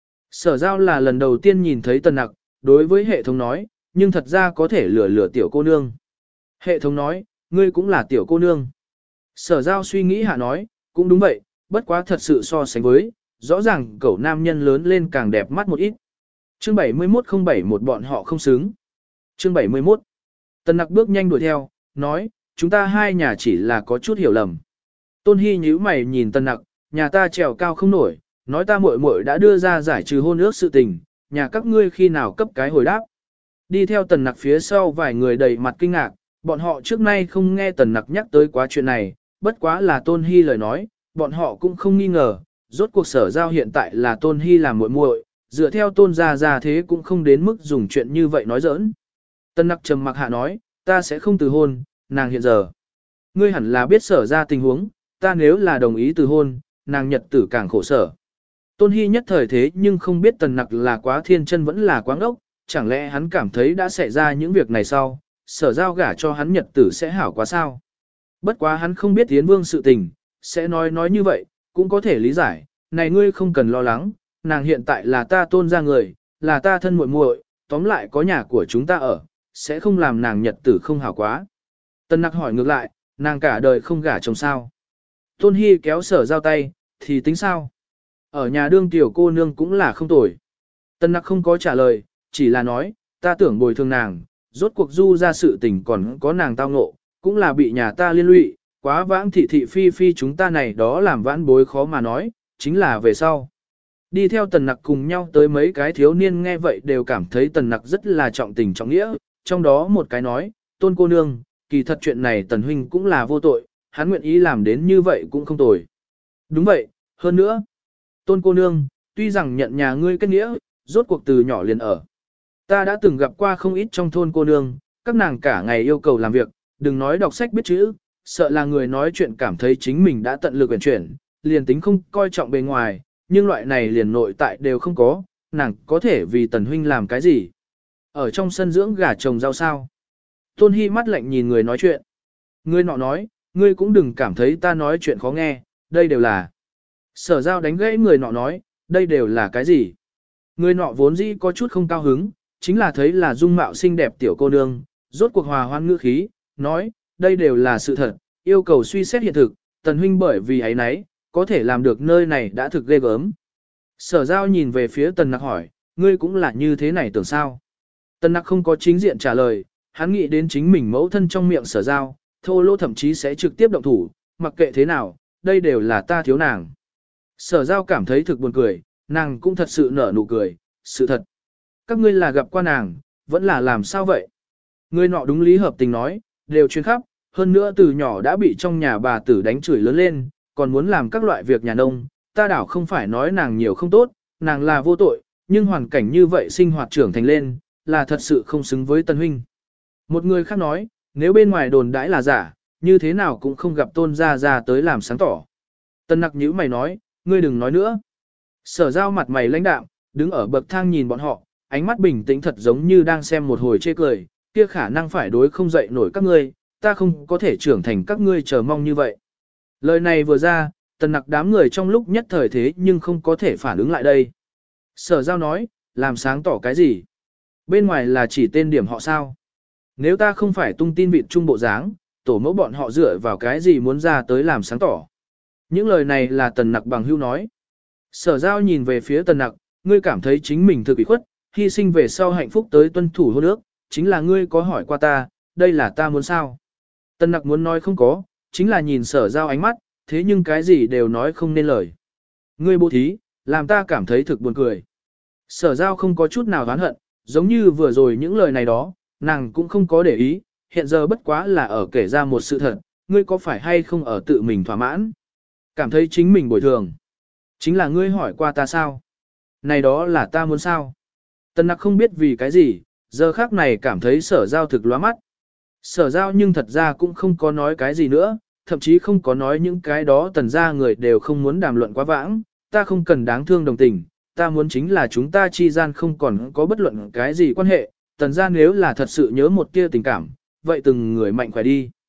Sở giao là lần đầu tiên nhìn thấy tần nặc, đối với hệ thống nói, nhưng thật ra có thể lừa lừa tiểu cô nương. Hệ thống nói, ngươi cũng là tiểu cô nương. Sở giao suy nghĩ hạ nói, cũng đúng vậy, bất quá thật sự so sánh với, rõ ràng cậu nam nhân lớn lên càng đẹp mắt một ít. Chương bảy mươi mốt không bảy một bọn họ không xứng. Chương bảy mươi mốt. Tần nặc bước nhanh đuổi theo, nói, chúng ta hai nhà chỉ là có chút hiểu lầm. Tôn Hy nhíu mày nhìn tần nặc, nhà ta trèo cao không nổi, nói ta muội muội đã đưa ra giải trừ hôn ước sự tình, nhà các ngươi khi nào cấp cái hồi đáp. Đi theo tần nặc phía sau vài người đầy mặt kinh ngạc, bọn họ trước nay không nghe tần nặc nhắc tới quá chuyện này, bất quá là Tôn Hy lời nói, bọn họ cũng không nghi ngờ, rốt cuộc sở giao hiện tại là Tôn Hy làm muội muội, dựa theo Tôn gia gia thế cũng không đến mức dùng chuyện như vậy nói giỡn. Tần nặc trầm mặc hạ nói, ta sẽ không từ hôn, nàng hiện giờ. Ngươi hẳn là biết sở ra tình huống, ta nếu là đồng ý từ hôn, nàng nhật tử càng khổ sở. Tôn Hy nhất thời thế nhưng không biết tần nặc là quá thiên chân vẫn là quá ngốc, chẳng lẽ hắn cảm thấy đã xảy ra những việc này sau, sở giao gả cho hắn nhật tử sẽ hảo quá sao. Bất quá hắn không biết Yến Vương sự tình, sẽ nói nói như vậy, cũng có thể lý giải, này ngươi không cần lo lắng, nàng hiện tại là ta Tôn ra người, là ta thân muội muội, tóm lại có nhà của chúng ta ở, sẽ không làm nàng nhật tử không hảo quá. Tần nặc hỏi ngược lại, nàng cả đời không gả chồng sao. Tôn Hy kéo sở giao tay, thì tính sao? Ở nhà đương tiểu cô nương cũng là không tồi. Tần nặc không có trả lời, chỉ là nói, ta tưởng bồi thường nàng, rốt cuộc du ra sự tình còn có nàng tao ngộ, cũng là bị nhà ta liên lụy, quá vãng thị thị phi phi chúng ta này đó làm vãn bối khó mà nói, chính là về sau. Đi theo tần nặc cùng nhau tới mấy cái thiếu niên nghe vậy đều cảm thấy tần nặc rất là trọng tình trọng nghĩa, trong đó một cái nói, Tôn cô nương, kỳ thật chuyện này tần huynh cũng là vô tội, hắn nguyện ý làm đến như vậy cũng không tồi. Đúng vậy, hơn nữa, Tôn cô nương, tuy rằng nhận nhà ngươi kết nghĩa, rốt cuộc từ nhỏ liền ở. Ta đã từng gặp qua không ít trong thôn cô nương, các nàng cả ngày yêu cầu làm việc, đừng nói đọc sách biết chữ, sợ là người nói chuyện cảm thấy chính mình đã tận lực quyển chuyển, liền tính không coi trọng bề ngoài, nhưng loại này liền nội tại đều không có, nàng có thể vì tần huynh làm cái gì. Ở trong sân dưỡng gà trồng rau sao. Tôn Hy mắt lạnh nhìn người nói chuyện. Người nọ nói, ngươi cũng đừng cảm thấy ta nói chuyện khó nghe, đây đều là. Sở giao đánh gãy người nọ nói, đây đều là cái gì? Người nọ vốn dĩ có chút không cao hứng, chính là thấy là dung mạo xinh đẹp tiểu cô nương, rốt cuộc hòa hoan ngữ khí, nói, đây đều là sự thật, yêu cầu suy xét hiện thực, tần huynh bởi vì ấy nấy, có thể làm được nơi này đã thực ghê gớm. Sở giao nhìn về phía tần nặc hỏi, ngươi cũng là như thế này tưởng sao? Tần nặc không có chính diện trả lời, hắn nghĩ đến chính mình mẫu thân trong miệng sở giao, thô lỗ thậm chí sẽ trực tiếp động thủ, mặc kệ thế nào, đây đều là ta thiếu nàng. Sở giao cảm thấy thực buồn cười, nàng cũng thật sự nở nụ cười, sự thật. Các ngươi là gặp qua nàng, vẫn là làm sao vậy? Người nọ đúng lý hợp tình nói, đều chuyên khắp, hơn nữa từ nhỏ đã bị trong nhà bà tử đánh chửi lớn lên, còn muốn làm các loại việc nhà nông, ta đảo không phải nói nàng nhiều không tốt, nàng là vô tội, nhưng hoàn cảnh như vậy sinh hoạt trưởng thành lên, là thật sự không xứng với Tân huynh. Một người khác nói, nếu bên ngoài đồn đãi là giả, như thế nào cũng không gặp Tôn gia gia tới làm sáng tỏ. Tân nặc nhíu mày nói, ngươi đừng nói nữa. Sở giao mặt mày lãnh đạm, đứng ở bậc thang nhìn bọn họ, ánh mắt bình tĩnh thật giống như đang xem một hồi chê cười, kia khả năng phải đối không dậy nổi các ngươi, ta không có thể trưởng thành các ngươi chờ mong như vậy. Lời này vừa ra, tần nặc đám người trong lúc nhất thời thế nhưng không có thể phản ứng lại đây. Sở giao nói, làm sáng tỏ cái gì? Bên ngoài là chỉ tên điểm họ sao? Nếu ta không phải tung tin vịt trung bộ dáng, tổ mẫu bọn họ dựa vào cái gì muốn ra tới làm sáng tỏ? Những lời này là tần nặc bằng hưu nói. Sở giao nhìn về phía tần nặc, ngươi cảm thấy chính mình thực bị khuất, hy sinh về sau hạnh phúc tới tuân thủ hôn ước, chính là ngươi có hỏi qua ta, đây là ta muốn sao? Tần nặc muốn nói không có, chính là nhìn sở giao ánh mắt, thế nhưng cái gì đều nói không nên lời. Ngươi bố thí, làm ta cảm thấy thực buồn cười. Sở giao không có chút nào oán hận, giống như vừa rồi những lời này đó, nàng cũng không có để ý, hiện giờ bất quá là ở kể ra một sự thật, ngươi có phải hay không ở tự mình thỏa mãn? Cảm thấy chính mình bồi thường. Chính là ngươi hỏi qua ta sao? Này đó là ta muốn sao? Tần nặc không biết vì cái gì, giờ khác này cảm thấy sở giao thực lóa mắt. Sở giao nhưng thật ra cũng không có nói cái gì nữa, thậm chí không có nói những cái đó tần ra người đều không muốn đàm luận quá vãng, ta không cần đáng thương đồng tình, ta muốn chính là chúng ta chi gian không còn có bất luận cái gì quan hệ, tần ra nếu là thật sự nhớ một tia tình cảm, vậy từng người mạnh khỏe đi.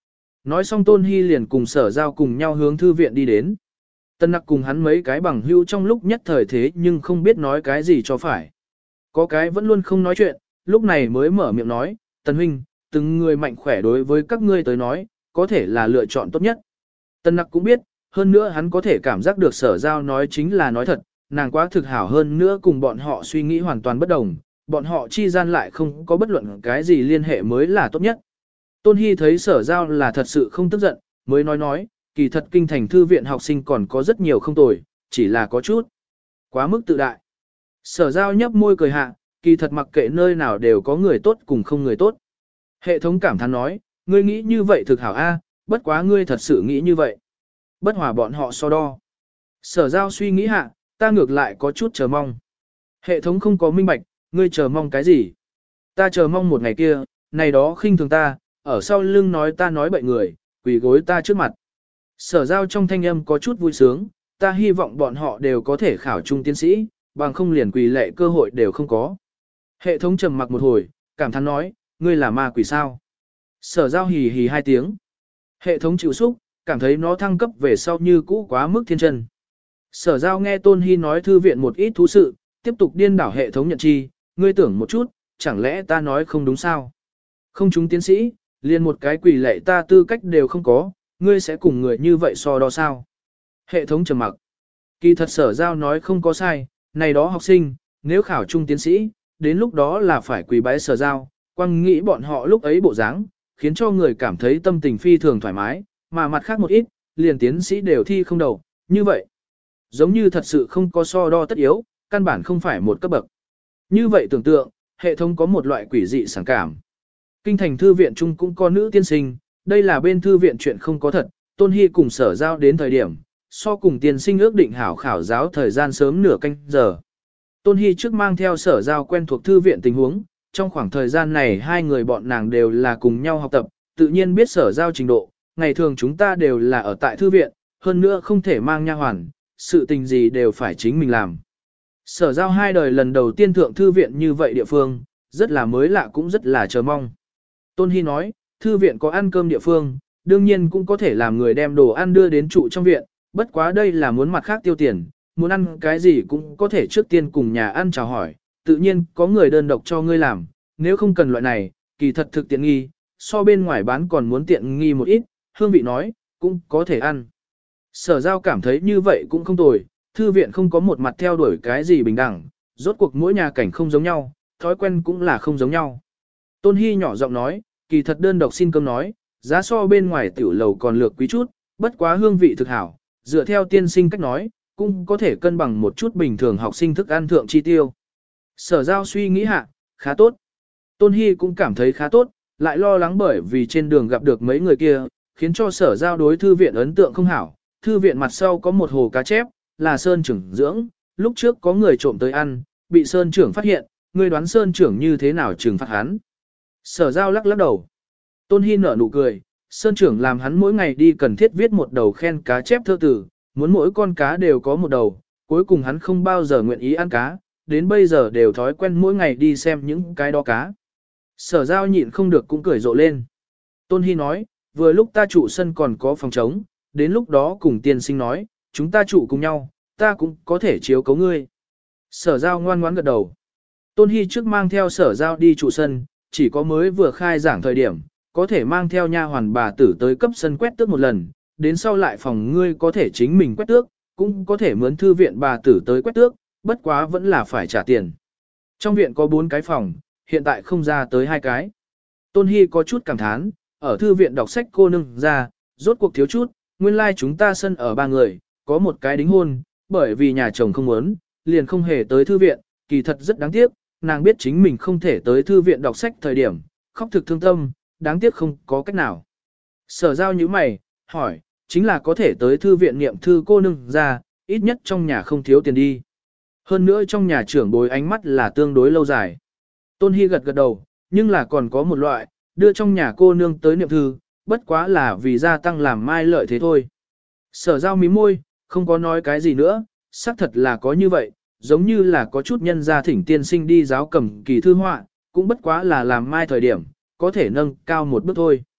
Nói xong Tôn Hy liền cùng sở giao cùng nhau hướng thư viện đi đến. Tân nặc cùng hắn mấy cái bằng hữu trong lúc nhất thời thế nhưng không biết nói cái gì cho phải. Có cái vẫn luôn không nói chuyện, lúc này mới mở miệng nói, Tần huynh, từng người mạnh khỏe đối với các ngươi tới nói, có thể là lựa chọn tốt nhất. Tân nặc cũng biết, hơn nữa hắn có thể cảm giác được sở giao nói chính là nói thật, nàng quá thực hảo hơn nữa cùng bọn họ suy nghĩ hoàn toàn bất đồng, bọn họ chi gian lại không có bất luận cái gì liên hệ mới là tốt nhất. Tôn Hy thấy sở giao là thật sự không tức giận, mới nói nói, kỳ thật kinh thành thư viện học sinh còn có rất nhiều không tồi, chỉ là có chút quá mức tự đại. Sở giao nhấp môi cười hạ, kỳ thật mặc kệ nơi nào đều có người tốt cùng không người tốt. Hệ thống cảm thán nói, ngươi nghĩ như vậy thực hảo a, bất quá ngươi thật sự nghĩ như vậy. Bất hòa bọn họ so đo. Sở giao suy nghĩ hạ, ta ngược lại có chút chờ mong. Hệ thống không có minh bạch, ngươi chờ mong cái gì? Ta chờ mong một ngày kia, này đó khinh thường ta, ở sau lưng nói ta nói bậy người, quỳ gối ta trước mặt. Sở giao trong thanh âm có chút vui sướng, ta hy vọng bọn họ đều có thể khảo trung tiến sĩ, bằng không liền quỳ lệ cơ hội đều không có. Hệ thống trầm mặc một hồi, cảm thán nói, ngươi là ma quỷ sao? Sở giao hì hì hai tiếng. Hệ thống chịu xúc, cảm thấy nó thăng cấp về sau như cũ quá mức thiên chân. Sở giao nghe Tôn Hy nói thư viện một ít thú sự, tiếp tục điên đảo hệ thống nhận chi, ngươi tưởng một chút, chẳng lẽ ta nói không đúng sao? Không chúng tiến sĩ, liền một cái quỷ lệ ta tư cách đều không có, ngươi sẽ cùng người như vậy so đo sao? Hệ thống trầm mặc. Kỳ thật sở giao nói không có sai, này đó học sinh, nếu khảo trung tiến sĩ, đến lúc đó là phải quỳ bái sở giao, quăng nghĩ bọn họ lúc ấy bộ dáng, khiến cho người cảm thấy tâm tình phi thường thoải mái, mà mặt khác một ít, liền tiến sĩ đều thi không đầu, như vậy. Giống như thật sự không có so đo tất yếu, căn bản không phải một cấp bậc. Như vậy tưởng tượng, hệ thống có một loại quỷ dị sảng cảm. Kinh thành thư viện chung cũng có nữ tiên sinh, đây là bên thư viện chuyện không có thật, Tôn Hy cùng sở giao đến thời điểm, so cùng tiên sinh ước định hảo khảo giáo thời gian sớm nửa canh giờ. Tôn Hy trước mang theo sở giao quen thuộc thư viện tình huống, trong khoảng thời gian này hai người bọn nàng đều là cùng nhau học tập, tự nhiên biết sở giao trình độ, ngày thường chúng ta đều là ở tại thư viện, hơn nữa không thể mang nha hoàn, sự tình gì đều phải chính mình làm. Sở giao hai đời lần đầu tiên thượng thư viện như vậy địa phương, rất là mới lạ cũng rất là chờ mong. Tôn Hy nói, thư viện có ăn cơm địa phương, đương nhiên cũng có thể làm người đem đồ ăn đưa đến trụ trong viện, bất quá đây là muốn mặt khác tiêu tiền, muốn ăn cái gì cũng có thể trước tiên cùng nhà ăn chào hỏi, tự nhiên có người đơn độc cho ngươi làm, nếu không cần loại này, kỳ thật thực tiện nghi, so bên ngoài bán còn muốn tiện nghi một ít, hương vị nói, cũng có thể ăn. Sở giao cảm thấy như vậy cũng không tồi, thư viện không có một mặt theo đuổi cái gì bình đẳng, rốt cuộc mỗi nhà cảnh không giống nhau, thói quen cũng là không giống nhau. Tôn Hy nhỏ giọng nói, kỳ thật đơn độc xin cơm nói, giá so bên ngoài tiểu lầu còn lược quý chút, bất quá hương vị thực hảo, dựa theo tiên sinh cách nói, cũng có thể cân bằng một chút bình thường học sinh thức ăn thượng chi tiêu. Sở giao suy nghĩ hạ, khá tốt. Tôn Hy cũng cảm thấy khá tốt, lại lo lắng bởi vì trên đường gặp được mấy người kia, khiến cho sở giao đối thư viện ấn tượng không hảo. Thư viện mặt sau có một hồ cá chép, là Sơn trưởng dưỡng, lúc trước có người trộm tới ăn, bị Sơn trưởng phát hiện, người đoán Sơn trưởng như thế nào trừng phạt hắn. Sở giao lắc lắc đầu. Tôn Hy nở nụ cười, Sơn trưởng làm hắn mỗi ngày đi cần thiết viết một đầu khen cá chép thơ tử, muốn mỗi con cá đều có một đầu, cuối cùng hắn không bao giờ nguyện ý ăn cá, đến bây giờ đều thói quen mỗi ngày đi xem những cái đó cá. Sở giao nhịn không được cũng cười rộ lên. Tôn Hy nói, vừa lúc ta trụ sân còn có phòng trống, đến lúc đó cùng tiên sinh nói, chúng ta trụ cùng nhau, ta cũng có thể chiếu cấu ngươi. Sở giao ngoan ngoãn gật đầu. Tôn Hy trước mang theo sở giao đi trụ sân, chỉ có mới vừa khai giảng thời điểm, có thể mang theo nha hoàn bà tử tới cấp sân quét tước một lần, đến sau lại phòng ngươi có thể chính mình quét tước, cũng có thể mướn thư viện bà tử tới quét tước, bất quá vẫn là phải trả tiền. Trong viện có bốn cái phòng, hiện tại không ra tới hai cái. Tôn Hy có chút cảm thán, ở thư viện đọc sách cô nương ra, rốt cuộc thiếu chút, nguyên lai like chúng ta sân ở ba người, có một cái đính hôn, bởi vì nhà chồng không muốn, liền không hề tới thư viện, kỳ thật rất đáng tiếc, nàng biết chính mình không thể tới thư viện đọc sách thời điểm, khóc thực thương tâm, đáng tiếc không có cách nào. Sở giao như mày, hỏi, chính là có thể tới thư viện niệm thư cô nương ra, ít nhất trong nhà không thiếu tiền đi. Hơn nữa trong nhà trưởng bối ánh mắt là tương đối lâu dài. Tôn Hy gật gật đầu, nhưng là còn có một loại, đưa trong nhà cô nương tới niệm thư, bất quá là vì gia tăng làm mai lợi thế thôi. Sở giao mí môi, không có nói cái gì nữa, xác thật là có như vậy, giống như là có chút nhân gia thỉnh tiên sinh đi giáo cầm kỳ thư họa, cũng bất quá là làm mai thời điểm, có thể nâng cao một bước thôi.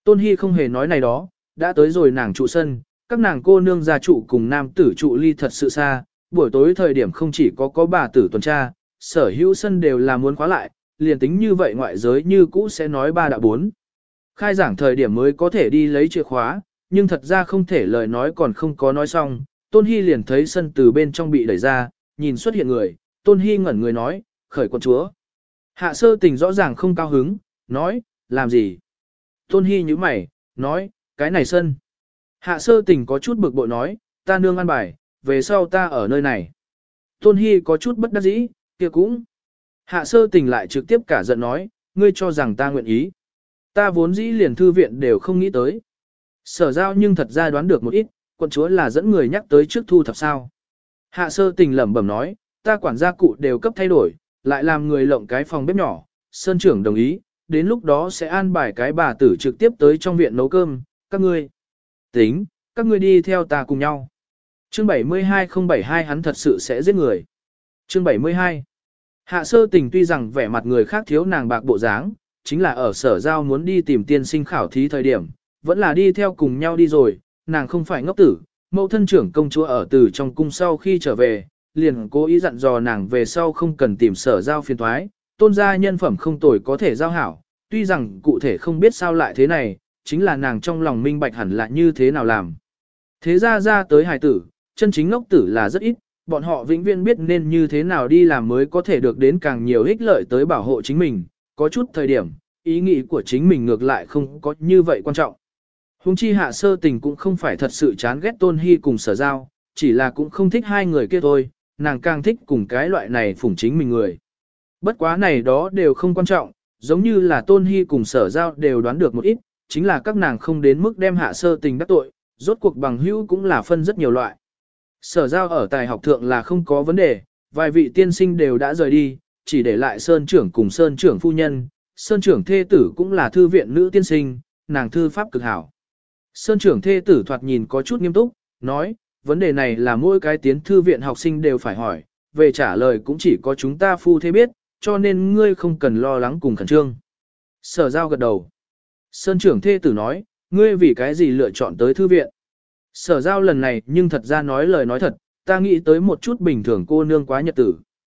Tôn Hy không hề nói này đó, đã tới rồi nàng trụ sân, các nàng cô nương gia trụ cùng nam tử trụ ly thật sự xa, buổi tối thời điểm không chỉ có có bà tử tuần tra, sở hữu sân đều là muốn khóa lại, liền tính như vậy ngoại giới như cũ sẽ nói ba đạo bốn. Khai giảng thời điểm mới có thể đi lấy chìa khóa, nhưng thật ra không thể lời nói còn không có nói xong, Tôn Hy liền thấy sân từ bên trong bị đẩy ra, nhìn xuất hiện người, Tôn Hy ngẩn người nói, khởi quận chúa. Hạ sơ tình rõ ràng không cao hứng, nói, làm gì? Tôn Hy như mày, nói, cái này sân. Hạ sơ tình có chút bực bội nói, ta nương ăn bài, về sau ta ở nơi này. Tôn Hy có chút bất đắc dĩ, kia cũng. Hạ sơ tình lại trực tiếp cả giận nói, ngươi cho rằng ta nguyện ý. Ta vốn dĩ liền thư viện đều không nghĩ tới. Sở giao nhưng thật ra đoán được một ít, quận chúa là dẫn người nhắc tới trước thu thập sao. Hạ sơ tình lẩm bẩm nói, ta quản gia cụ đều cấp thay đổi, lại làm người lộng cái phòng bếp nhỏ, sơn trưởng đồng ý, đến lúc đó sẽ an bài cái bà tử trực tiếp tới trong viện nấu cơm, các ngươi. Tính, các ngươi đi theo ta cùng nhau. Chương bảy mươi hai không bảy hai hắn thật sự sẽ giết người. Chương bảy mươi hai. Hạ sơ tình tuy rằng vẻ mặt người khác thiếu nàng bạc bộ dáng, chính là ở sở giao muốn đi tìm tiên sinh khảo thí thời điểm, vẫn là đi theo cùng nhau đi rồi, nàng không phải ngốc tử, mẫu thân trưởng công chúa ở từ trong cung sau khi trở về, liền cố ý dặn dò nàng về sau không cần tìm sở giao phiền thoái, tôn gia nhân phẩm không tồi có thể giao hảo, tuy rằng cụ thể không biết sao lại thế này, chính là nàng trong lòng minh bạch hẳn là như thế nào làm. Thế ra ra tới hài tử, chân chính ngốc tử là rất ít, bọn họ vĩnh viễn biết nên như thế nào đi làm mới có thể được đến càng nhiều ích lợi tới bảo hộ chính mình, có chút thời điểm, ý nghĩ của chính mình ngược lại không có như vậy quan trọng. Hùng chi hạ sơ tình cũng không phải thật sự chán ghét Tôn Hy cùng sở giao, chỉ là cũng không thích hai người kia thôi, nàng càng thích cùng cái loại này phủng chính mình người. Bất quá này đó đều không quan trọng, giống như là Tôn Hy cùng sở giao đều đoán được một ít, chính là các nàng không đến mức đem hạ sơ tình đắc tội, rốt cuộc bằng hữu cũng là phân rất nhiều loại. Sở giao ở tài học thượng là không có vấn đề, vài vị tiên sinh đều đã rời đi, chỉ để lại Sơn trưởng cùng Sơn trưởng phu nhân, Sơn trưởng thê tử cũng là thư viện nữ tiên sinh, nàng thư pháp cực hảo. Sơn trưởng thê tử thoạt nhìn có chút nghiêm túc, nói, vấn đề này là mỗi cái tiến thư viện học sinh đều phải hỏi, về trả lời cũng chỉ có chúng ta phu thế biết, cho nên ngươi không cần lo lắng cùng khẩn trương. Sở giao gật đầu. Sơn trưởng thê tử nói, ngươi vì cái gì lựa chọn tới thư viện? Sở giao lần này nhưng thật ra nói lời nói thật, ta nghĩ tới một chút bình thường cô nương quá nhật tử.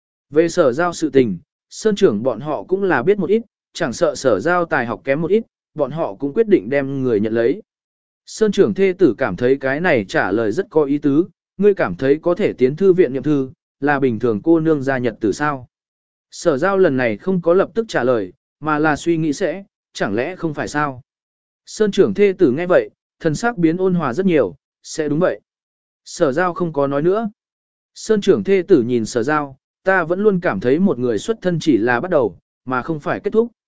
Về sở giao sự tình, Sơn trưởng bọn họ cũng là biết một ít, chẳng sợ sở giao tài học kém một ít, bọn họ cũng quyết định đem người nhận lấy. Sơn trưởng thê tử cảm thấy cái này trả lời rất có ý tứ, ngươi cảm thấy có thể tiến thư viện nhậm thư, là bình thường cô nương gia nhật tử sao? Sở giao lần này không có lập tức trả lời, mà là suy nghĩ sẽ, chẳng lẽ không phải sao? Sơn trưởng thê tử nghe vậy, thần sắc biến ôn hòa rất nhiều, sẽ đúng vậy. Sở giao không có nói nữa. Sơn trưởng thê tử nhìn sở giao, ta vẫn luôn cảm thấy một người xuất thân chỉ là bắt đầu, mà không phải kết thúc.